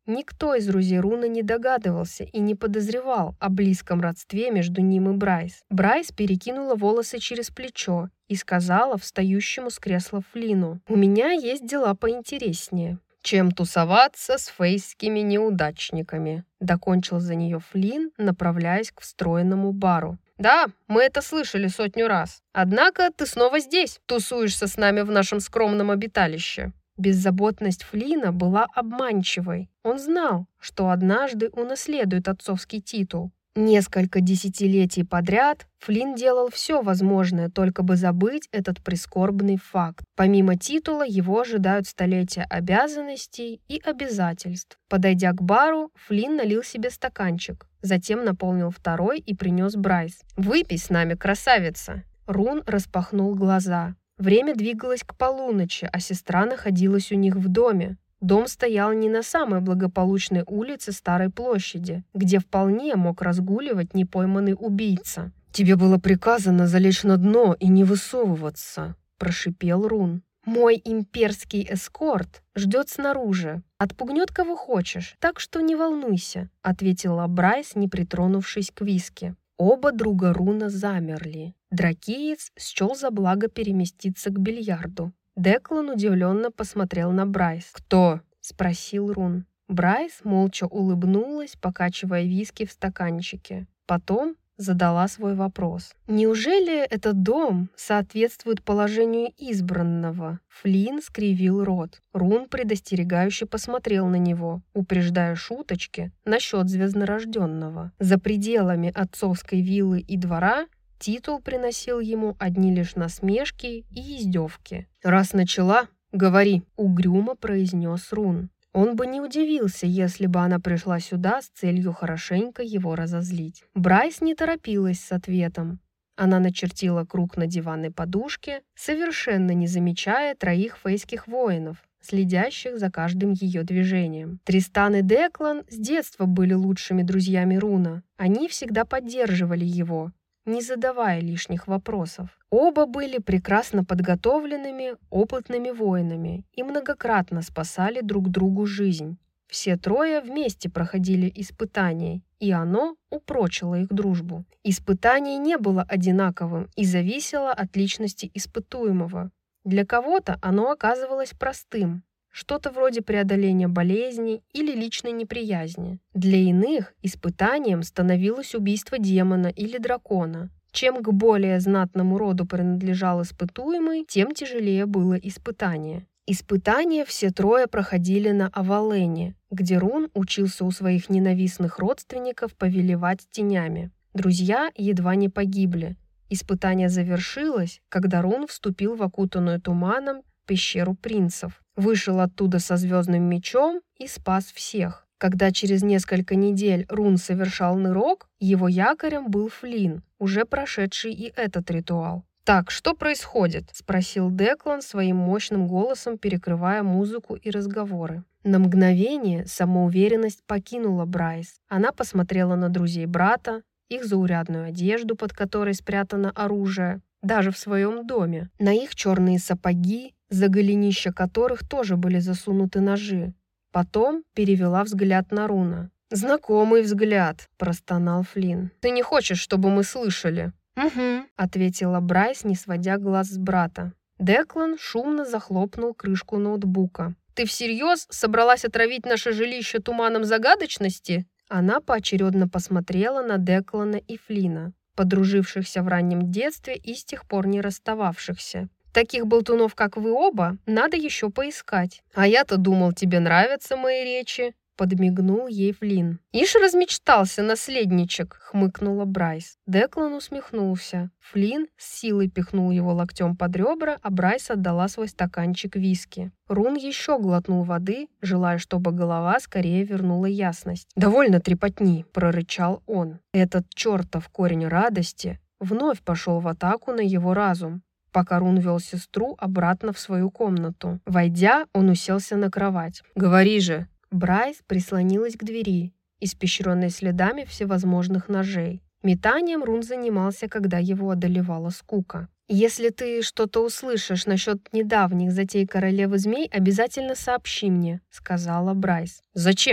Никто из друзей Руна не догадывался и не подозревал о близком родстве между ним и Брайс. Брайс перекинула волосы через плечо и сказала встающему с кресла Флину: «У меня есть дела поинтереснее, чем тусоваться с фейскими неудачниками», докончил за нее Флин, направляясь к встроенному бару. «Да, мы это слышали сотню раз. Однако ты снова здесь, тусуешься с нами в нашем скромном обиталище». Беззаботность Флина была обманчивой. Он знал, что однажды унаследует отцовский титул. Несколько десятилетий подряд Флин делал все возможное, только бы забыть этот прискорбный факт. Помимо титула его ожидают столетия обязанностей и обязательств. Подойдя к бару, Флин налил себе стаканчик, затем наполнил второй и принес Брайс. «Выпей с нами, красавица!» Рун распахнул глаза. Время двигалось к полуночи, а сестра находилась у них в доме. Дом стоял не на самой благополучной улице Старой площади, где вполне мог разгуливать непойманный убийца. «Тебе было приказано залечь на дно и не высовываться», – прошипел Рун. «Мой имперский эскорт ждет снаружи. Отпугнет кого хочешь, так что не волнуйся», – ответила Брайс, не притронувшись к виски. Оба друга Руна замерли. Дракиец счел за благо переместиться к бильярду. Деклан удивленно посмотрел на Брайс. «Кто?» – спросил Рун. Брайс молча улыбнулась, покачивая виски в стаканчике. Потом задала свой вопрос. «Неужели этот дом соответствует положению избранного?» Флин скривил рот. Рун предостерегающе посмотрел на него, упреждая шуточки насчет звезднорожденного. За пределами отцовской виллы и двора титул приносил ему одни лишь насмешки и издевки. «Раз начала, говори», — угрюмо произнес Рун. Он бы не удивился, если бы она пришла сюда с целью хорошенько его разозлить. Брайс не торопилась с ответом. Она начертила круг на диванной подушке, совершенно не замечая троих фейских воинов, следящих за каждым ее движением. Тристан и Деклан с детства были лучшими друзьями Руна. Они всегда поддерживали его, не задавая лишних вопросов. Оба были прекрасно подготовленными, опытными воинами и многократно спасали друг другу жизнь. Все трое вместе проходили испытания, и оно упрочило их дружбу. Испытание не было одинаковым и зависело от личности испытуемого. Для кого-то оно оказывалось простым, что-то вроде преодоления болезни или личной неприязни. Для иных испытанием становилось убийство демона или дракона. Чем к более знатному роду принадлежал испытуемый, тем тяжелее было испытание. Испытания все трое проходили на Авалене, где Рун учился у своих ненавистных родственников повелевать тенями. Друзья едва не погибли. Испытание завершилось, когда Рун вступил в окутанную туманом пещеру принцев, вышел оттуда со звездным мечом и спас всех. Когда через несколько недель Рун совершал нырок, его якорем был Флин, уже прошедший и этот ритуал. «Так, что происходит?» – спросил Деклан своим мощным голосом, перекрывая музыку и разговоры. На мгновение самоуверенность покинула Брайс. Она посмотрела на друзей брата, их заурядную одежду, под которой спрятано оружие, даже в своем доме, на их черные сапоги, за голенища которых тоже были засунуты ножи. Потом перевела взгляд на Руна. «Знакомый взгляд», – простонал Флин. «Ты не хочешь, чтобы мы слышали?» «Угу», – ответила Брайс, не сводя глаз с брата. Деклан шумно захлопнул крышку ноутбука. «Ты всерьез собралась отравить наше жилище туманом загадочности?» Она поочередно посмотрела на Деклана и Флина, подружившихся в раннем детстве и с тех пор не расстававшихся. «Таких болтунов, как вы оба, надо еще поискать. А я-то думал, тебе нравятся мои речи», — подмигнул ей Флин. «Ишь размечтался, наследничек», — хмыкнула Брайс. Деклан усмехнулся. Флин с силой пихнул его локтем под ребра, а Брайс отдала свой стаканчик виски. Рун еще глотнул воды, желая, чтобы голова скорее вернула ясность. «Довольно трепотни», — прорычал он. Этот чертов корень радости вновь пошел в атаку на его разум, пока Рун вел сестру обратно в свою комнату. Войдя, он уселся на кровать. «Говори же!» Брайс прислонилась к двери, испещренной следами всевозможных ножей. Метанием Рун занимался, когда его одолевала скука. «Если ты что-то услышишь насчет недавних затей королевы змей, обязательно сообщи мне», — сказала Брайс. «Зачем?»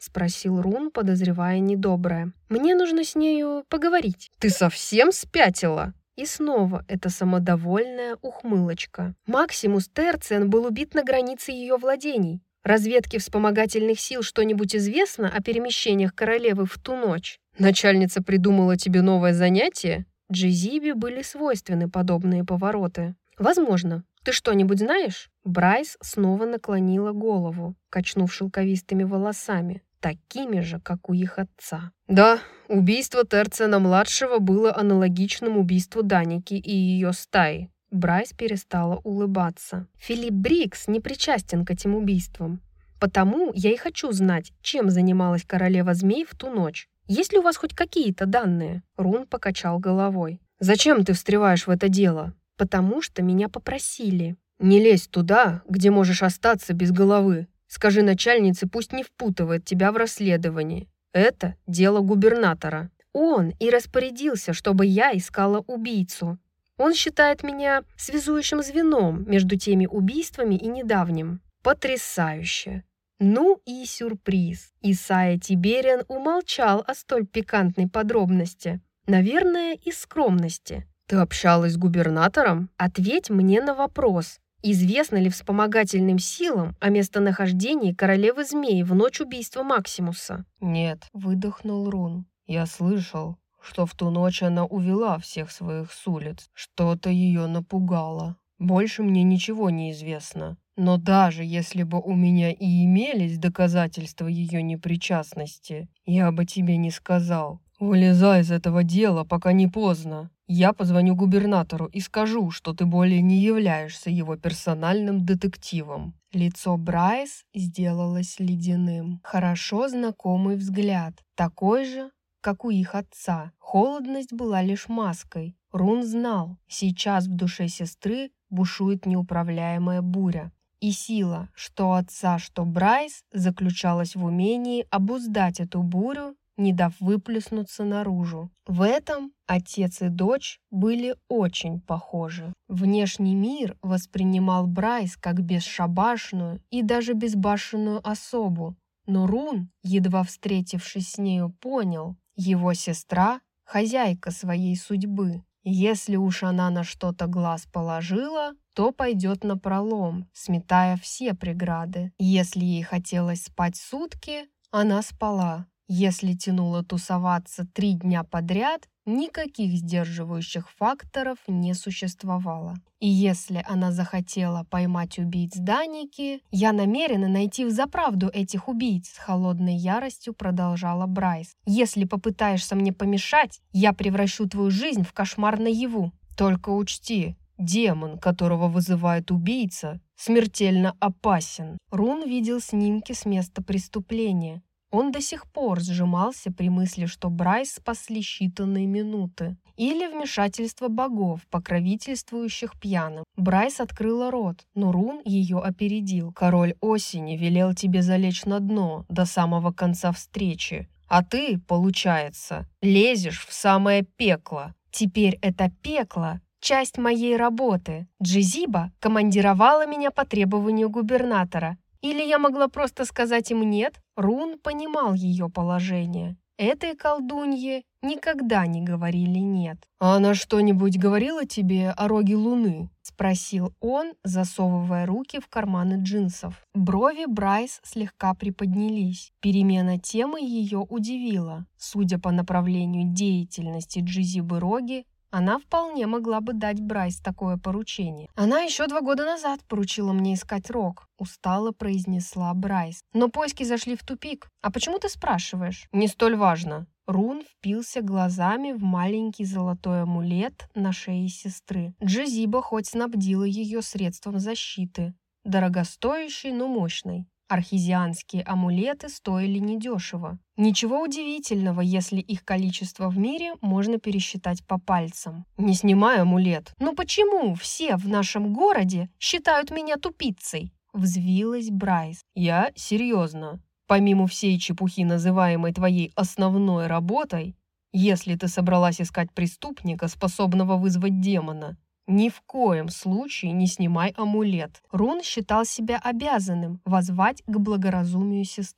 спросил Рун, подозревая недоброе. «Мне нужно с нею поговорить». «Ты совсем спятила?» И снова эта самодовольная ухмылочка. Максимус Терциен был убит на границе ее владений. Разведке вспомогательных сил что-нибудь известно о перемещениях королевы в ту ночь? Начальница придумала тебе новое занятие? Джезибе были свойственны подобные повороты. «Возможно. Ты что-нибудь знаешь?» Брайс снова наклонила голову, качнув шелковистыми волосами, такими же, как у их отца. «Да, убийство Терциена-младшего было аналогичным убийству Даники и ее стаи». Брайс перестала улыбаться. «Филипп Брикс не причастен к этим убийствам. Потому я и хочу знать, чем занималась королева змей в ту ночь. Есть ли у вас хоть какие-то данные?» Рун покачал головой. «Зачем ты встреваешь в это дело?» «Потому что меня попросили». «Не лезь туда, где можешь остаться без головы. Скажи начальнице, пусть не впутывает тебя в расследование. Это дело губернатора». «Он и распорядился, чтобы я искала убийцу. Он считает меня связующим звеном между теми убийствами и недавним». «Потрясающе!» Ну и сюрприз. Исайя Тибериан умолчал о столь пикантной подробности. Наверное, из скромности. «Ты общалась с губернатором?» «Ответь мне на вопрос. Известно ли вспомогательным силам о местонахождении королевы змей в ночь убийства Максимуса?» «Нет», — выдохнул Рун. «Я слышал, что в ту ночь она увела всех своих с улиц. Что-то ее напугало. Больше мне ничего не известно. Но даже если бы у меня и имелись доказательства ее непричастности, я бы тебе не сказал. Вылезай из этого дела, пока не поздно. Я позвоню губернатору и скажу, что ты более не являешься его персональным детективом». Лицо Брайс сделалось ледяным. Хорошо знакомый взгляд, такой же, как у их отца. Холодность была лишь маской. Рун знал, сейчас в душе сестры бушует неуправляемая буря. И сила, что отца, что Брайс, заключалась в умении обуздать эту бурю, не дав выплеснуться наружу. В этом отец и дочь были очень похожи. Внешний мир воспринимал Брайс как бесшабашную и даже безбашенную особу, но Рун, едва встретившись с нею, понял, его сестра – хозяйка своей судьбы. Если уж она на что-то глаз положила, то пойдет напролом, сметая все преграды. Если ей хотелось спать сутки, она спала. Если тянуло тусоваться три дня подряд, никаких сдерживающих факторов не существовало. И если она захотела поймать убийц Даники, я намерена найти взаправду этих убийц, с холодной яростью продолжала Брайс. Если попытаешься мне помешать, я превращу твою жизнь в кошмар наяву. Только учти, демон, которого вызывает убийца, смертельно опасен. Рун видел снимки с места преступления. Он до сих пор сжимался при мысли, что Брайс спасли считанные минуты. Или вмешательство богов, покровительствующих пьяным. Брайс открыла рот, но Рун ее опередил. «Король осени велел тебе залечь на дно до самого конца встречи, а ты, получается, лезешь в самое пекло». «Теперь это пекло – часть моей работы. Джезиба командировала меня по требованию губернатора. Или я могла просто сказать им «нет»?» Рун понимал ее положение. Этой колдунье никогда не говорили «нет». «А она что-нибудь говорила тебе о роге луны?» — спросил он, засовывая руки в карманы джинсов. Брови Брайс слегка приподнялись. Перемена темы ее удивила. Судя по направлению деятельности Джезибы Роги, она вполне могла бы дать Брайс такое поручение. «Она еще два года назад поручила мне искать рог», — устало произнесла Брайс. «Но поиски зашли в тупик. А почему ты спрашиваешь?» «Не столь важно». Рун впился глазами в маленький золотой амулет на шее сестры. Джезиба хоть снабдила ее средством защиты. Дорогостоящей, но мощной. Архизианские амулеты стоили недешево. Ничего удивительного, если их количество в мире можно пересчитать по пальцам. «Не снимай амулет». «Ну почему все в нашем городе считают меня тупицей?» — взвилась Брайс. «Я серьезно. Помимо всей чепухи, называемой твоей основной работой, если ты собралась искать преступника, способного вызвать демона, ни в коем случае не снимай амулет». Рун считал себя обязанным воззвать к благоразумию сестры.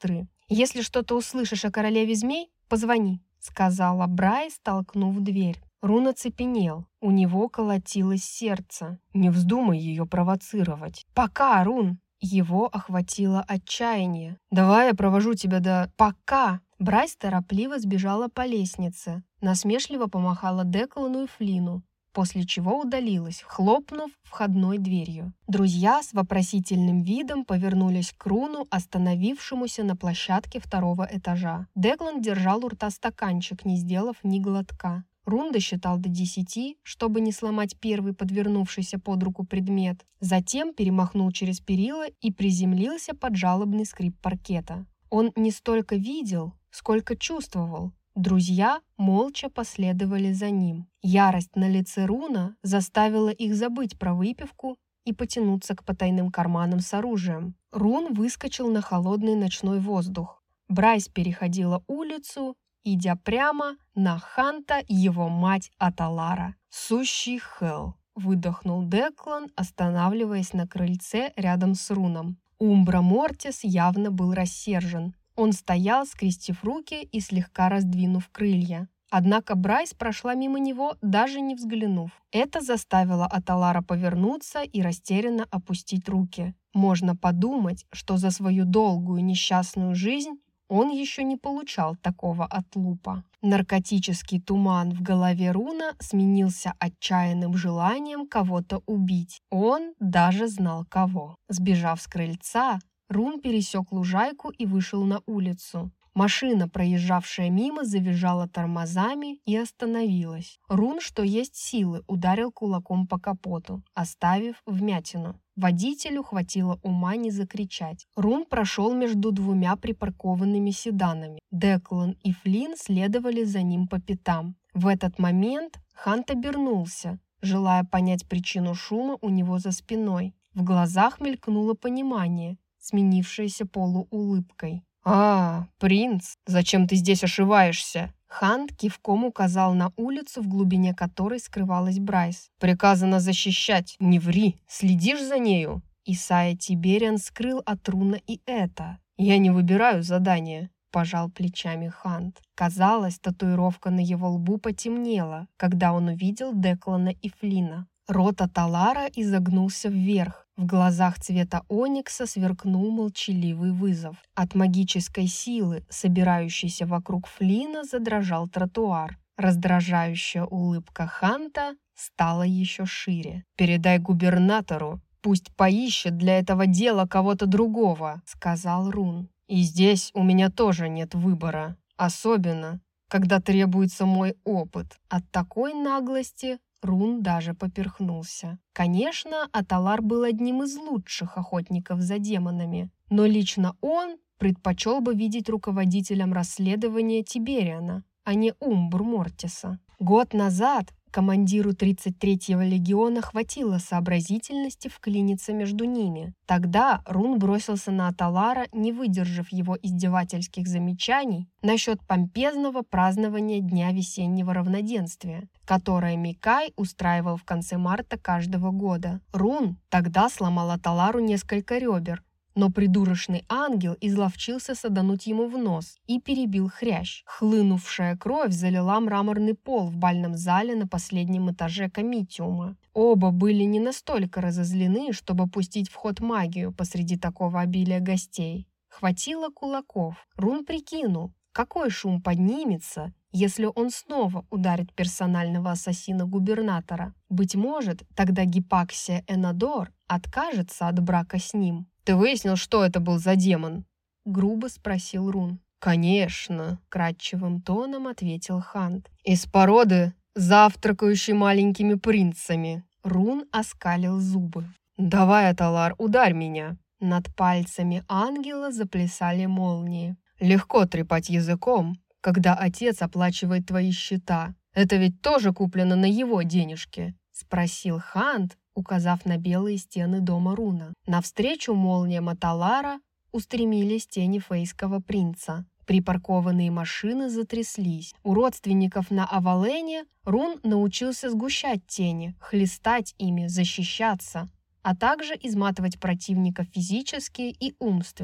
«Если что-то услышишь о королеве змей, позвони», — сказала Брайс, толкнув дверь. Рун оцепенел. У него колотилось сердце. «Не вздумай ее провоцировать». «Пока, Рун!» Его охватило отчаяние. «Давай я провожу тебя до...» «Пока!» Брайс торопливо сбежала по лестнице, насмешливо помахала Деклану и Флину, после чего удалилась, хлопнув входной дверью. Друзья с вопросительным видом повернулись к Руну, остановившемуся на площадке второго этажа. Деклан держал у рта стаканчик, не сделав ни глотка. Рун досчитал до десяти, чтобы не сломать первый подвернувшийся под руку предмет. Затем перемахнул через перила и приземлился под жалобный скрип паркета. Он не столько видел, сколько чувствовал. Друзья молча последовали за ним. Ярость на лице Руна заставила их забыть про выпивку и потянуться к потайным карманам с оружием. Рун выскочил на холодный ночной воздух. Брайс переходила улицу, идя прямо на Ханта и его мать Аталара. «Сущий хелл», — выдохнул Деклан, останавливаясь на крыльце рядом с Руном. Умбра Мортис явно был рассержен. Он стоял, скрестив руки и слегка раздвинув крылья. Однако Брайс прошла мимо него, даже не взглянув. Это заставило Аталара повернуться и растерянно опустить руки. Можно подумать, что за свою долгую несчастную жизнь он еще не получал такого отлупа. Наркотический туман в голове Руна сменился отчаянным желанием кого-то убить. Он даже знал кого. Сбежав с крыльца, Рун пересек лужайку и вышел на улицу. Машина, проезжавшая мимо, завизжала тормозами и остановилась. Рун, что есть силы, ударил кулаком по капоту, оставив вмятину. Водителю хватило ума не закричать. Рун прошел между двумя припаркованными седанами. Деклан и Флин следовали за ним по пятам. В этот момент Хант обернулся, желая понять причину шума у него за спиной. В глазах мелькнуло понимание, сменившееся полуулыбкой. «А, принц, зачем ты здесь ошиваешься?» Хант кивком указал на улицу, в глубине которой скрывалась Брайс. «Приказано защищать. Не ври. Следишь за нею?» Исайя Тибериан скрыл от Руна и это. «Я не выбираю задание», – пожал плечами Хант. Казалось, татуировка на его лбу потемнела, когда он увидел Деклана и Флина. Рот Аталара изогнулся вверх. В глазах цвета оникса сверкнул молчаливый вызов. От магической силы, собирающейся вокруг Флина, задрожал тротуар. Раздражающая улыбка Ханта стала еще шире. «Передай губернатору, пусть поищет для этого дела кого-то другого», — сказал Рун. «И здесь у меня тоже нет выбора, особенно, когда требуется мой опыт». От такой наглости Рун даже поперхнулся. Конечно, Аталар был одним из лучших охотников за демонами, но лично он предпочел бы видеть руководителем расследования Тибериана, а не Умбру Мортиса. Год назад командиру тридцать третьего легиона хватило сообразительности вклиниться между ними. Тогда Рун бросился на Аталара, не выдержав его издевательских замечаний насчет помпезного празднования Дня весеннего равноденствия, которое Микай устраивал в конце марта каждого года. Рун тогда сломал Аталару несколько ребер, но придурочный ангел изловчился садануть ему в нос и перебил хрящ. Хлынувшая кровь залила мраморный пол в бальном зале на последнем этаже комитиума. Оба были не настолько разозлены, чтобы пустить в ход магию посреди такого обилия гостей. Хватило кулаков. Рун прикинул, какой шум поднимется, если он снова ударит персонального ассасина губернатора. Быть может, тогда Гипаксия Энадор откажется от брака с ним. «Ты выяснил, что это был за демон?» — грубо спросил Рун. «Конечно», — кратчевым тоном ответил Хант. «Из породы, завтракающей маленькими принцами». Рун оскалил зубы. «Давай, Аталар, ударь меня». Над пальцами ангела заплясали молнии. «Легко трепать языком, когда отец оплачивает твои счета. Это ведь тоже куплено на его денежки?» — спросил Хант, указав на белые стены дома Руна. Навстречу молниям Аталара устремились тени фейского принца. Припаркованные машины затряслись. У родственников на Авалене Рун научился сгущать тени, хлестать ими, защищаться, а также изматывать противника физически и умственно.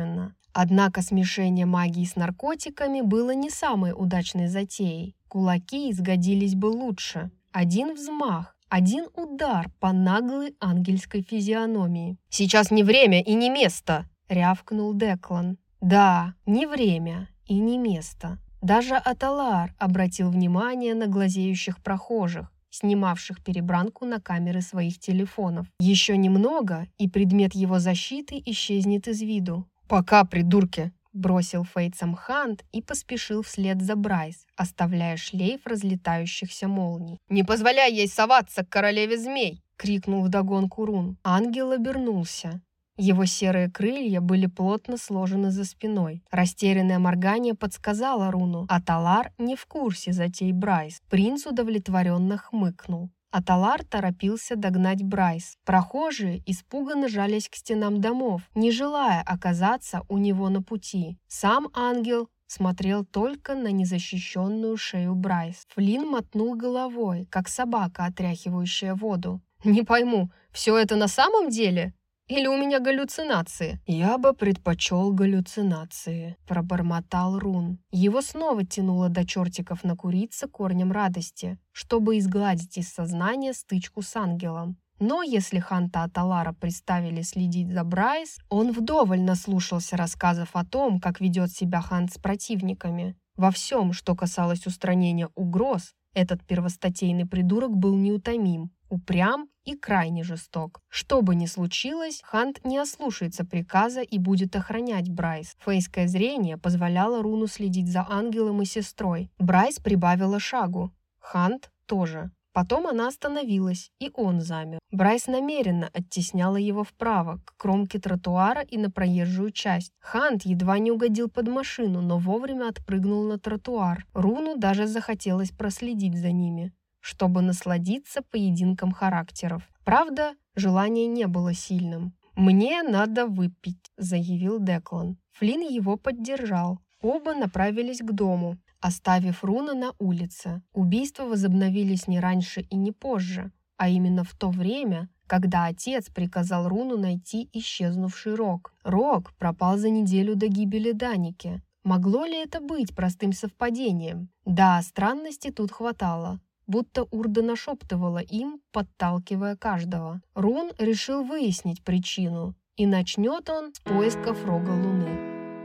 Однако смешение магии с наркотиками было не самой удачной затеей. Кулаки изгодились бы лучше. Один взмах, один удар по наглой ангельской физиономии. «Сейчас не время и не место!» — рявкнул Деклан. «Да, не время и не место». Даже Аталар обратил внимание на глазеющих прохожих, снимавших перебранку на камеры своих телефонов. Еще немного, и предмет его защиты исчезнет из виду. «Пока, придурки!» — бросил Фейтсом Хант и поспешил вслед за Брайс, оставляя шлейф разлетающихся молний. «Не позволяй ей соваться к королеве змей!» — крикнул вдогонку Рун. Ангел обернулся. Его серые крылья были плотно сложены за спиной. Растерянное моргание подсказало Руну. Аталар не в курсе затей Брайс. Принц удовлетворенно хмыкнул. Аталар торопился догнать Брайс. Прохожие испуганно жались к стенам домов, не желая оказаться у него на пути. Сам ангел смотрел только на незащищенную шею Брайс. Флинн мотнул головой, как собака, отряхивающая воду. «Не пойму, все это на самом деле? Или у меня галлюцинации?» «Я бы предпочел галлюцинации», — пробормотал Рун. Его снова тянуло до чертиков накуриться корнем радости, чтобы изгладить из сознания стычку с ангелом. Но если Ханта Аталара приставили следить за Брайс, он вдоволь наслушался рассказов о том, как ведет себя Хант с противниками. Во всем, что касалось устранения угроз, этот первостатейный придурок был неутомим, упрям и крайне жесток. Что бы ни случилось, Хант не ослушается приказа и будет охранять Брайс. Фейское зрение позволяло Руну следить за ангелом и сестрой. Брайс прибавила шагу. Хант тоже. Потом она остановилась, и он замер. Брайс намеренно оттесняла его вправо, к кромке тротуара и на проезжую часть. Хант едва не угодил под машину, но вовремя отпрыгнул на тротуар. Руну даже захотелось проследить за ними, чтобы насладиться поединком характеров. Правда, желание не было сильным. «Мне надо выпить», — заявил Деклан. Флинн его поддержал. Оба направились к дому, оставив Руна на улице. Убийства возобновились не раньше и не позже, а именно в то время, когда отец приказал Руну найти исчезнувший Рог. Рог пропал за неделю до гибели Даники. Могло ли это быть простым совпадением? Да, странностей тут хватало. Будто Урда нашептывала им, подталкивая каждого. Рун решил выяснить причину, и начнет он с поисков Рога Луны.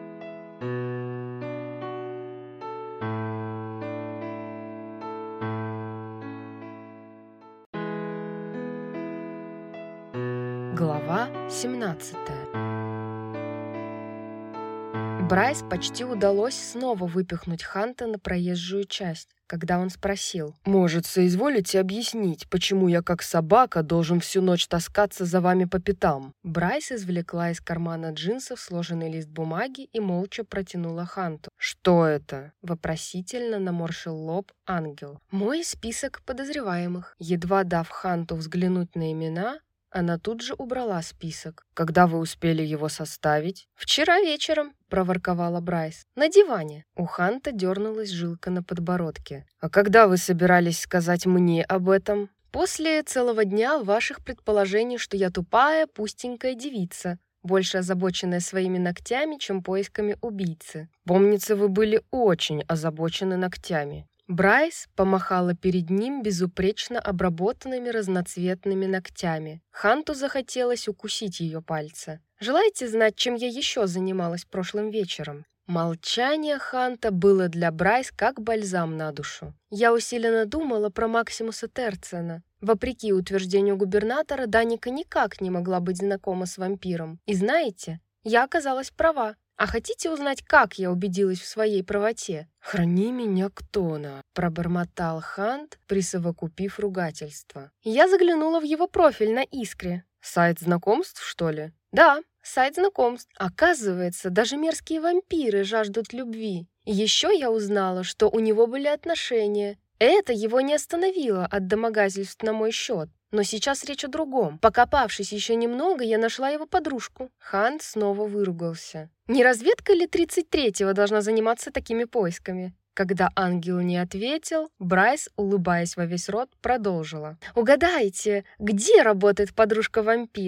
Глава семнадцатая. Брайс почти удалось снова выпихнуть Ханта на проезжую часть, когда он спросил: «Может, соизволите объяснить, почему я, как собака, должен всю ночь таскаться за вами по пятам?» Брайс извлекла из кармана джинсов сложенный лист бумаги и молча протянула Ханту. «Что это?» — вопросительно наморщил лоб ангел. «Мой список подозреваемых». Едва дав Ханту взглянуть на имена, она тут же убрала список. «Когда вы успели его составить?» «Вчера вечером», — проворковала Брайс. «На диване». У Ханта дернулась жилка на подбородке. «А когда вы собирались сказать мне об этом?» «После целого дня ваших предположений, что я тупая, пустенькая девица, больше озабоченная своими ногтями, чем поисками убийцы. Помнится, вы были очень озабочены ногтями». Брайс помахала перед ним безупречно обработанными разноцветными ногтями. Ханту захотелось укусить ее пальцы. «Желаете знать, чем я еще занималась прошлым вечером?» Молчание Ханта было для Брайс как бальзам на душу. «Я усиленно думала про Максимуса Терцена. Вопреки утверждению губернатора, Даника никак не могла быть знакома с вампиром. И знаете, я оказалась права. А хотите узнать, как я убедилась в своей правоте?» «Храни меня, Ктона», — пробормотал Хант, присовокупив ругательство. Я заглянула в его профиль на Искре. «Сайт знакомств, что ли?» «Да, сайт знакомств. Оказывается, даже мерзкие вампиры жаждут любви. И еще я узнала, что у него были отношения. Это его не остановило от домогательств на мой счет. Но сейчас речь о другом. Покопавшись еще немного, я нашла его подружку». Хант снова выругался. «Не разведка ли тридцать третьего должна заниматься такими поисками?» Когда ангел не ответил, Брайс, улыбаясь во весь рот, продолжила. «Угадайте, где работает подружка вампира?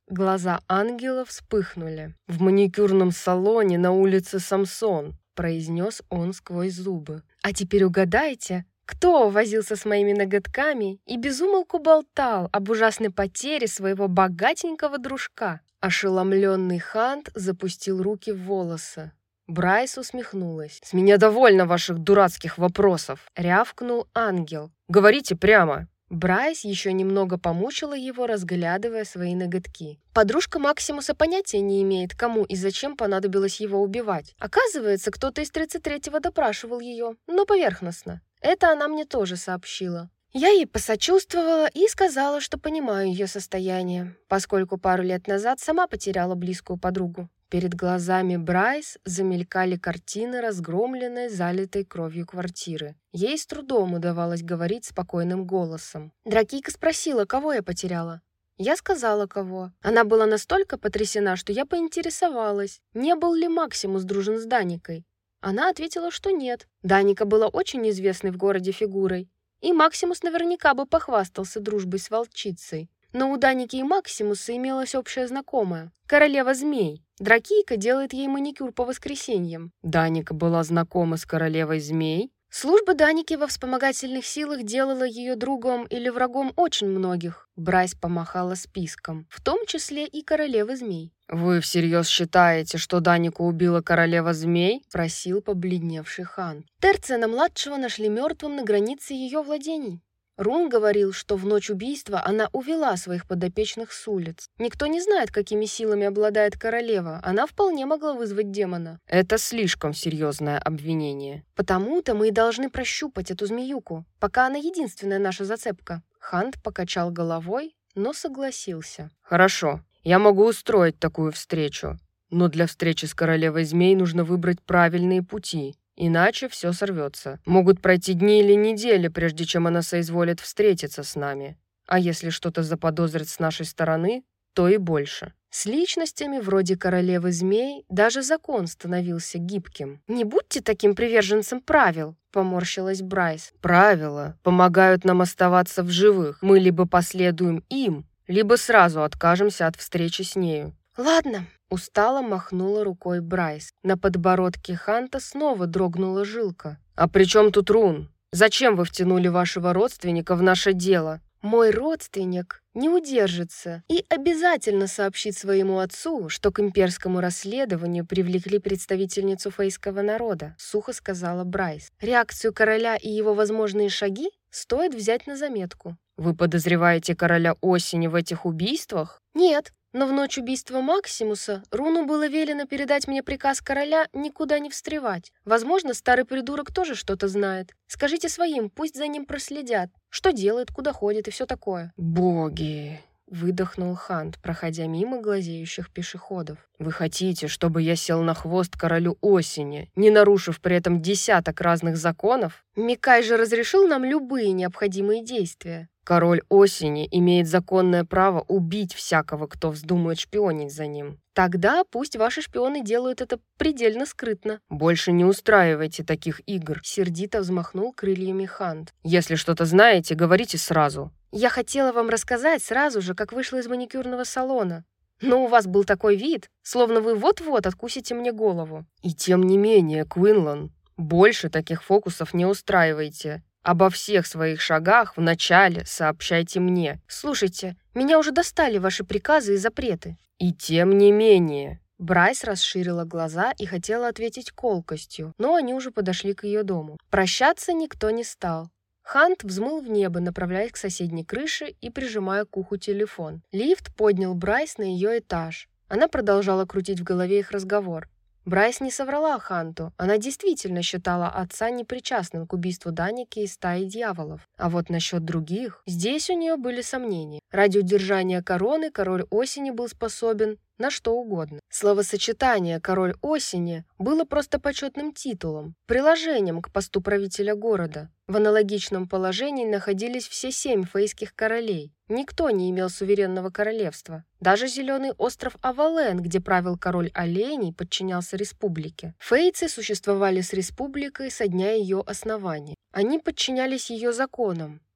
Глаза ангела вспыхнули. «В маникюрном салоне на улице Самсон», — произнес он сквозь зубы. «А теперь угадайте, кто возился с моими ноготками и безумолку болтал об ужасной потере своего богатенького дружка?» Ошеломленный Хант запустил руки в волосы. Брайс усмехнулась. «С меня довольно ваших дурацких вопросов», — рявкнул ангел. «Говорите прямо». Брайс еще немного помучила его, разглядывая свои ноготки. Подружка Максимуса понятия не имеет, кому и зачем понадобилось его убивать. Оказывается, кто-то из тридцать третьего допрашивал ее, но поверхностно. Это она мне тоже сообщила. Я ей посочувствовала и сказала, что понимаю ее состояние, поскольку пару лет назад сама потеряла близкую подругу. Перед глазами Брайс замелькали картины разгромленной, залитой кровью квартиры. Ей с трудом удавалось говорить спокойным голосом. Дракийка спросила, кого я потеряла. Я сказала, кого. Она была настолько потрясена, что я поинтересовалась, не был ли Максимус дружен с Даникой. Она ответила, что нет. Даника была очень известной в городе фигурой, и Максимус наверняка бы похвастался дружбой с волчицей. Но у Даники и Максимуса имелась общая знакомая – королева змей. Дракийка делает ей маникюр по воскресеньям. Даника была знакома с королевой змей. Служба Даники во вспомогательных силах делала ее другом или врагом очень многих. Брайс помахала списком, в том числе и королевы змей. «Вы всерьез считаете, что Данику убила королева змей?» – просил побледневший хан. Терцена-младшего нашли мертвым на границе ее владений. Рун говорил, что в ночь убийства она увела своих подопечных с улиц. Никто не знает, какими силами обладает королева. Она вполне могла вызвать демона. Это слишком серьезное обвинение. Потому-то мы и должны прощупать эту змеюку, пока она единственная наша зацепка. Хант покачал головой, но согласился. Хорошо, я могу устроить такую встречу. Но для встречи с королевой змей нужно выбрать правильные пути. Иначе все сорвется. Могут пройти дни или недели, прежде чем она соизволит встретиться с нами. А если что-то заподозрит с нашей стороны, то и больше. С личностями вроде королевы змей даже закон становился гибким. «Не будьте таким приверженцем правил», — поморщилась Брайс. «Правила помогают нам оставаться в живых. Мы либо последуем им, либо сразу откажемся от встречи с нею». «Ладно», — устало махнула рукой Брайс. На подбородке Ханта снова дрогнула жилка. «А при чем тут Рун? Зачем вы втянули вашего родственника в наше дело?» «Мой родственник не удержится и обязательно сообщит своему отцу, что к имперскому расследованию привлекли представительницу фейского народа», — сухо сказала Брайс. «Реакцию короля и его возможные шаги стоит взять на заметку». «Вы подозреваете короля осени в этих убийствах?» «Нет. Но в ночь убийства Максимуса Руну было велено передать мне приказ короля никуда не встревать. Возможно, старый придурок тоже что-то знает. Скажите своим, пусть за ним проследят. Что делает, куда ходит и все такое». «Боги!» — выдохнул Хант, проходя мимо глазеющих пешеходов. «Вы хотите, чтобы я сел на хвост королю осени, не нарушив при этом десяток разных законов? Микай же разрешил нам любые необходимые действия». «Король осени имеет законное право убить всякого, кто вздумает шпионить за ним». «Тогда пусть ваши шпионы делают это предельно скрытно». «Больше не устраивайте таких игр», — сердито взмахнул крыльями Хант. «Если что-то знаете, говорите сразу». «Я хотела вам рассказать сразу же, как вышла из маникюрного салона. Но у вас был такой вид, словно вы вот-вот откусите мне голову». «И тем не менее, Квинлан, больше таких фокусов не устраивайте. Обо всех своих шагах вначале сообщайте мне». «Слушайте, меня уже достали ваши приказы и запреты». «И тем не менее». Брайс расширила глаза и хотела ответить колкостью, но они уже подошли к ее дому. Прощаться никто не стал. Хант взмыл в небо, направляясь к соседней крыше и прижимая к уху телефон. Лифт поднял Брайс на ее этаж. Она продолжала крутить в голове их разговор. Брайс не соврала Ханту. Она действительно считала отца непричастным к убийству Даники и стаи дьяволов. А вот насчет других, здесь у нее были сомнения. Ради удержания короны король осени был способен на что угодно. Словосочетание «король осени» было просто почетным титулом, приложением к посту правителя города. В аналогичном положении находились все семь фейских королей. Никто не имел суверенного королевства. Даже зеленый остров Авален, где правил король оленей, подчинялся республике. Фейцы существовали с республикой со дня ее основания. Они подчинялись ее законам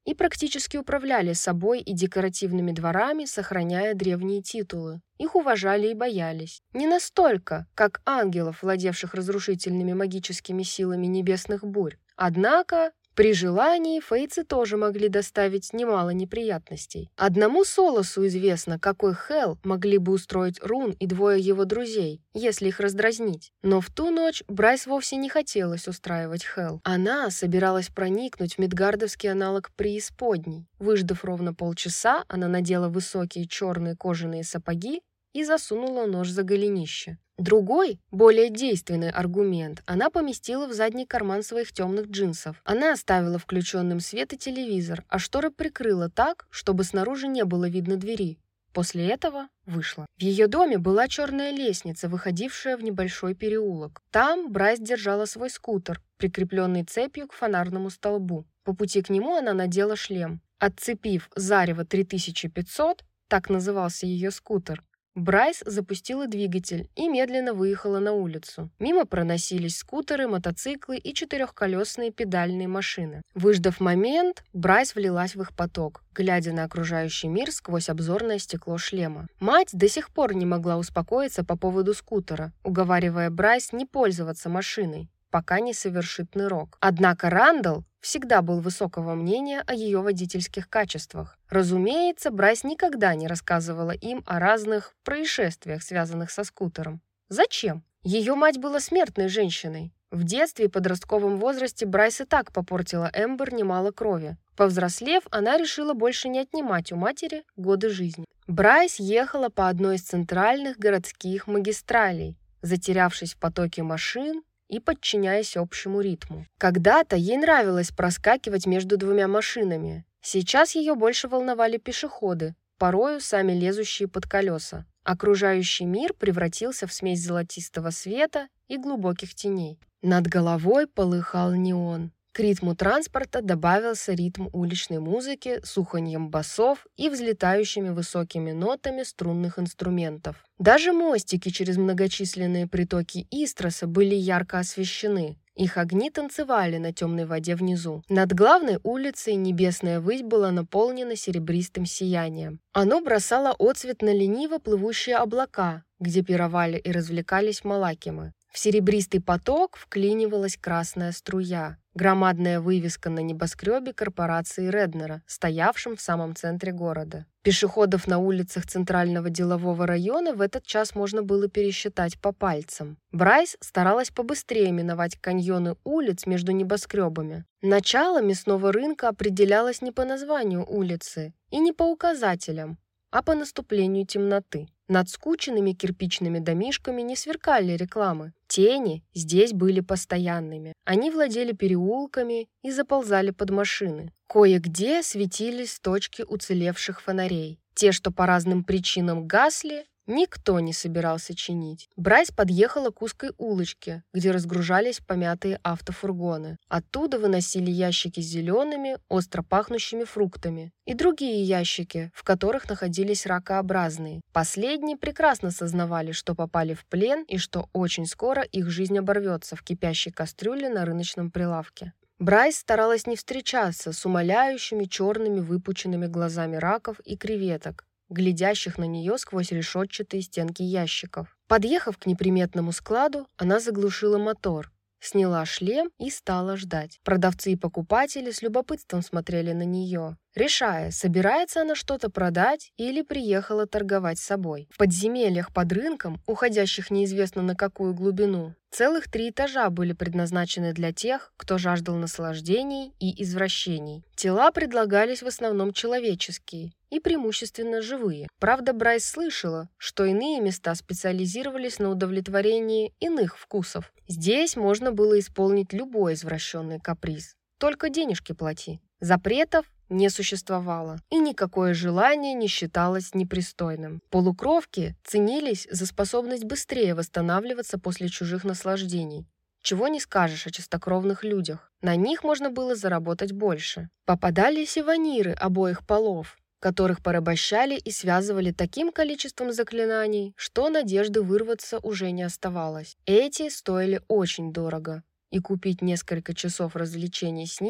и практически управляли собой и декоративными дворами, сохраняя древние титулы. Их уважали и боялись. Не настолько, как ангелов, владевших разрушительными магическими силами небесных бурь. Однако, при желании фейцы тоже могли доставить немало неприятностей. Одному Солосу известно, какой хелл могли бы устроить Рун и двое его друзей, если их раздразнить. Но в ту ночь Брайс вовсе не хотелось устраивать хелл. Она собиралась проникнуть в мидгардовский аналог преисподней. Выждав ровно полчаса, она надела высокие черные кожаные сапоги и засунула нож за голенище. Другой, более действенный аргумент она поместила в задний карман своих темных джинсов. Она оставила включенным свет и телевизор, а шторы прикрыла так, чтобы снаружи не было видно двери. После этого вышла. В ее доме была черная лестница, выходившая в небольшой переулок. Там Брайс держала свой скутер, прикрепленный цепью к фонарному столбу. По пути к нему она надела шлем. Отцепив Зарево три тысячи пятьсот, так назывался ее скутер, Брайс запустила двигатель и медленно выехала на улицу. Мимо проносились скутеры, мотоциклы и четырехколесные педальные машины. Выждав момент, Брайс влилась в их поток, глядя на окружающий мир сквозь обзорное стекло шлема. Мать до сих пор не могла успокоиться по поводу скутера, уговаривая Брайс не пользоваться машиной, пока не совершит нырок. Однако Рандall всегда был высокого мнения о ее водительских качествах. Разумеется, Брайс никогда не рассказывала им о разных происшествиях, связанных со скутером. Зачем? Ее мать была смертной женщиной. В детстве и подростковом возрасте Брайс и так попортила Эмбер немало крови. Повзрослев, она решила больше не отнимать у матери годы жизни. Брайс ехала по одной из центральных городских магистралей, затерявшись в потоке машин и подчиняясь общему ритму. Когда-то ей нравилось проскакивать между двумя машинами. Сейчас ее больше волновали пешеходы, порою сами лезущие под колеса. Окружающий мир превратился в смесь золотистого света и глубоких теней. Над головой полыхал неон. К ритму транспорта добавился ритм уличной музыки с уханьем басов и взлетающими высокими нотами струнных инструментов. Даже мостики через многочисленные притоки Истроса были ярко освещены. Их огни танцевали на темной воде внизу. Над главной улицей небесная высь была наполнена серебристым сиянием. Оно бросало отсвет на лениво плывущие облака, где пировали и развлекались малакимы. В серебристый поток вклинивалась красная струя. Громадная вывеска на небоскребе корпорации Реднера, стоявшем в самом центре города. Пешеходов на улицах центрального делового района в этот час можно было пересчитать по пальцам. Брайс старалась побыстрее миновать каньоны улиц между небоскребами. Начало мясного рынка определялось не по названию улицы и не по указателям, а по наступлению темноты. Над скученными кирпичными домишками не сверкали рекламы. Тени здесь были постоянными. Они владели переулками и заползали под машины. Кое-где светились точки уцелевших фонарей. Те, что по разным причинам гасли, никто не собирался чинить. Брайс подъехала к узкой улочке, где разгружались помятые автофургоны. Оттуда выносили ящики с зелеными, остро пахнущими фруктами и другие ящики, в которых находились ракообразные. Последние прекрасно сознавали, что попали в плен и что очень скоро их жизнь оборвется в кипящей кастрюле на рыночном прилавке. Брайс старалась не встречаться с умоляющими черными выпученными глазами раков и креветок, глядящих на нее сквозь решетчатые стенки ящиков. Подъехав к неприметному складу, она заглушила мотор, сняла шлем и стала ждать. Продавцы и покупатели с любопытством смотрели на нее, решая, собирается она что-то продать или приехала торговать собой. В подземельях под рынком, уходящих неизвестно на какую глубину, целых три этажа были предназначены для тех, кто жаждал наслаждений и извращений. Тела предлагались в основном человеческие и преимущественно живые. Правда, Брайс слышала, что иные места специализировались на удовлетворении иных вкусов. Здесь можно было исполнить любой извращенный каприз. Только денежки плати. Запретов не существовало, и никакое желание не считалось непристойным. Полукровки ценились за способность быстрее восстанавливаться после чужих наслаждений. Чего не скажешь о чистокровных людях. На них можно было заработать больше. Попадались и ваниры обоих полов, которых порабощали и связывали таким количеством заклинаний, что надежды вырваться уже не оставалось. Эти стоили очень дорого, и купить несколько часов развлечений с ним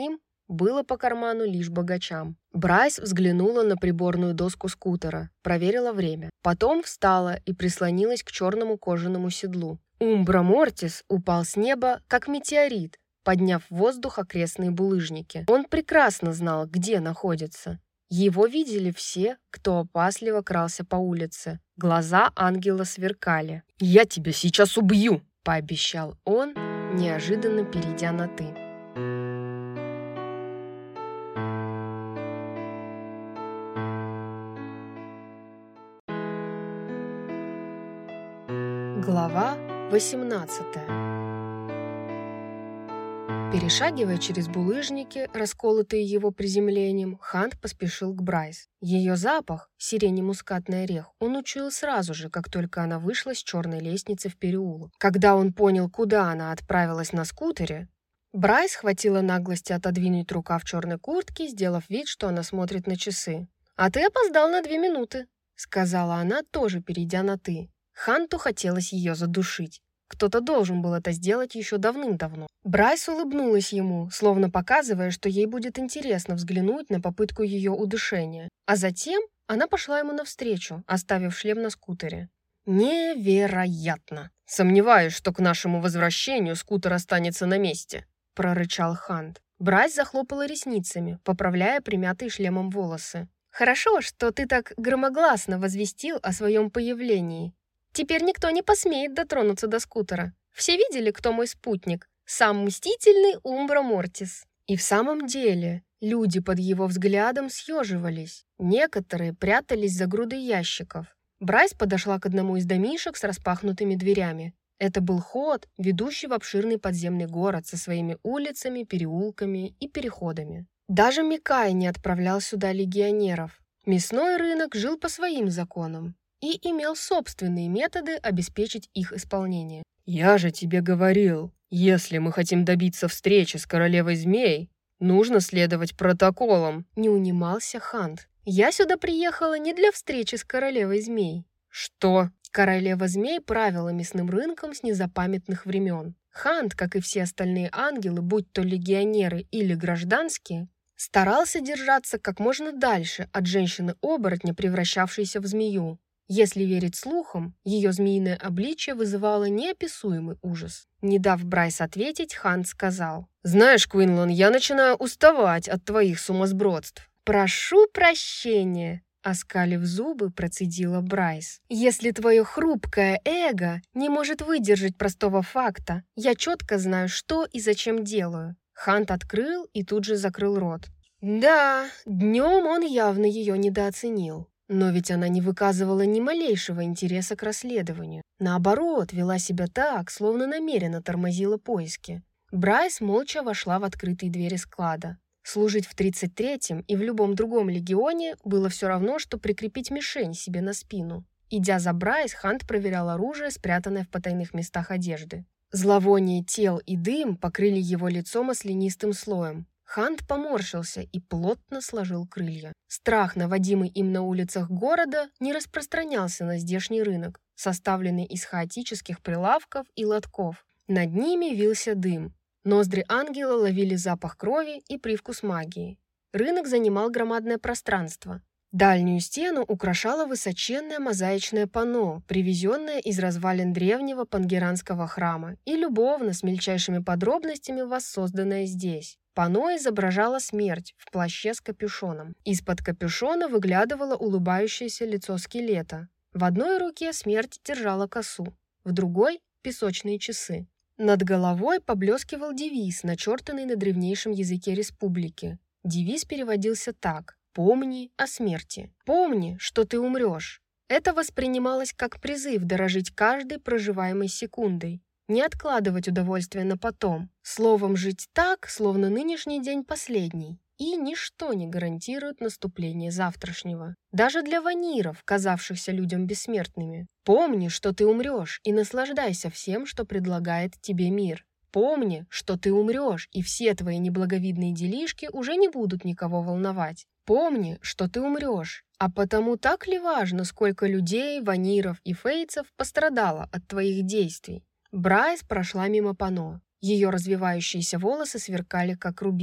было по карману лишь богачам. Брайс взглянула на приборную доску скутера, проверила время. Потом встала и прислонилась к черному кожаному седлу. Умбра Мортис упал с неба, как метеорит, подняв в воздух окрестные булыжники. Он прекрасно знал, где находится. Его видели все, кто опасливо крался по улице. Глаза ангела сверкали. «Я тебя сейчас убью!» – пообещал он, неожиданно перейдя на «ты». Глава восемнадцатая. Перешагивая через булыжники, расколотые его приземлением, Хант поспешил к Брайс. Ее запах, сирени-мускатный орех, он учуял сразу же, как только она вышла с черной лестницы в переулок. Когда он понял, куда она отправилась на скутере, Брайс хватило наглости отодвинуть рукав черной куртки, сделав вид, что она смотрит на часы. «А ты опоздал на две минуты», — сказала она, тоже перейдя на «ты». Ханту хотелось ее задушить. Кто-то должен был это сделать еще давным-давно. Брайс улыбнулась ему, словно показывая, что ей будет интересно взглянуть на попытку ее удушения. А затем она пошла ему навстречу, оставив шлем на скутере. «Невероятно! Сомневаюсь, что к нашему возвращению скутер останется на месте», — прорычал Хант. Брайс захлопала ресницами, поправляя примятые шлемом волосы. «Хорошо, что ты так громогласно возвестил о своем появлении. Теперь никто не посмеет дотронуться до скутера. Все видели, кто мой спутник? Сам мстительный Умбра Мортис». И в самом деле люди под его взглядом съеживались. Некоторые прятались за грудой ящиков. Брайс подошла к одному из домишек с распахнутыми дверями. Это был ход, ведущий в обширный подземный город со своими улицами, переулками и переходами. Даже Микай не отправлял сюда легионеров. Мясной рынок жил по своим законам и имел собственные методы обеспечить их исполнение. «Я же тебе говорил, если мы хотим добиться встречи с королевой змей, нужно следовать протоколам», — не унимался Хант. «Я сюда приехала не для встречи с королевой змей». «Что?» Королева змей правила мясным рынком с незапамятных времен. Хант, как и все остальные ангелы, будь то легионеры или гражданские, старался держаться как можно дальше от женщины-оборотня, превращавшейся в змею. Если верить слухам, ее змеиное обличие вызывало неописуемый ужас. Не дав Брайс ответить, Хант сказал: «Знаешь, Квинлан, я начинаю уставать от твоих сумасбродств». «Прошу прощения», — оскалив зубы, процедила Брайс. «Если твое хрупкое эго не может выдержать простого факта, я четко знаю, что и зачем делаю». Хант открыл и тут же закрыл рот. Да, днем он явно ее недооценил. Но ведь она не выказывала ни малейшего интереса к расследованию. Наоборот, вела себя так, словно намеренно тормозила поиски. Брайс молча вошла в открытые двери склада. Служить в тридцать третьем и в любом другом легионе было все равно, что прикрепить мишень себе на спину. Идя за Брайс, Хант проверял оружие, спрятанное в потайных местах одежды. Зловоние тел и дым покрыли его лицо маслянистым слоем. Хант поморщился и плотно сложил крылья. Страх, наводимый им на улицах города, не распространялся на здешний рынок, составленный из хаотических прилавков и лотков. Над ними вился дым. Ноздри ангела ловили запах крови и привкус магии. Рынок занимал громадное пространство. Дальнюю стену украшало высоченное мозаичное панно, привезенное из развалин древнего пангеранского храма и любовно с мельчайшими подробностями воссозданное здесь. Панно изображало смерть в плаще с капюшоном. Из-под капюшона выглядывало улыбающееся лицо скелета. В одной руке смерть держала косу, в другой — песочные часы. Над головой поблескивал девиз, начертанный на древнейшем языке республики. Девиз переводился так: «Помни о смерти. Помни, что ты умрешь». Это воспринималось как призыв дорожить каждой проживаемой секундой, не откладывать удовольствие на потом, словом, жить так, словно нынешний день последний, и ничто не гарантирует наступление завтрашнего. Даже для ваниров, казавшихся людям бессмертными. Помни, что ты умрешь, и наслаждайся всем, что предлагает тебе мир. Помни, что ты умрешь, и все твои неблаговидные делишки уже не будут никого волновать. Помни, что ты умрешь, а потому так ли важно, сколько людей, ваниров и фейцев пострадало от твоих действий? Брайс прошла мимо панно. Ее развивающиеся волосы сверкали, как рубин.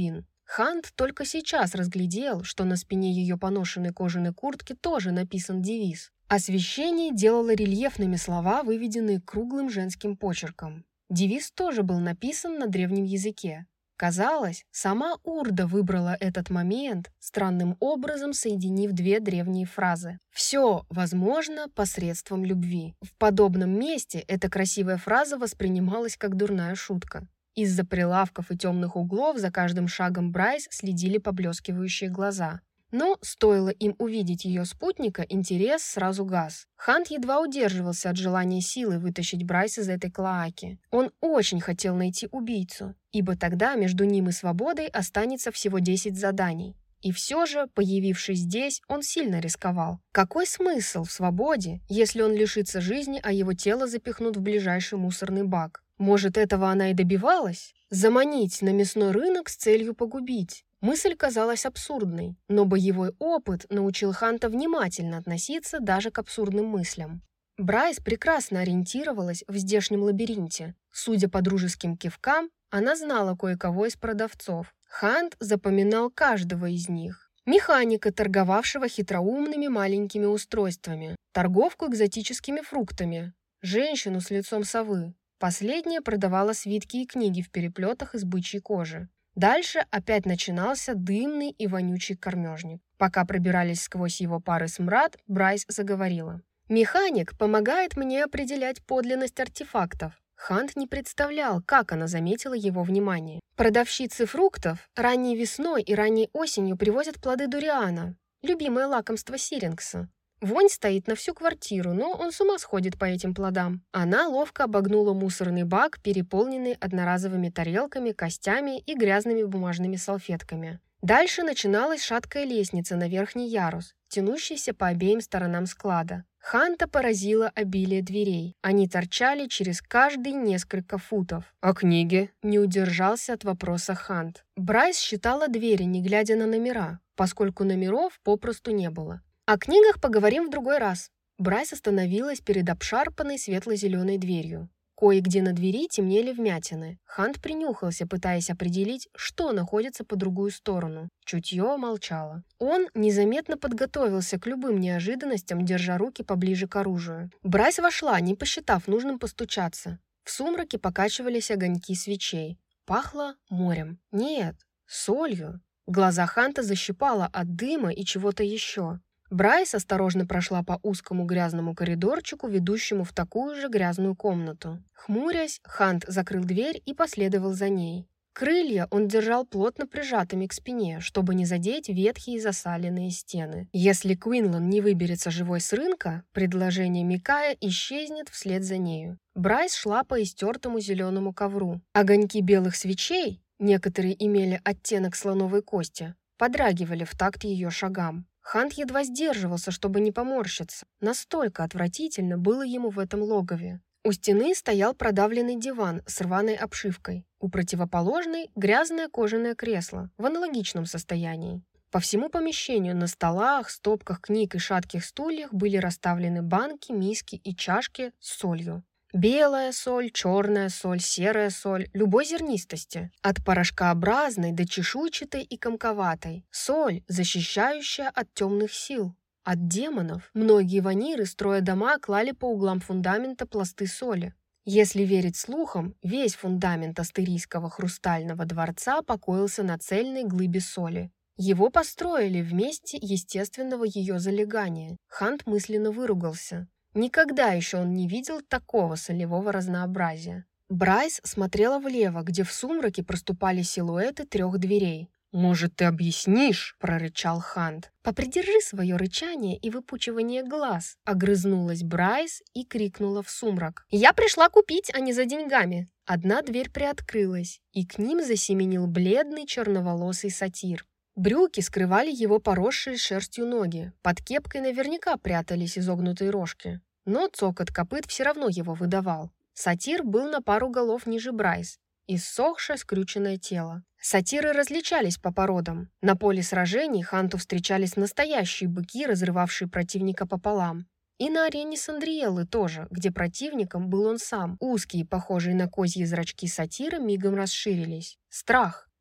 Хант только сейчас разглядел, что на спине ее поношенной кожаной куртки тоже написан девиз. Освещение делало рельефными слова, выведенные круглым женским почерком. Девиз тоже был написан на древнем языке. Казалось, сама Урда выбрала этот момент, странным образом соединив две древние фразы. «Все возможно посредством любви». В подобном месте эта красивая фраза воспринималась как дурная шутка. Из-за прилавков и темных углов за каждым шагом Брайс следили поблескивающие глаза. Но стоило им увидеть ее спутника, интерес сразу гас. Хант едва удерживался от желания силой вытащить Брайс из этой клоаки. Он очень хотел найти убийцу, ибо тогда между ним и свободой останется всего десять заданий. И все же, появившись здесь, он сильно рисковал. Какой смысл в свободе, если он лишится жизни, а его тело запихнут в ближайший мусорный бак? Может, этого она и добивалась? Заманить на мясной рынок с целью погубить. Мысль казалась абсурдной, но боевой опыт научил Ханта внимательно относиться даже к абсурдным мыслям. Брайс прекрасно ориентировалась в здешнем лабиринте. Судя по дружеским кивкам, она знала кое-кого из продавцов. Хант запоминал каждого из них. Механика, торговавшего хитроумными маленькими устройствами, торговку экзотическими фруктами, женщину с лицом совы. Последняя продавала свитки и книги в переплетах из бычьей кожи. Дальше опять начинался дымный и вонючий кормежник. Пока пробирались сквозь его пары смрад, Брайс заговорила. «Механик помогает мне определять подлинность артефактов». Хант не представлял, как она заметила его внимание. «Продавщицы фруктов ранней весной и ранней осенью привозят плоды дуриана, любимое лакомство Сирингса. Вонь стоит на всю квартиру, но он с ума сходит по этим плодам». Она ловко обогнула мусорный бак, переполненный одноразовыми тарелками, костями и грязными бумажными салфетками. Дальше начиналась шаткая лестница на верхний ярус, тянущаяся по обеим сторонам склада. Ханта поразило обилие дверей. Они торчали через каждые несколько футов. «А книги?» – не удержался от вопроса Хант. Брайс считала двери, не глядя на номера, поскольку номеров попросту не было. «О книгах поговорим в другой раз». Брайс остановилась перед обшарпанной светло-зеленой дверью. Кое-где на двери темнели вмятины. Хант принюхался, пытаясь определить, что находится по другую сторону. Чутье молчало. Он незаметно подготовился к любым неожиданностям, держа руки поближе к оружию. Брайс вошла, не посчитав нужным постучаться. В сумраке покачивались огоньки свечей. Пахло морем. Нет, солью. Глаза Ханта защипало от дыма и чего-то еще. Брайс осторожно прошла по узкому грязному коридорчику, ведущему в такую же грязную комнату. Хмурясь, Хант закрыл дверь и последовал за ней. Крылья он держал плотно прижатыми к спине, чтобы не задеть ветхие засаленные стены. Если Квинлан не выберется живой с рынка, предложение Микая исчезнет вслед за нею. Брайс шла по истертому зеленому ковру. Огоньки белых свечей, некоторые имели оттенок слоновой кости, подрагивали в такт ее шагам. Хант едва сдерживался, чтобы не поморщиться. Настолько отвратительно было ему в этом логове. У стены стоял продавленный диван с рваной обшивкой. У противоположной – грязное кожаное кресло в аналогичном состоянии. По всему помещению на столах, стопках книг и шатких стульях были расставлены банки, миски и чашки с солью. Белая соль, черная соль, серая соль, любой зернистости. От порошкообразной до чешуйчатой и комковатой. Соль, защищающая от темных сил. От демонов. Многие ваниры, строя дома, клали по углам фундамента пласты соли. Если верить слухам, весь фундамент Астерийского хрустального дворца покоился на цельной глыбе соли. Его построили в месте естественного ее залегания. Хант мысленно выругался. Никогда еще он не видел такого солевого разнообразия. Брайс смотрела влево, где в сумраке проступали силуэты трех дверей. «Может, ты объяснишь?» – прорычал Хант. «Попридержи свое рычание и выпучивание глаз», – огрызнулась Брайс и крикнула в сумрак. «Я пришла купить, а не за деньгами». Одна дверь приоткрылась, и к ним засеменил бледный черноволосый сатир. Брюки скрывали его поросшие шерстью ноги. Под кепкой наверняка прятались изогнутые рожки. Но цокот копыт все равно его выдавал. Сатир был на пару голов ниже Брайс. Иссохшее скрюченное тело. Сатиры различались по породам. На поле сражений Ханту встречались настоящие быки, разрывавшие противника пополам. И на арене Сандриэллы тоже, где противником был он сам. Узкие, похожие на козьи зрачки сатира, мигом расширились. Страх.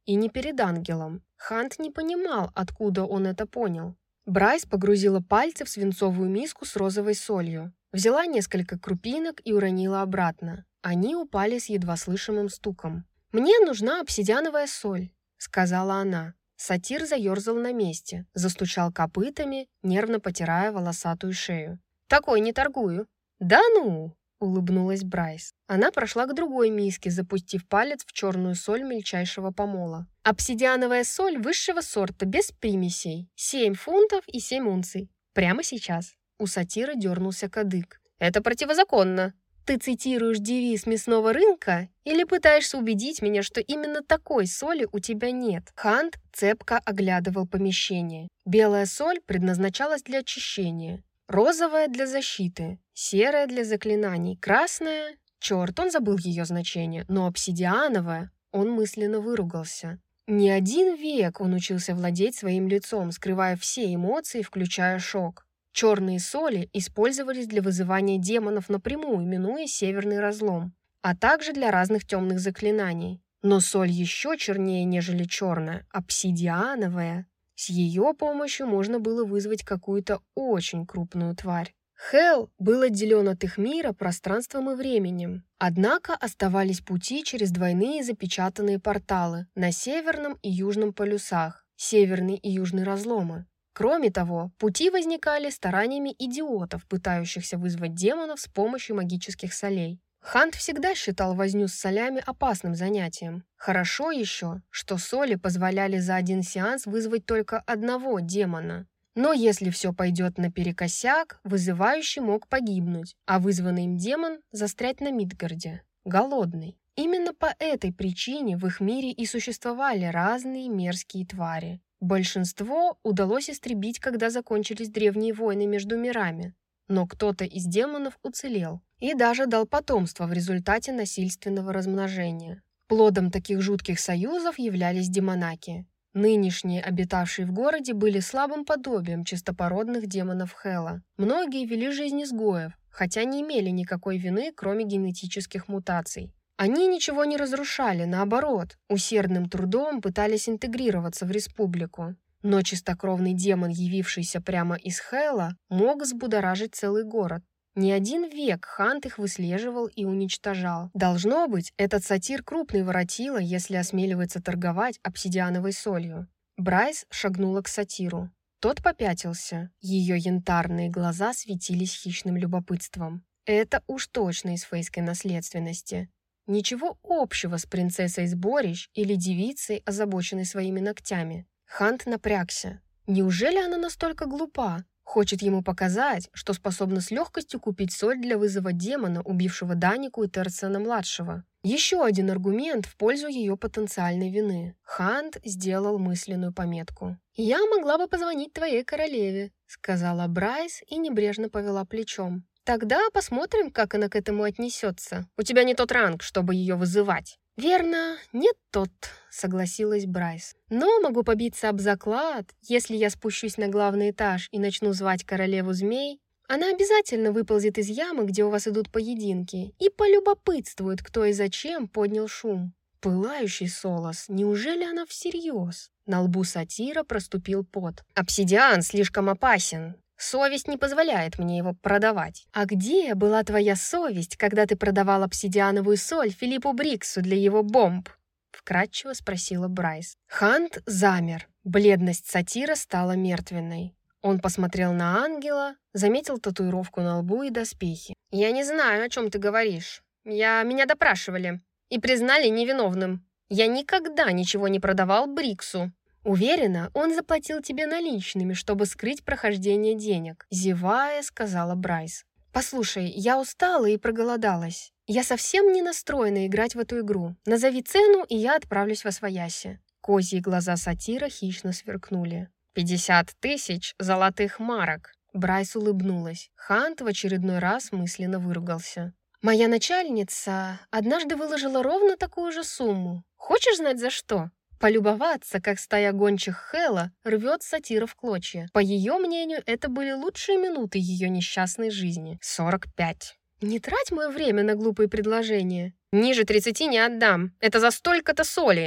и не перед ангелом. Хант не понимал, откуда он это понял. Брайс погрузила пальцы в свинцовую миску с розовой солью, взяла несколько крупинок и уронила обратно. Они упали с едва слышимым стуком. «Мне нужна обсидиановая соль», — сказала она. Сатир заерзал на месте, застучал копытами, нервно потирая волосатую шею. «Такой не торгую». «Да ну!» — улыбнулась Брайс. Она прошла к другой миске, запустив палец в черную соль мельчайшего помола. «Обсидиановая соль высшего сорта, без примесей. Семь фунтов и семь унций. Прямо сейчас». У сатира дернулся кадык. «Это противозаконно». «Ты цитируешь девиз мясного рынка или пытаешься убедить меня, что именно такой соли у тебя нет?» Хант цепко оглядывал помещение. Белая соль предназначалась для очищения, розовая для защиты, серая для заклинаний, красная... Черт, он забыл ее значение, но обсидиановая... Он мысленно выругался. Не один век он учился владеть своим лицом, скрывая все эмоции, включая шок. Черные соли использовались для вызывания демонов напрямую, именуя Северный разлом, а также для разных темных заклинаний. Но соль еще чернее, нежели черная, обсидиановая. С ее помощью можно было вызвать какую-то очень крупную тварь. Хелл был отделен от их мира пространством и временем. Однако оставались пути через двойные запечатанные порталы на северном и южном полюсах, северный и южный разломы. Кроме того, пути возникали стараниями идиотов, пытающихся вызвать демонов с помощью магических солей. Хант всегда считал возню с солями опасным занятием. Хорошо еще, что соли позволяли за один сеанс вызвать только одного демона. Но если все пойдет наперекосяк, вызывающий мог погибнуть, а вызванный им демон застрять на Мидгарде, голодный. Именно по этой причине в их мире и существовали разные мерзкие твари. Большинство удалось истребить, когда закончились древние войны между мирами, но кто-то из демонов уцелел и даже дал потомство в результате насильственного размножения. Плодом таких жутких союзов являлись демонаки. Нынешние, обитавшие в городе, были слабым подобием чистопородных демонов Хэлла. Многие вели жизнь изгоев, хотя не имели никакой вины, кроме генетических мутаций. Они ничего не разрушали, наоборот, усердным трудом пытались интегрироваться в республику. Но чистокровный демон, явившийся прямо из Хэлла, мог взбудоражить целый город. Не один век Хант их выслеживал и уничтожал. Должно быть, этот сатир крупный воротило, если осмеливается торговать обсидиановой солью. Брайс шагнула к сатиру. Тот попятился. Ее янтарные глаза светились хищным любопытством. Это уж точно из фейской наследственности. Ничего общего с принцессой сборищ или девицей, озабоченной своими ногтями. Хант напрягся. Неужели она настолько глупа? Хочет ему показать, что способна с легкостью купить соль для вызова демона, убившего Данику и Терцена-младшего. Еще один аргумент в пользу ее потенциальной вины. Хант сделал мысленную пометку. «Я могла бы позвонить твоей королеве», — сказала Брайс и небрежно повела плечом. «Тогда посмотрим, как она к этому отнесется. У тебя не тот ранг, чтобы ее вызывать». «Верно, нет тот», — согласилась Брайс. «Но могу побиться об заклад, если я спущусь на главный этаж и начну звать королеву змей, она обязательно выползет из ямы, где у вас идут поединки, и полюбопытствует, кто и зачем поднял шум». Пылающий Солос, неужели она всерьез? На лбу сатира проступил пот. «Обсидиан слишком опасен. Совесть не позволяет мне его продавать». «А где была твоя совесть, когда ты продавал обсидиановую соль Филиппу Бриксу для его бомб?» Вкратчиво спросила Брайс. Хант замер. Бледность сатира стала мертвенной. Он посмотрел на ангела, заметил татуировку на лбу и доспехи. «Я не знаю, о чем ты говоришь. Я... Меня допрашивали и признали невиновным. Я никогда ничего не продавал Бриксу». «Уверена, он заплатил тебе наличными, чтобы скрыть прохождение денег», — зевая, сказала Брайс. «Послушай, я устала и проголодалась. Я совсем не настроена играть в эту игру. Назови цену, и я отправлюсь восвояси». Козьи глаза сатира хищно сверкнули. «Пятьдесят тысяч золотых марок». Брайс улыбнулась. Хант в очередной раз мысленно выругался. «Моя начальница однажды выложила ровно такую же сумму. Хочешь знать, за что?» Полюбоваться, как стая гончих Хэлла рвет сатира в клочья. По ее мнению, это были лучшие минуты ее несчастной жизни. сорок пять. «Не трать мое время на глупые предложения». «Ниже тридцати не отдам. Это за столько-то соли».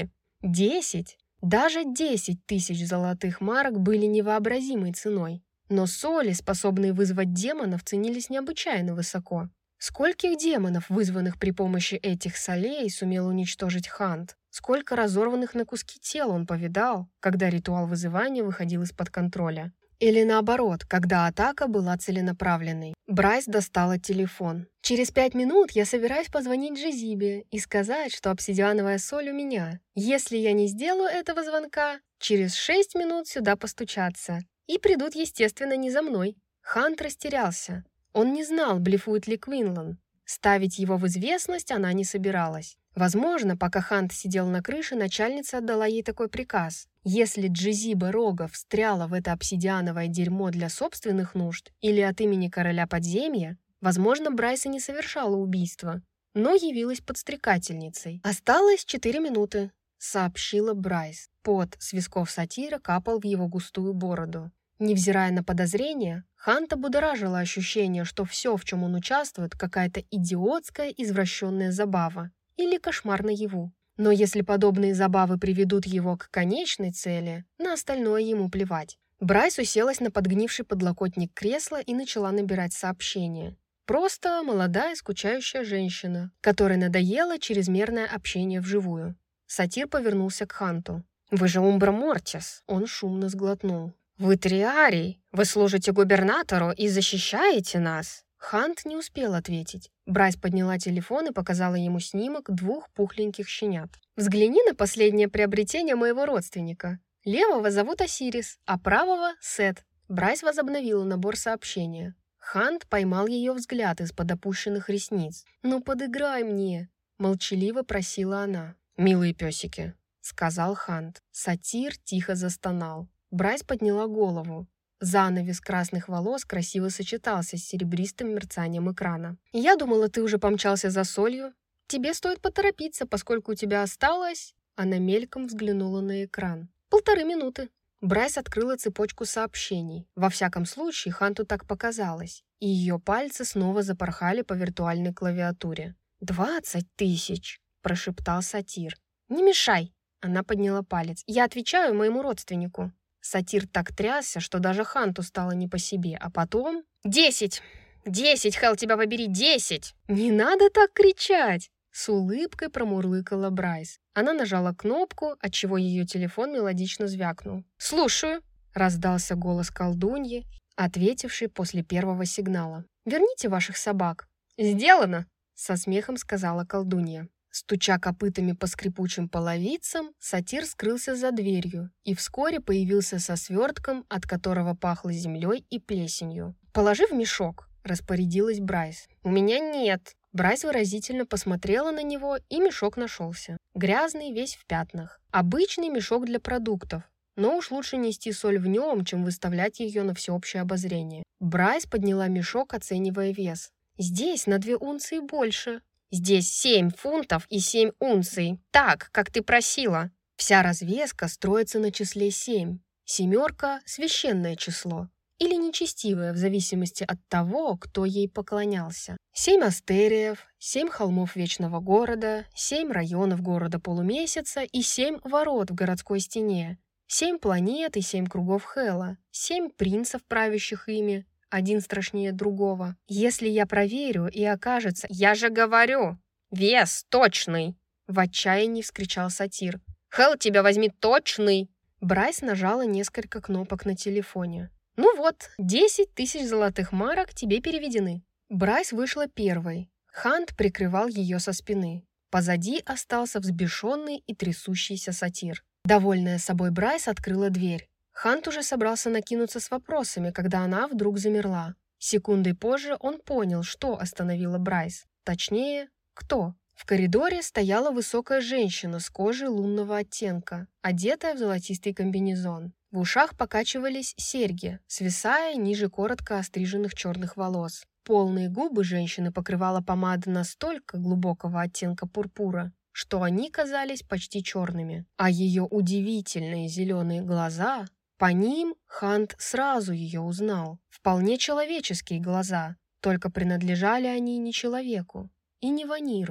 Десять? Даже десять тысяч золотых марок были невообразимой ценой. Но соли, способные вызвать демонов, ценились необычайно высоко. Скольких демонов, вызванных при помощи этих солей, сумел уничтожить Хант? Сколько разорванных на куски тел он повидал, когда ритуал вызывания выходил из-под контроля? Или наоборот, когда атака была целенаправленной? Брайс достала телефон. «Через пять минут я собираюсь позвонить Джезибе и сказать, что обсидиановая соль у меня. Если я не сделаю этого звонка, через шесть минут сюда постучатся. И придут, естественно, не за мной». Хант растерялся. Он не знал, блефует ли Квинлан. Ставить его в известность она не собиралась. Возможно, пока Хант сидел на крыше, начальница отдала ей такой приказ. Если Джезиба Рога встряла в это обсидиановое дерьмо для собственных нужд или от имени короля подземья, возможно, Брайс и не совершала убийство, но явилась подстрекательницей. «Осталось четыре минуты», — сообщила Брайс. Пот с висков сатира капал в его густую бороду. Невзирая на подозрения, Ханта будоражило ощущение, что все, в чем он участвует, какая-то идиотская извращенная забава или кошмар наяву. Но если подобные забавы приведут его к конечной цели, на остальное ему плевать. Брайс уселась на подгнивший подлокотник кресла и начала набирать сообщение. Просто молодая скучающая женщина, которой надоело чрезмерное общение вживую. Сатир повернулся к Ханту. «Вы же Умбра Мортис!» Он шумно сглотнул. «Вы Триарий! Вы служите губернатору и защищаете нас!» Хант не успел ответить. Брайс подняла телефон и показала ему снимок двух пухленьких щенят. «Взгляни на последнее приобретение моего родственника. Левого зовут Осирис, а правого — Сет». Брайс возобновила набор сообщения. Хант поймал ее взгляд из-под опущенных ресниц. «Ну подыграй мне!» — молчаливо просила она. «Милые песики», — сказал Хант. Сатир тихо застонал. Брайс подняла голову. Занавес красных волос красиво сочетался с серебристым мерцанием экрана. «Я думала, ты уже помчался за солью. Тебе стоит поторопиться, поскольку у тебя осталось...» Она мельком взглянула на экран. «Полторы минуты». Брайс открыла цепочку сообщений. Во всяком случае, Ханту так показалось. И ее пальцы снова запорхали по виртуальной клавиатуре. «Двадцать тысяч!» – прошептал Сатир. «Не мешай!» – она подняла палец. «Я отвечаю моему родственнику». Сатир так трясся, что даже Ханту стало не по себе, а потом... «Десять! Десять, Хелл, тебя побери, десять!» «Не надо так кричать!» С улыбкой промурлыкала Брайс. Она нажала кнопку, отчего ее телефон мелодично звякнул. «Слушаю!» — раздался голос колдуньи, ответивший после первого сигнала. «Верните ваших собак!» «Сделано!» — со смехом сказала колдунья. Стуча копытами по скрипучим половицам, Сатир скрылся за дверью и вскоре появился со свертком, от которого пахло землей и плесенью. «Положи в мешок», — распорядилась Брайс. «У меня нет». Брайс выразительно посмотрела на него, и мешок нашелся. Грязный, весь в пятнах. Обычный мешок для продуктов. Но уж лучше нести соль в нем, чем выставлять ее на всеобщее обозрение. Брайс подняла мешок, оценивая вес. «Здесь на две унции больше». «Здесь семь фунтов и семь унций, так, как ты просила». Вся развеска строится на числе семь. Семерка – священное число. Или нечестивое, в зависимости от того, кто ей поклонялся. Семь астериев, семь холмов Вечного Города, семь районов Города Полумесяца и семь ворот в городской стене. Семь планет и семь кругов Хела. Семь принцев, правящих ими. Один страшнее другого. Если я проверю и окажется... «Я же говорю! Вес точный!» В отчаянии вскричал Сатир. «Хелл, тебя возьми точный!» Брайс нажала несколько кнопок на телефоне. «Ну вот, десять тысяч золотых марок тебе переведены». Брайс вышла первой. Хант прикрывал ее со спины. Позади остался взбешенный и трясущийся Сатир. Довольная собой Брайс открыла дверь. Хант уже собрался накинуться с вопросами, когда она вдруг замерла. Секундой позже он понял, что остановила Брайс. Точнее, кто. В коридоре стояла высокая женщина с кожей лунного оттенка, одетая в золотистый комбинезон. В ушах покачивались серьги, свисая ниже коротко остриженных черных волос. Полные губы женщины покрывала помада настолько глубокого оттенка пурпура, что они казались почти черными. А ее удивительные зеленые глаза... По ним Хант сразу ее узнал. Вполне человеческие глаза, только принадлежали они не человеку и не Ваниру.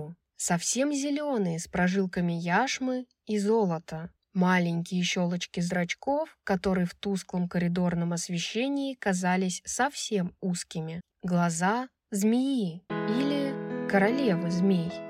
совсем зеленые, с прожилками яшмы и золота. Маленькие щелочки зрачков, которые в тусклом коридорном освещении казались совсем узкими. Глаза змеи или королевы змей.